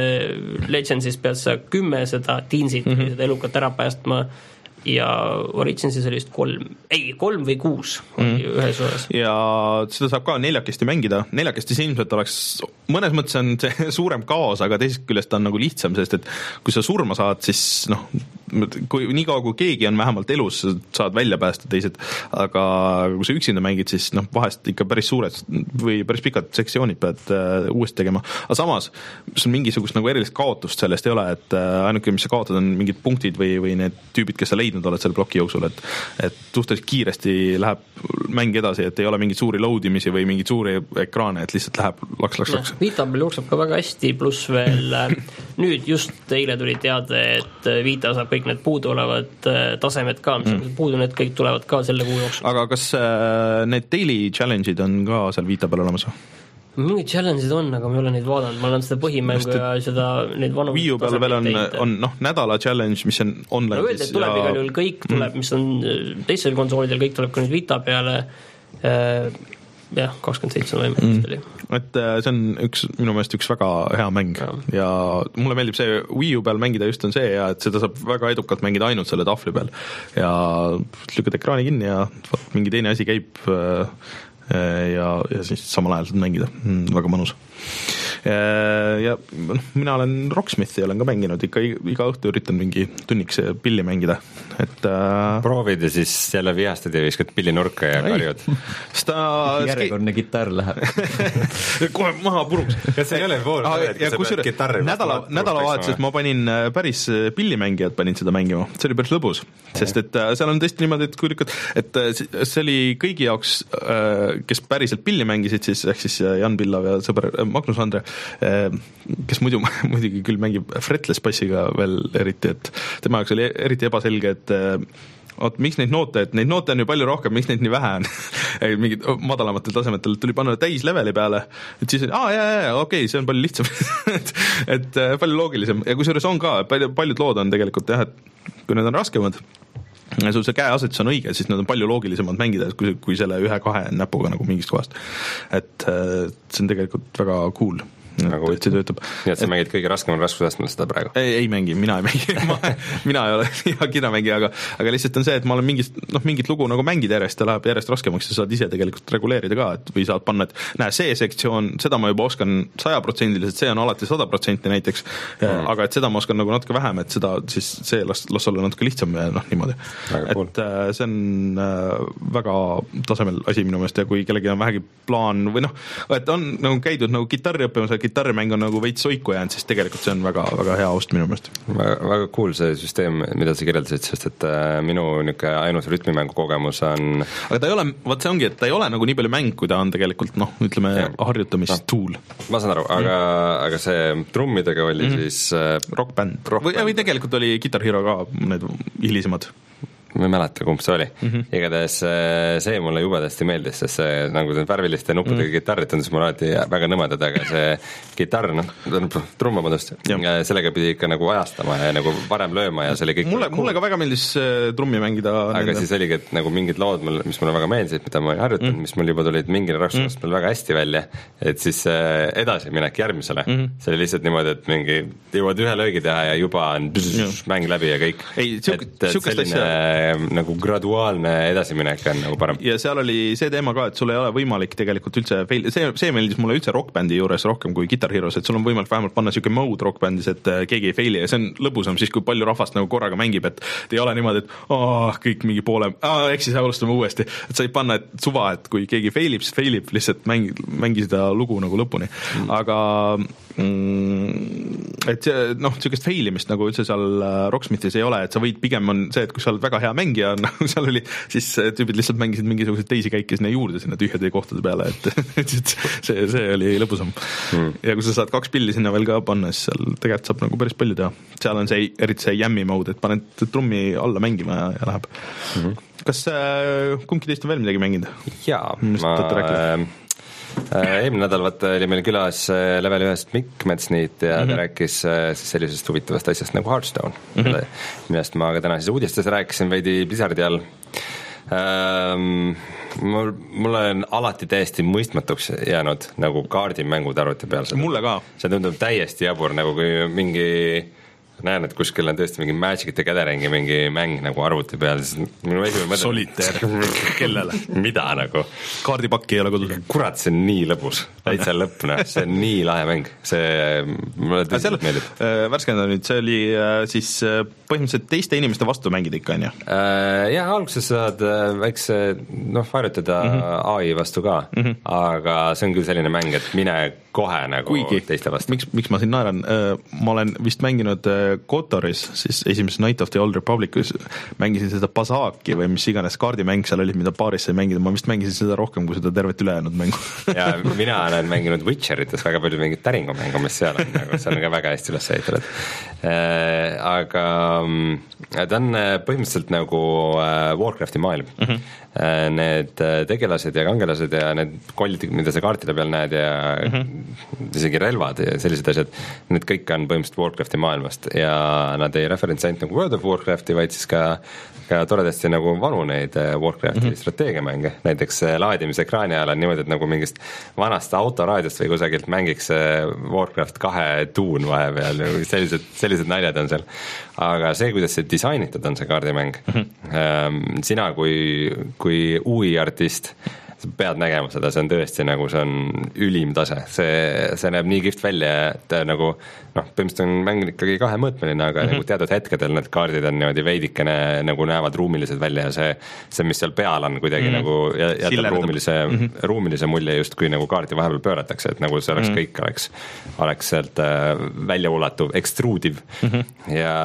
et Legendsis pead sa kümme seda tiinsit mm -hmm. seda elukat ära päästma ja Originsis oli vist kolm, ei, kolm või kuus oli mm. ühes osas. Ja seda saab ka neljakesti mängida, neljakesti see ilmselt oleks, mõnes mõttes on see suurem kaos, aga teisest küljest on nagu lihtsam, sest et kui sa surma saad, siis noh, kui nii kaua kui keegi on vähemalt elus, saad välja päästa teised, aga kui sa üksinda mängid, siis noh, vahest ikka päris suured või päris pikad sektsioonid pead uh, uuesti tegema, aga samas sul mingisugust nagu erilist kaotust sellest ei ole, et uh, ainuke, mis sa kaotad, on mingid punktid või, või need tüübid, kes sa leidnud oled selle ploki jooksul, et, et suhteliselt kiiresti läheb mäng edasi, et ei ole mingeid suuri loadimisi või mingeid suuri ekraane, et lihtsalt läheb laks, laks, laks. Vita peal jookseb ka väga hästi, pluss veel nüüd just eile tuli teade, et Vita saab kõik need puudu olevad tasemed ka, mis mm. puudu, need kõik tulevad ka selle kuu jooksul. Aga kas äh, need daily challenge'id on ka seal Vita peal olemas? Mingid challenge'id on, aga ma ei ole neid vaadanud, ma olen seda põhimängu ja seda neid vanu Wii U peal veel on, on noh, nädala challenge, mis on online. No öeldi, et tuleb ja... igal juhul kõik tuleb, mm. mis on teisel konsoolidel, kõik tuleb ka nüüd Vita peale äh, jah, kakskümmend seitse novembrist oli. Et see on üks, minu meelest üks väga hea mäng ja. ja mulle meeldib see Wii U peal mängida just on see ja et seda saab väga edukalt mängida ainult selle tahvli peal ja lükkad ekraani kinni ja mingi teine asi käib ja, ja siis samal ajal saad mängida, väga mõnus. Ja mina olen Rocksmithi olen ka mänginud, ikka iga õhtu üritan mingi tunniks pilli mängida, et äh... proovid ja siis jälle vihastad ja viskad pilli nurka ja karjud. järjekordne kitarr läheb kohe maha puruks. ja see ei ole pool ah, ja kusjuures nädala, nädalavahetuses ma panin päris pillimängijad panin seda mängima, see oli päris lõbus, sest et seal on tõesti niimoodi, et kui lükkad, et see oli kõigi jaoks, kes päriselt pilli mängisid, siis ehk siis Jan Pillav ja sõber Magnus Andre, kes muidu muidugi küll mängib fretless bassiga veel eriti, et tema jaoks oli eriti ebaselge, et oot, miks neid noote, et neid noote on ju palju rohkem, miks neid nii vähe on mingid madalamatel tasemetel tuli panna täis leveli peale, et siis aa, jaa, jaa, okei, okay, see on palju lihtsam et, et palju loogilisem ja kusjuures on ka, palju, paljud lood on tegelikult jah, et kui need on raskemad ja sul see käeasetus on õige, siis nad on palju loogilisemad mängida, kui, kui selle ühe-kahe näpuga nagu mingist kohast. Et see on tegelikult väga cool. Nagu et see töötab. Nii et sa mängid kõige raskemal raskusastmel seda praegu? Ei, ei mängi, mina ei mängi ma, mina ei ole hea kirjamängija, aga, aga lihtsalt on see, et ma olen mingit, noh, mingit lugu nagu mängid järjest ja läheb järjest raskemaks ja saad ise tegelikult reguleerida ka, et või saad panna, et näe, see sektsioon, seda ma juba oskan saja protsendiliselt, see on alati sada protsenti näiteks, mm. aga et seda ma oskan nagu natuke vähem, et seda siis see las, las olla natuke lihtsam ja noh, niimoodi. Väga et cool. See on väga tasemel asi minu meelest ja kui kellegi on vähegi plaan või noh, et on nagu käidud nagu kitarri õppimas, kitarrimäng on nagu veits soiku jäänud, siis tegelikult see on väga, väga hea ost minu meelest. Väga, väga cool see süsteem, mida sa kirjeldasid, sest et äh, minu niisugune ainus rütmimängu kogemus on aga ta ei ole, vaat see ongi, et ta ei ole nagu nii palju mäng, kui ta on tegelikult noh, ütleme ja. harjutamistuul no,. Ma saan aru, aga, mm. aga see trummidega oli mm. siis äh, rock band rock või, või tegelikult oli Guitar Hero ka need hilisemad ma ei mäleta, kumb see oli mm. -hmm. igatahes see mulle jubedasti meeldis, sest see nagu värviliste nuppudega mm. kitarrit on, siis mul alati väga nõmedad, aga see kitarr, noh, trummavadust, sellega pidi ikka nagu ajastama ja nagu varem lööma ja see oli kõik mulle, mulle ka väga meeldis trummi mängida. Aga nende. Siis oligi, et nagu mingid lood, mis mulle väga meeldisid, mida ma olin harjutanud mm., mis mul juba tulid mingil raksunast mm. väga hästi välja, et siis edasi minek järgmisele. Mm. See oli lihtsalt niimoodi, et mingi jõuad ühe löögi teha ja juba on bzz, mäng läbi ja kõik. Ei, siuk, et, et selline asja. Nagu graduaalne edasiminek on nagu parem. Ja seal oli see teema ka, et sul ei ole võimalik tegelikult üldse fail, see, see meeldis mulle üldse rockbändi juures rohkem kui Guitar Heroes, et sul on võimalik vähemalt panna siuke mode rockbändis, et keegi ei faili ja see on lõbusam siis, kui palju rahvast nagu korraga mängib, et ei ole niimoodi, et oh, kõik mingi poole, ah, eks siis alustame uuesti, et sa ei panna et suva, et kui keegi failib, siis failib, lihtsalt mängi, mängi seda lugu nagu lõpuni, mm. aga mm, et see, noh, siukest failimist nagu üldse seal Rocksmithis ei ole, et sa võid, pigem on see, et kui sa oled väga hea mängija, nagu seal oli, siis tüübid lihtsalt mängisid mingisuguseid teisi käike sinna juurde, sinna tühjade kohtade peale, et, et see, see oli lõbusam mm. ja kui sa saad kaks pilli sinna veel ka panna, siis seal tegelikult saab nagu päris palju teha, seal on see, eriti see jammi mode, et paned trummi alla mängima ja, ja läheb mm. -hmm. Kas äh, kumbki teist on veel midagi mänginud? Jaa, ma eelmine nädal vaata oli meil külas level ühest Mikk Metsniit ja mm-hmm. ta rääkis siis sellisest huvitavast asjast nagu Hearthstone mm-hmm., millest ma ka täna siis uudistes rääkisin veidi Blizzardi all. Ähm, mul, mulle on alati täiesti mõistmatuks jäänud nagu kaardimängud arvuti peal. Mulle ka. See tundub täiesti jabur, nagu kui mingi näen, et kuskil on tõesti mingi Magic the Gatheringi mingi mäng nagu arvuti peal, siis minu esimene mõte Solitaire, kellele? Mida nagu? Kaardipakki ei ole kodus. Kurat, see on nii lõbus, täitsa lõpne, see on nii lahe mäng, see mulle tõesti meeldib. Äh, värskenda nüüd, see oli äh, siis äh, põhimõtteliselt teiste inimeste vastu mängida ikka, on ju? Äh, jah, alguses saad äh, väikse, noh, harjutada mm -hmm. A I vastu ka, mm -hmm. aga see on küll selline mäng, et mine kohe nagu Kuigi, teiste vastu. Miks, miks ma siin naeran? Äh, ma olen vist mänginud äh, Kotoris, siis esimeses Night of the Old Republicus mängisin seda Bazaaki või mis iganes kaardimäng seal oli, mida paaris sai mängida, ma vist mängisin seda rohkem kui seda tervet ülejäänud mängu. ja mina olen mänginud Witcherites väga palju mingit täringumängu, mis seal on, nagu see on ka väga hästi üles ehitatud. Äh, aga ta on põhimõtteliselt nagu Warcrafti maailm. Mm-hmm. Need tegelased ja kangelased ja need kollid, mida sa kaartide peal näed ja mm-hmm. isegi relvad ja sellised asjad, need kõik on põhimõtteliselt Warcrafti maailmast ja nad ei referentsi ainult nagu World of Warcrafti, vaid siis ka, ka toredasti nagu vanu neid Warcrafti mm-hmm. strateegiamänge. Näiteks laadimise ekraani ajal on niimoodi, et nagu mingist vanast autoraadiost või kusagilt mängiks Warcraft kahe tuun vahepeal, sellised, sellised naljad on seal. Aga see, kuidas see disainitud on, see kaardimäng, mm-hmm. sina kui, kui U I-artist sa pead nägema seda, see on tõesti nagu, see on ülim tase, see, see näeb nii kihvt välja, et nagu noh, põhimõtteliselt on mäng ikkagi kahemõõtmeline, aga mm-hmm. nagu teatud hetkedel need kaardid on niimoodi veidikene nagu näevad ruumilised välja ja see, see, mis seal peal on kuidagi mm-hmm. nagu jätab ruumilise, mm-hmm. ruumilise mulje just kui nagu kaardi vahepeal pööratakse, et nagu see oleks mm-hmm. kõik oleks, oleks sealt äh, välja ulatuv, extrudiv mm-hmm. ja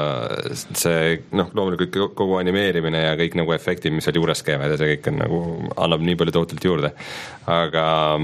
see noh, loomulikult kogu animeerimine ja kõik nagu efektid, mis seal juures käivad ja see kõik on nagu, annab nii palju tohutult juurde, aga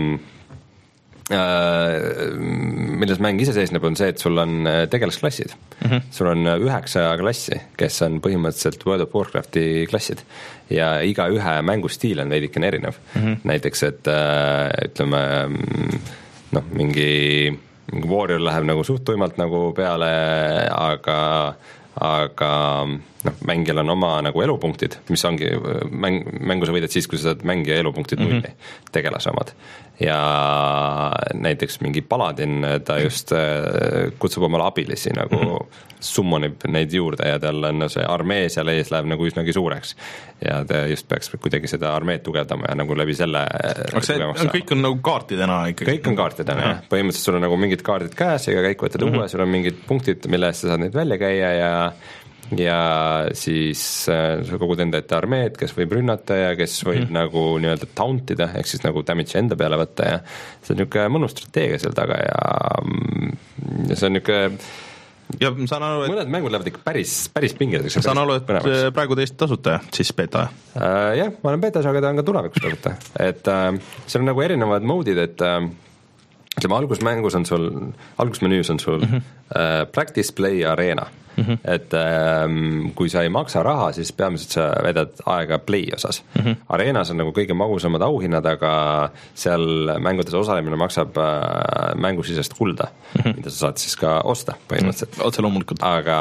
äh, milles mäng ise seisneb, on see, et sul on tegelasklassid mm-hmm. sul on üheksa klassi, kes on põhimõtteliselt World of Warcrafti klassid ja iga ühe mängustiil on veidikene erinev mm-hmm. näiteks, et äh, ütleme noh, mingi, mingi warrior läheb nagu suht tuimalt nagu peale, aga aga noh, mängijal on oma nagu elupunktid, mis ongi mäng, mängu sa võidad siis, kui sa saad mängija elupunktid nulli mm-hmm. tegelase omad ja näiteks mingi paladin, ta just kutsub omale abilisi nagu mm-hmm. summonib neid juurde ja tal on see armee seal ees läheb nagu üsnagi suureks ja ta just peaks kuidagi seda armeed tugevdama ja nagu läbi selle see, kõik on nagu kaartidena ikkagi? Kõik on kaartidena, jah. Põhimõtteliselt sul on nagu mingid kaardid käes ja kõik võtad mm-hmm. uue, sul on mingid punktid, mille eest sa saad neid välja käia ja ja siis äh, sa kogud enda ette armeed, kes võib rünnata ja kes võib mm. nagu nii-öelda tauntida, ehk siis nagu damage enda peale võtta ja see on niisugune mõnus strateegia seal taga ja, ja see on niisugune ja saan aru, et mõned mängud lähevad ikka päris, päris pingeliseks. Saan aru, et põnevaks. Praegu teist tasuta, siis beta? Äh, jah, ma olen betas, aga ta on ka tulevikus tasuta. Et äh, seal on nagu erinevad moodid, et äh, ütleme, algusmängus on sul, algusmenüüs on sul mm-hmm. äh, practice, play ja arena mm-hmm. et ähm, kui sa ei maksa raha, siis peamiselt sa vedad aega play osas mm-hmm. areenas on nagu kõige magusamad auhinnad, aga seal mängudes osalemine maksab äh, mängusisest kulda mm-hmm. mida sa saad siis ka osta põhimõtteliselt mm-hmm. otse loomulikult. aga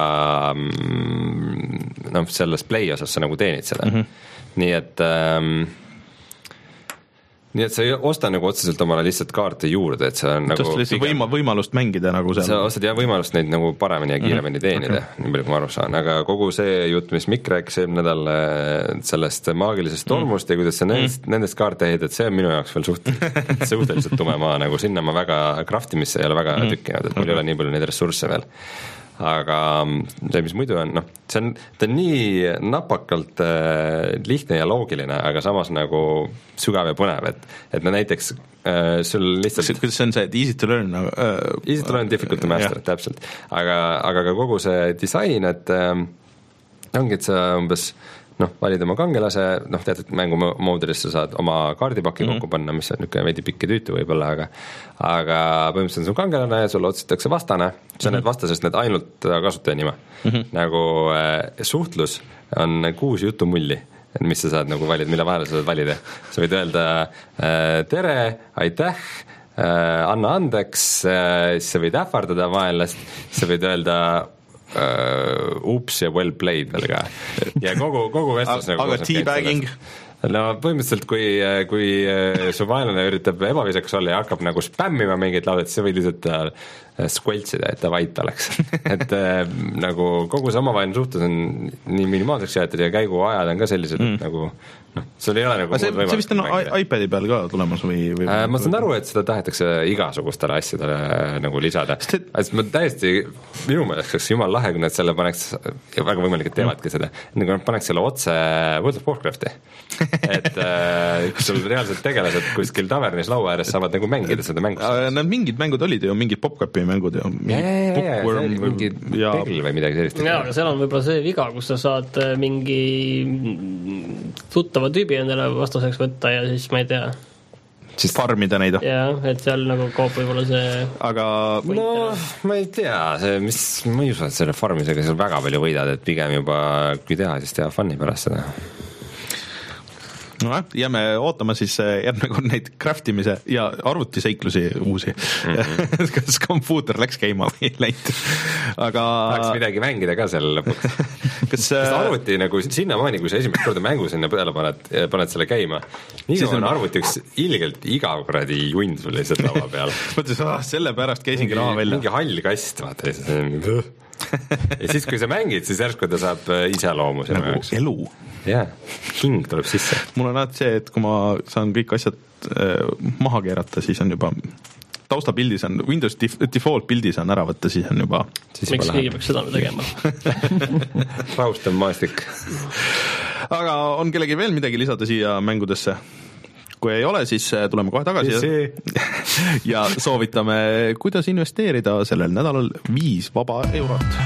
mm, noh, selles play osas sa nagu teenid seda mm-hmm. nii et ähm, nii et sa ei osta nagu otseselt omale lihtsalt kaarte juurde, et see on nagu pigem... võima, võimalust mängida nagu seal. Sa ostad jah võimalust neid nagu paremini ja kiiremini mm-hmm. teenida okay., nii palju kui ma aru saan, aga kogu see jutt, mis Mikk rääkis eelmine nädal sellest maagilisest tolmust mm-hmm. ja kuidas sa nendest, mm-hmm. nendest kaarte ehitad, see on minu jaoks veel suht, suhteliselt tume maa, nagu sinna ma väga craftimisse ei ole väga mm-hmm. tükkinud, et mul ei ole nii palju neid ressursse veel. Aga see, mis muidu on, noh, see on, ta on nii napakalt äh, lihtne ja loogiline, aga samas nagu sügav ja põnev, et, et no näiteks äh, sul lihtsalt kuidas see on see, et easy to learn uh, easy to learn, difficult to master, yeah. täpselt, aga, aga ka kogu see disain, et äh, ongi, et sa umbes noh, valid oma kangelase, noh, teatud mängu moodidesse saad oma kaardipaki mm-hmm. kokku panna, mis on niisugune veidi pikk ja tüütu võib-olla, aga aga põhimõtteliselt on sul kangelane ja sulle otsitakse vastane, see on mm-hmm. need vastasest need ainult kasutajanime mm-hmm. nagu äh, suhtlus on kuus jutumulli, mis sa saad nagu valida, mille vahele sa saad valida, sa võid öelda äh, tere, aitäh äh, anna andeks äh, siis sa võid ähvardada vaenlast, sa võid öelda Uh, ups ja well played veel ka ja kogu, kogu vestlus nagu aga teabagging? No põhimõtteliselt, kui, kui su vaenlane üritab ebaviisakas olla ja hakkab nagu spämmima mingeid laudet, siis sa võid lihtsalt squeltsida, et ta vait oleks et nagu kogu see omavaheline suhtlus on nii minimaalseks jäetud ja käiguajad on ka sellised mm. nagu noh, sul ei ole nagu see, see vist on iPadi peal ka tulemas või, või äh, ma saan aru, et seda tahetakse igasugustele asjadele nagu lisada et ma täiesti, minu meelest oleks jumal lahe, kui nad selle paneks ja väga võimalik, et teevadki mm. seda, nagu nad paneks selle otse World of Warcrafti et äh, sul reaalselt tegelased kuskil tavernis laua ääres saavad nagu mängida seda mängu nad mingid mängud olid ju, mingid PopCapi mängud ja mingi Perl või midagi sellist jaa, aga seal on võib-olla see viga, kus sa saad mingi tuttava tüübi endale vastaseks võtta ja siis ma ei tea siis farmida neid jah, et seal nagu kaob võib-olla see aga no ma ei tea, see, mis ma ei usu, et selle farmisega seal väga palju võidad, et pigem juba kui teha, siis teha fun'i pärast seda no jääme ootama siis järgmine kord neid craftimise ja arvutiseiklusi uusi mm-hmm. kas kompuuter läks käima või ei läinud aga tahaks midagi mängida ka seal lõpuks kas arvuti nagu sinnamaani, kui sa esimest korda mängu sinna peale paned, paned selle käima nii siis on arvuti üks ilgelt igav kuradi junn sul lihtsalt laua peal mõtles, ah, selle pärast käisingi raha välja mingi hall kast, vaata ja siis kui sa mängid, siis järsku ta saab iseloomu nagu elu jah, hing tuleb sisse mul on alati see, et kui ma saan kõik asjad äh, maha keerata, siis on juba taustapildis on, Windows default pildis on ära võtta, siis on juba siis miks keegi peaks seda tegema raustav maastik aga on kellegi veel midagi lisada siia mängudesse? Kui ei ole, siis tuleme kohe tagasi ja, ja soovitame, kuidas investeerida sellel nädalal viis vaba eurot.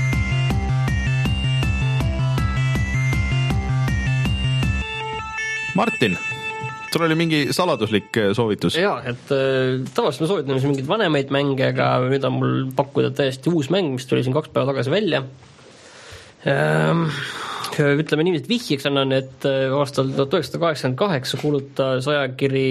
Martin, sul oli mingi saladuslik soovitus? Jaa, et äh, tavaliselt me soovitame mingeid vanemaid mänge, aga nüüd on mul pakkuda täiesti uus mäng, mis tuli siin kaks päeva tagasi välja. Ähm, ütleme niiviisi, et vihjeks annan, et aastal tuhat üheksasada kaheksakümmend kaheksa kuulutas ajakiri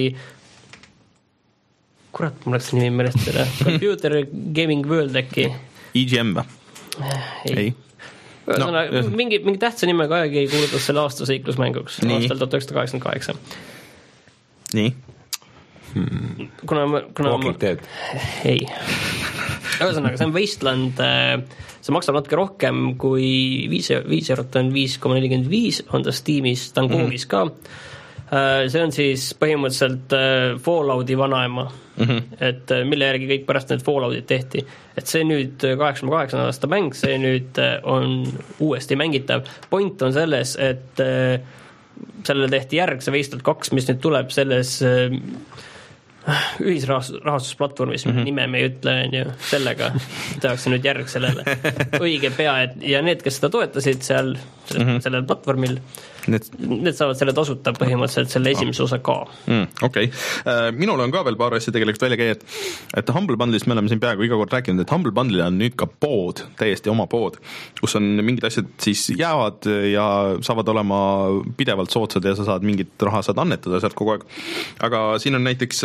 kurat, mul läks nimi meelest selle Computer Gaming World äkki E G M ei, ei. No, mingi, mingi tähtsa nimega ajakiri kuulutas selle aasta seiklusmänguks nii. Aastal tuhat üheksasada kaheksakümmend kaheksa nii hmm. kuna, kuna Walking ma... Dead ei ühesõnaga, see on Wasteland, see maksab natuke rohkem kui viis, viis eurot, on viis koma nelikümmend viis, on ta Steamis, ta on koomis ka. See on siis põhimõtteliselt Fallouti vanaema, mm-hmm. et mille järgi kõik pärast need Falloutit tehti. Et see nüüd kaheksakümne kaheksa aasta mäng, see nüüd on uuesti mängitav. Point on selles, et sellele tehti järg, see Wasteland kaks, mis nüüd tuleb selles ühisrahastusplatvormis mm-hmm. nime me ei ütle, on ju, sellega tehakse nüüd järg sellele õige pea, et ja need, kes seda toetasid seal mm-hmm. sellel platvormil, need... need saavad selle tasuta põhimõtteliselt selle esimese osa ka mm,. Okei okay. Minul on ka veel paar asja tegelikult välja käia, et, et Humble Bundle'ist me oleme siin peaaegu iga kord rääkinud, et Humble Bundle'il on nüüd ka pood, täiesti oma pood, kus on mingid asjad siis jäävad ja saavad olema pidevalt soodsad ja sa saad mingit raha saad annetada sealt kogu aeg. Aga siin on näiteks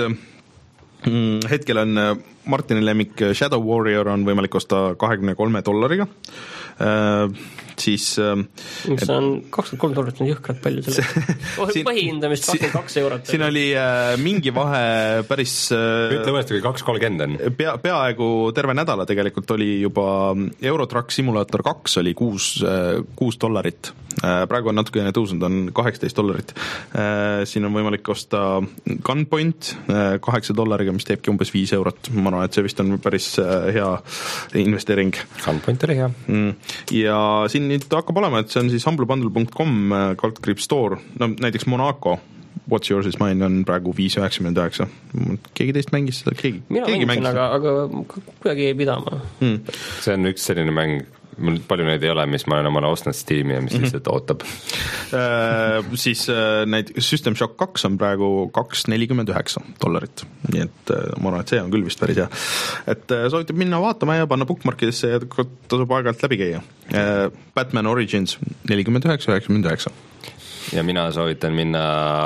mm, hetkel on Martini lemmik Shadow Warrior on võimalik osta kahekümne kolme dollariga. Äh, siis mis on kakskümmend kolm dollarit on jõhkralt palju selle põhihindamist kakskümmend kaks eurot. Siin oli äh, mingi vahe päris äh, ütle uuesti, kui kaks kolmkümmend on. Pea, peaaegu terve nädala tegelikult oli juba Eurotrack Simulator kaks oli kuus, kuus dollarit. Äh, praegu on natuke tõusnud, on kaheksateist dollarit. Äh, siin on võimalik osta Gunpoint äh, kaheksa dollariga, mis teebki umbes viis eurot. Ma arvan, et see vist on päris äh, hea investeering. Gunpoint oli hea. Mm. Ja siin nüüd hakkab olema, et see on siis humblebundle dot com kaldkriips store, no näiteks Monaco What's Yours is Mine on praegu viis üheksakümmend üheksa. Keegi teist mängis seda? Keegi, mina keegi mängisin, aga, aga kuidagi ei pidama hmm. See on üks selline mäng, mul palju neid ei ole, mis ma olen omale ostnud Steam'i ja mis mm-hmm. lihtsalt ootab äh, siis äh, neid System Shock kaks on praegu kaks nelikümmend üheksa dollarit, nii et äh, ma arvan, et see on küll vist päris hea, et äh, soovitab minna vaatama ja panna bookmarkidesse ja tasub aeg-ajalt läbi käia. äh, Batman Origins nelikümmend üheksa üheksakümmend üheksa ja mina soovitan minna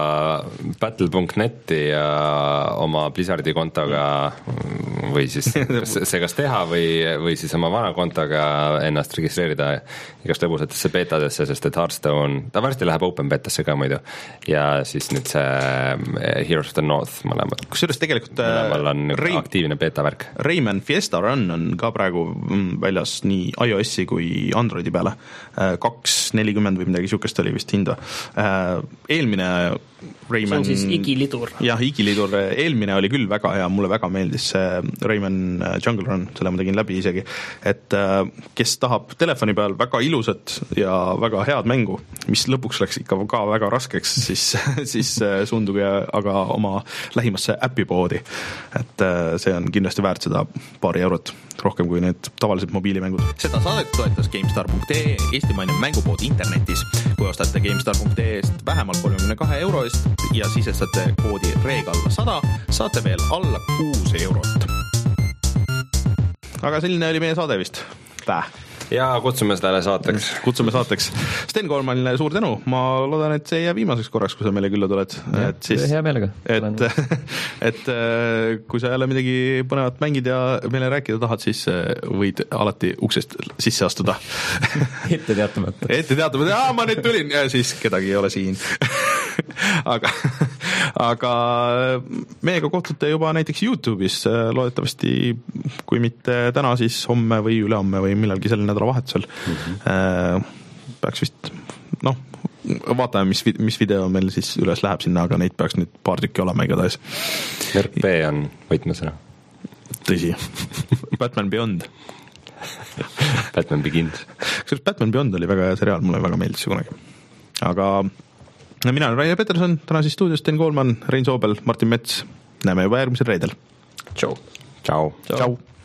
battle dot neti ja oma Blizzardi kontoga või siis see kas teha või, või siis oma vana kontoga ennast registreerida igast lõbusatesse betadesse, sest et Hearthstone, ta varsti läheb open betasse ka muidu ja siis nüüd see Heroes of the North mõlemad. Kusjuures tegelikult mõlemal on Ray... aktiivne beta värk. Rayman Fiesta Run on ka praegu väljas nii iOS-i kui Androidi peale. kaks nelikümmend või midagi sihukest oli vist hinda. Eelmine Rayman, see on siis igilidur. Jah, igilidur, eelmine oli küll väga hea, mulle väga meeldis see Rayman Jungle Run, selle ma tegin läbi isegi, et kes tahab telefoni peal väga ilusat ja väga head mängu, mis lõpuks läks ikka ka väga raskeks, siis, siis suunduge aga oma lähimasse äpipoodi, et see on kindlasti väärt seda paari eurot rohkem kui need tavalised mobiilimängud. Seda saadet toetas GameStar dot ee, eestimaine mängupood internetis. Kui ostate GameStar dot ee-st vähemalt kolmekümne kahe euro eest ja sisestate koodi reegalla sada, saate veel alla kuus eurot. Aga selline oli meie saade vist. Päh. Ja kutsume seda saateks. Kutsume saateks. Sten Koolmanile suur tänu. Ma loodan, et see jää viimaseks korraks, kui sa meile külla tuled. Ja, et siis, hea meelega. Et, et kui sa jälle midagi põnevat mängid ja meile rääkida tahad, siis võid alati uksest sisse astuda. Ette teatamata. Ette teatamata. Jaa, ma nüüd tulin. Ja siis kedagi ei ole siin. aga, aga meiega kohtute juba näiteks YouTube'is loodetavasti, kui mitte täna, siis homme või ülehomme või millalgi selle nädalavahetusel. Mm-hmm. Peaks vist, noh, vaatame, mis, mis video meil siis üles läheb sinna, aga neid peaks nüüd paar tükki olema igatahes. R P on võtmesõna. Tõsi. Batman Beyond. Batman Begins. Kusjuures Batman Beyond oli väga hea seriaal, mulle väga meeldis kunagi. Aga mina olen Rainer Peterson, täna siis stuudios Sten Koolman, Rein Soobel, Martin Mets. Näeme juba järgmisel reedel. Tšau. Tšau. Tšau.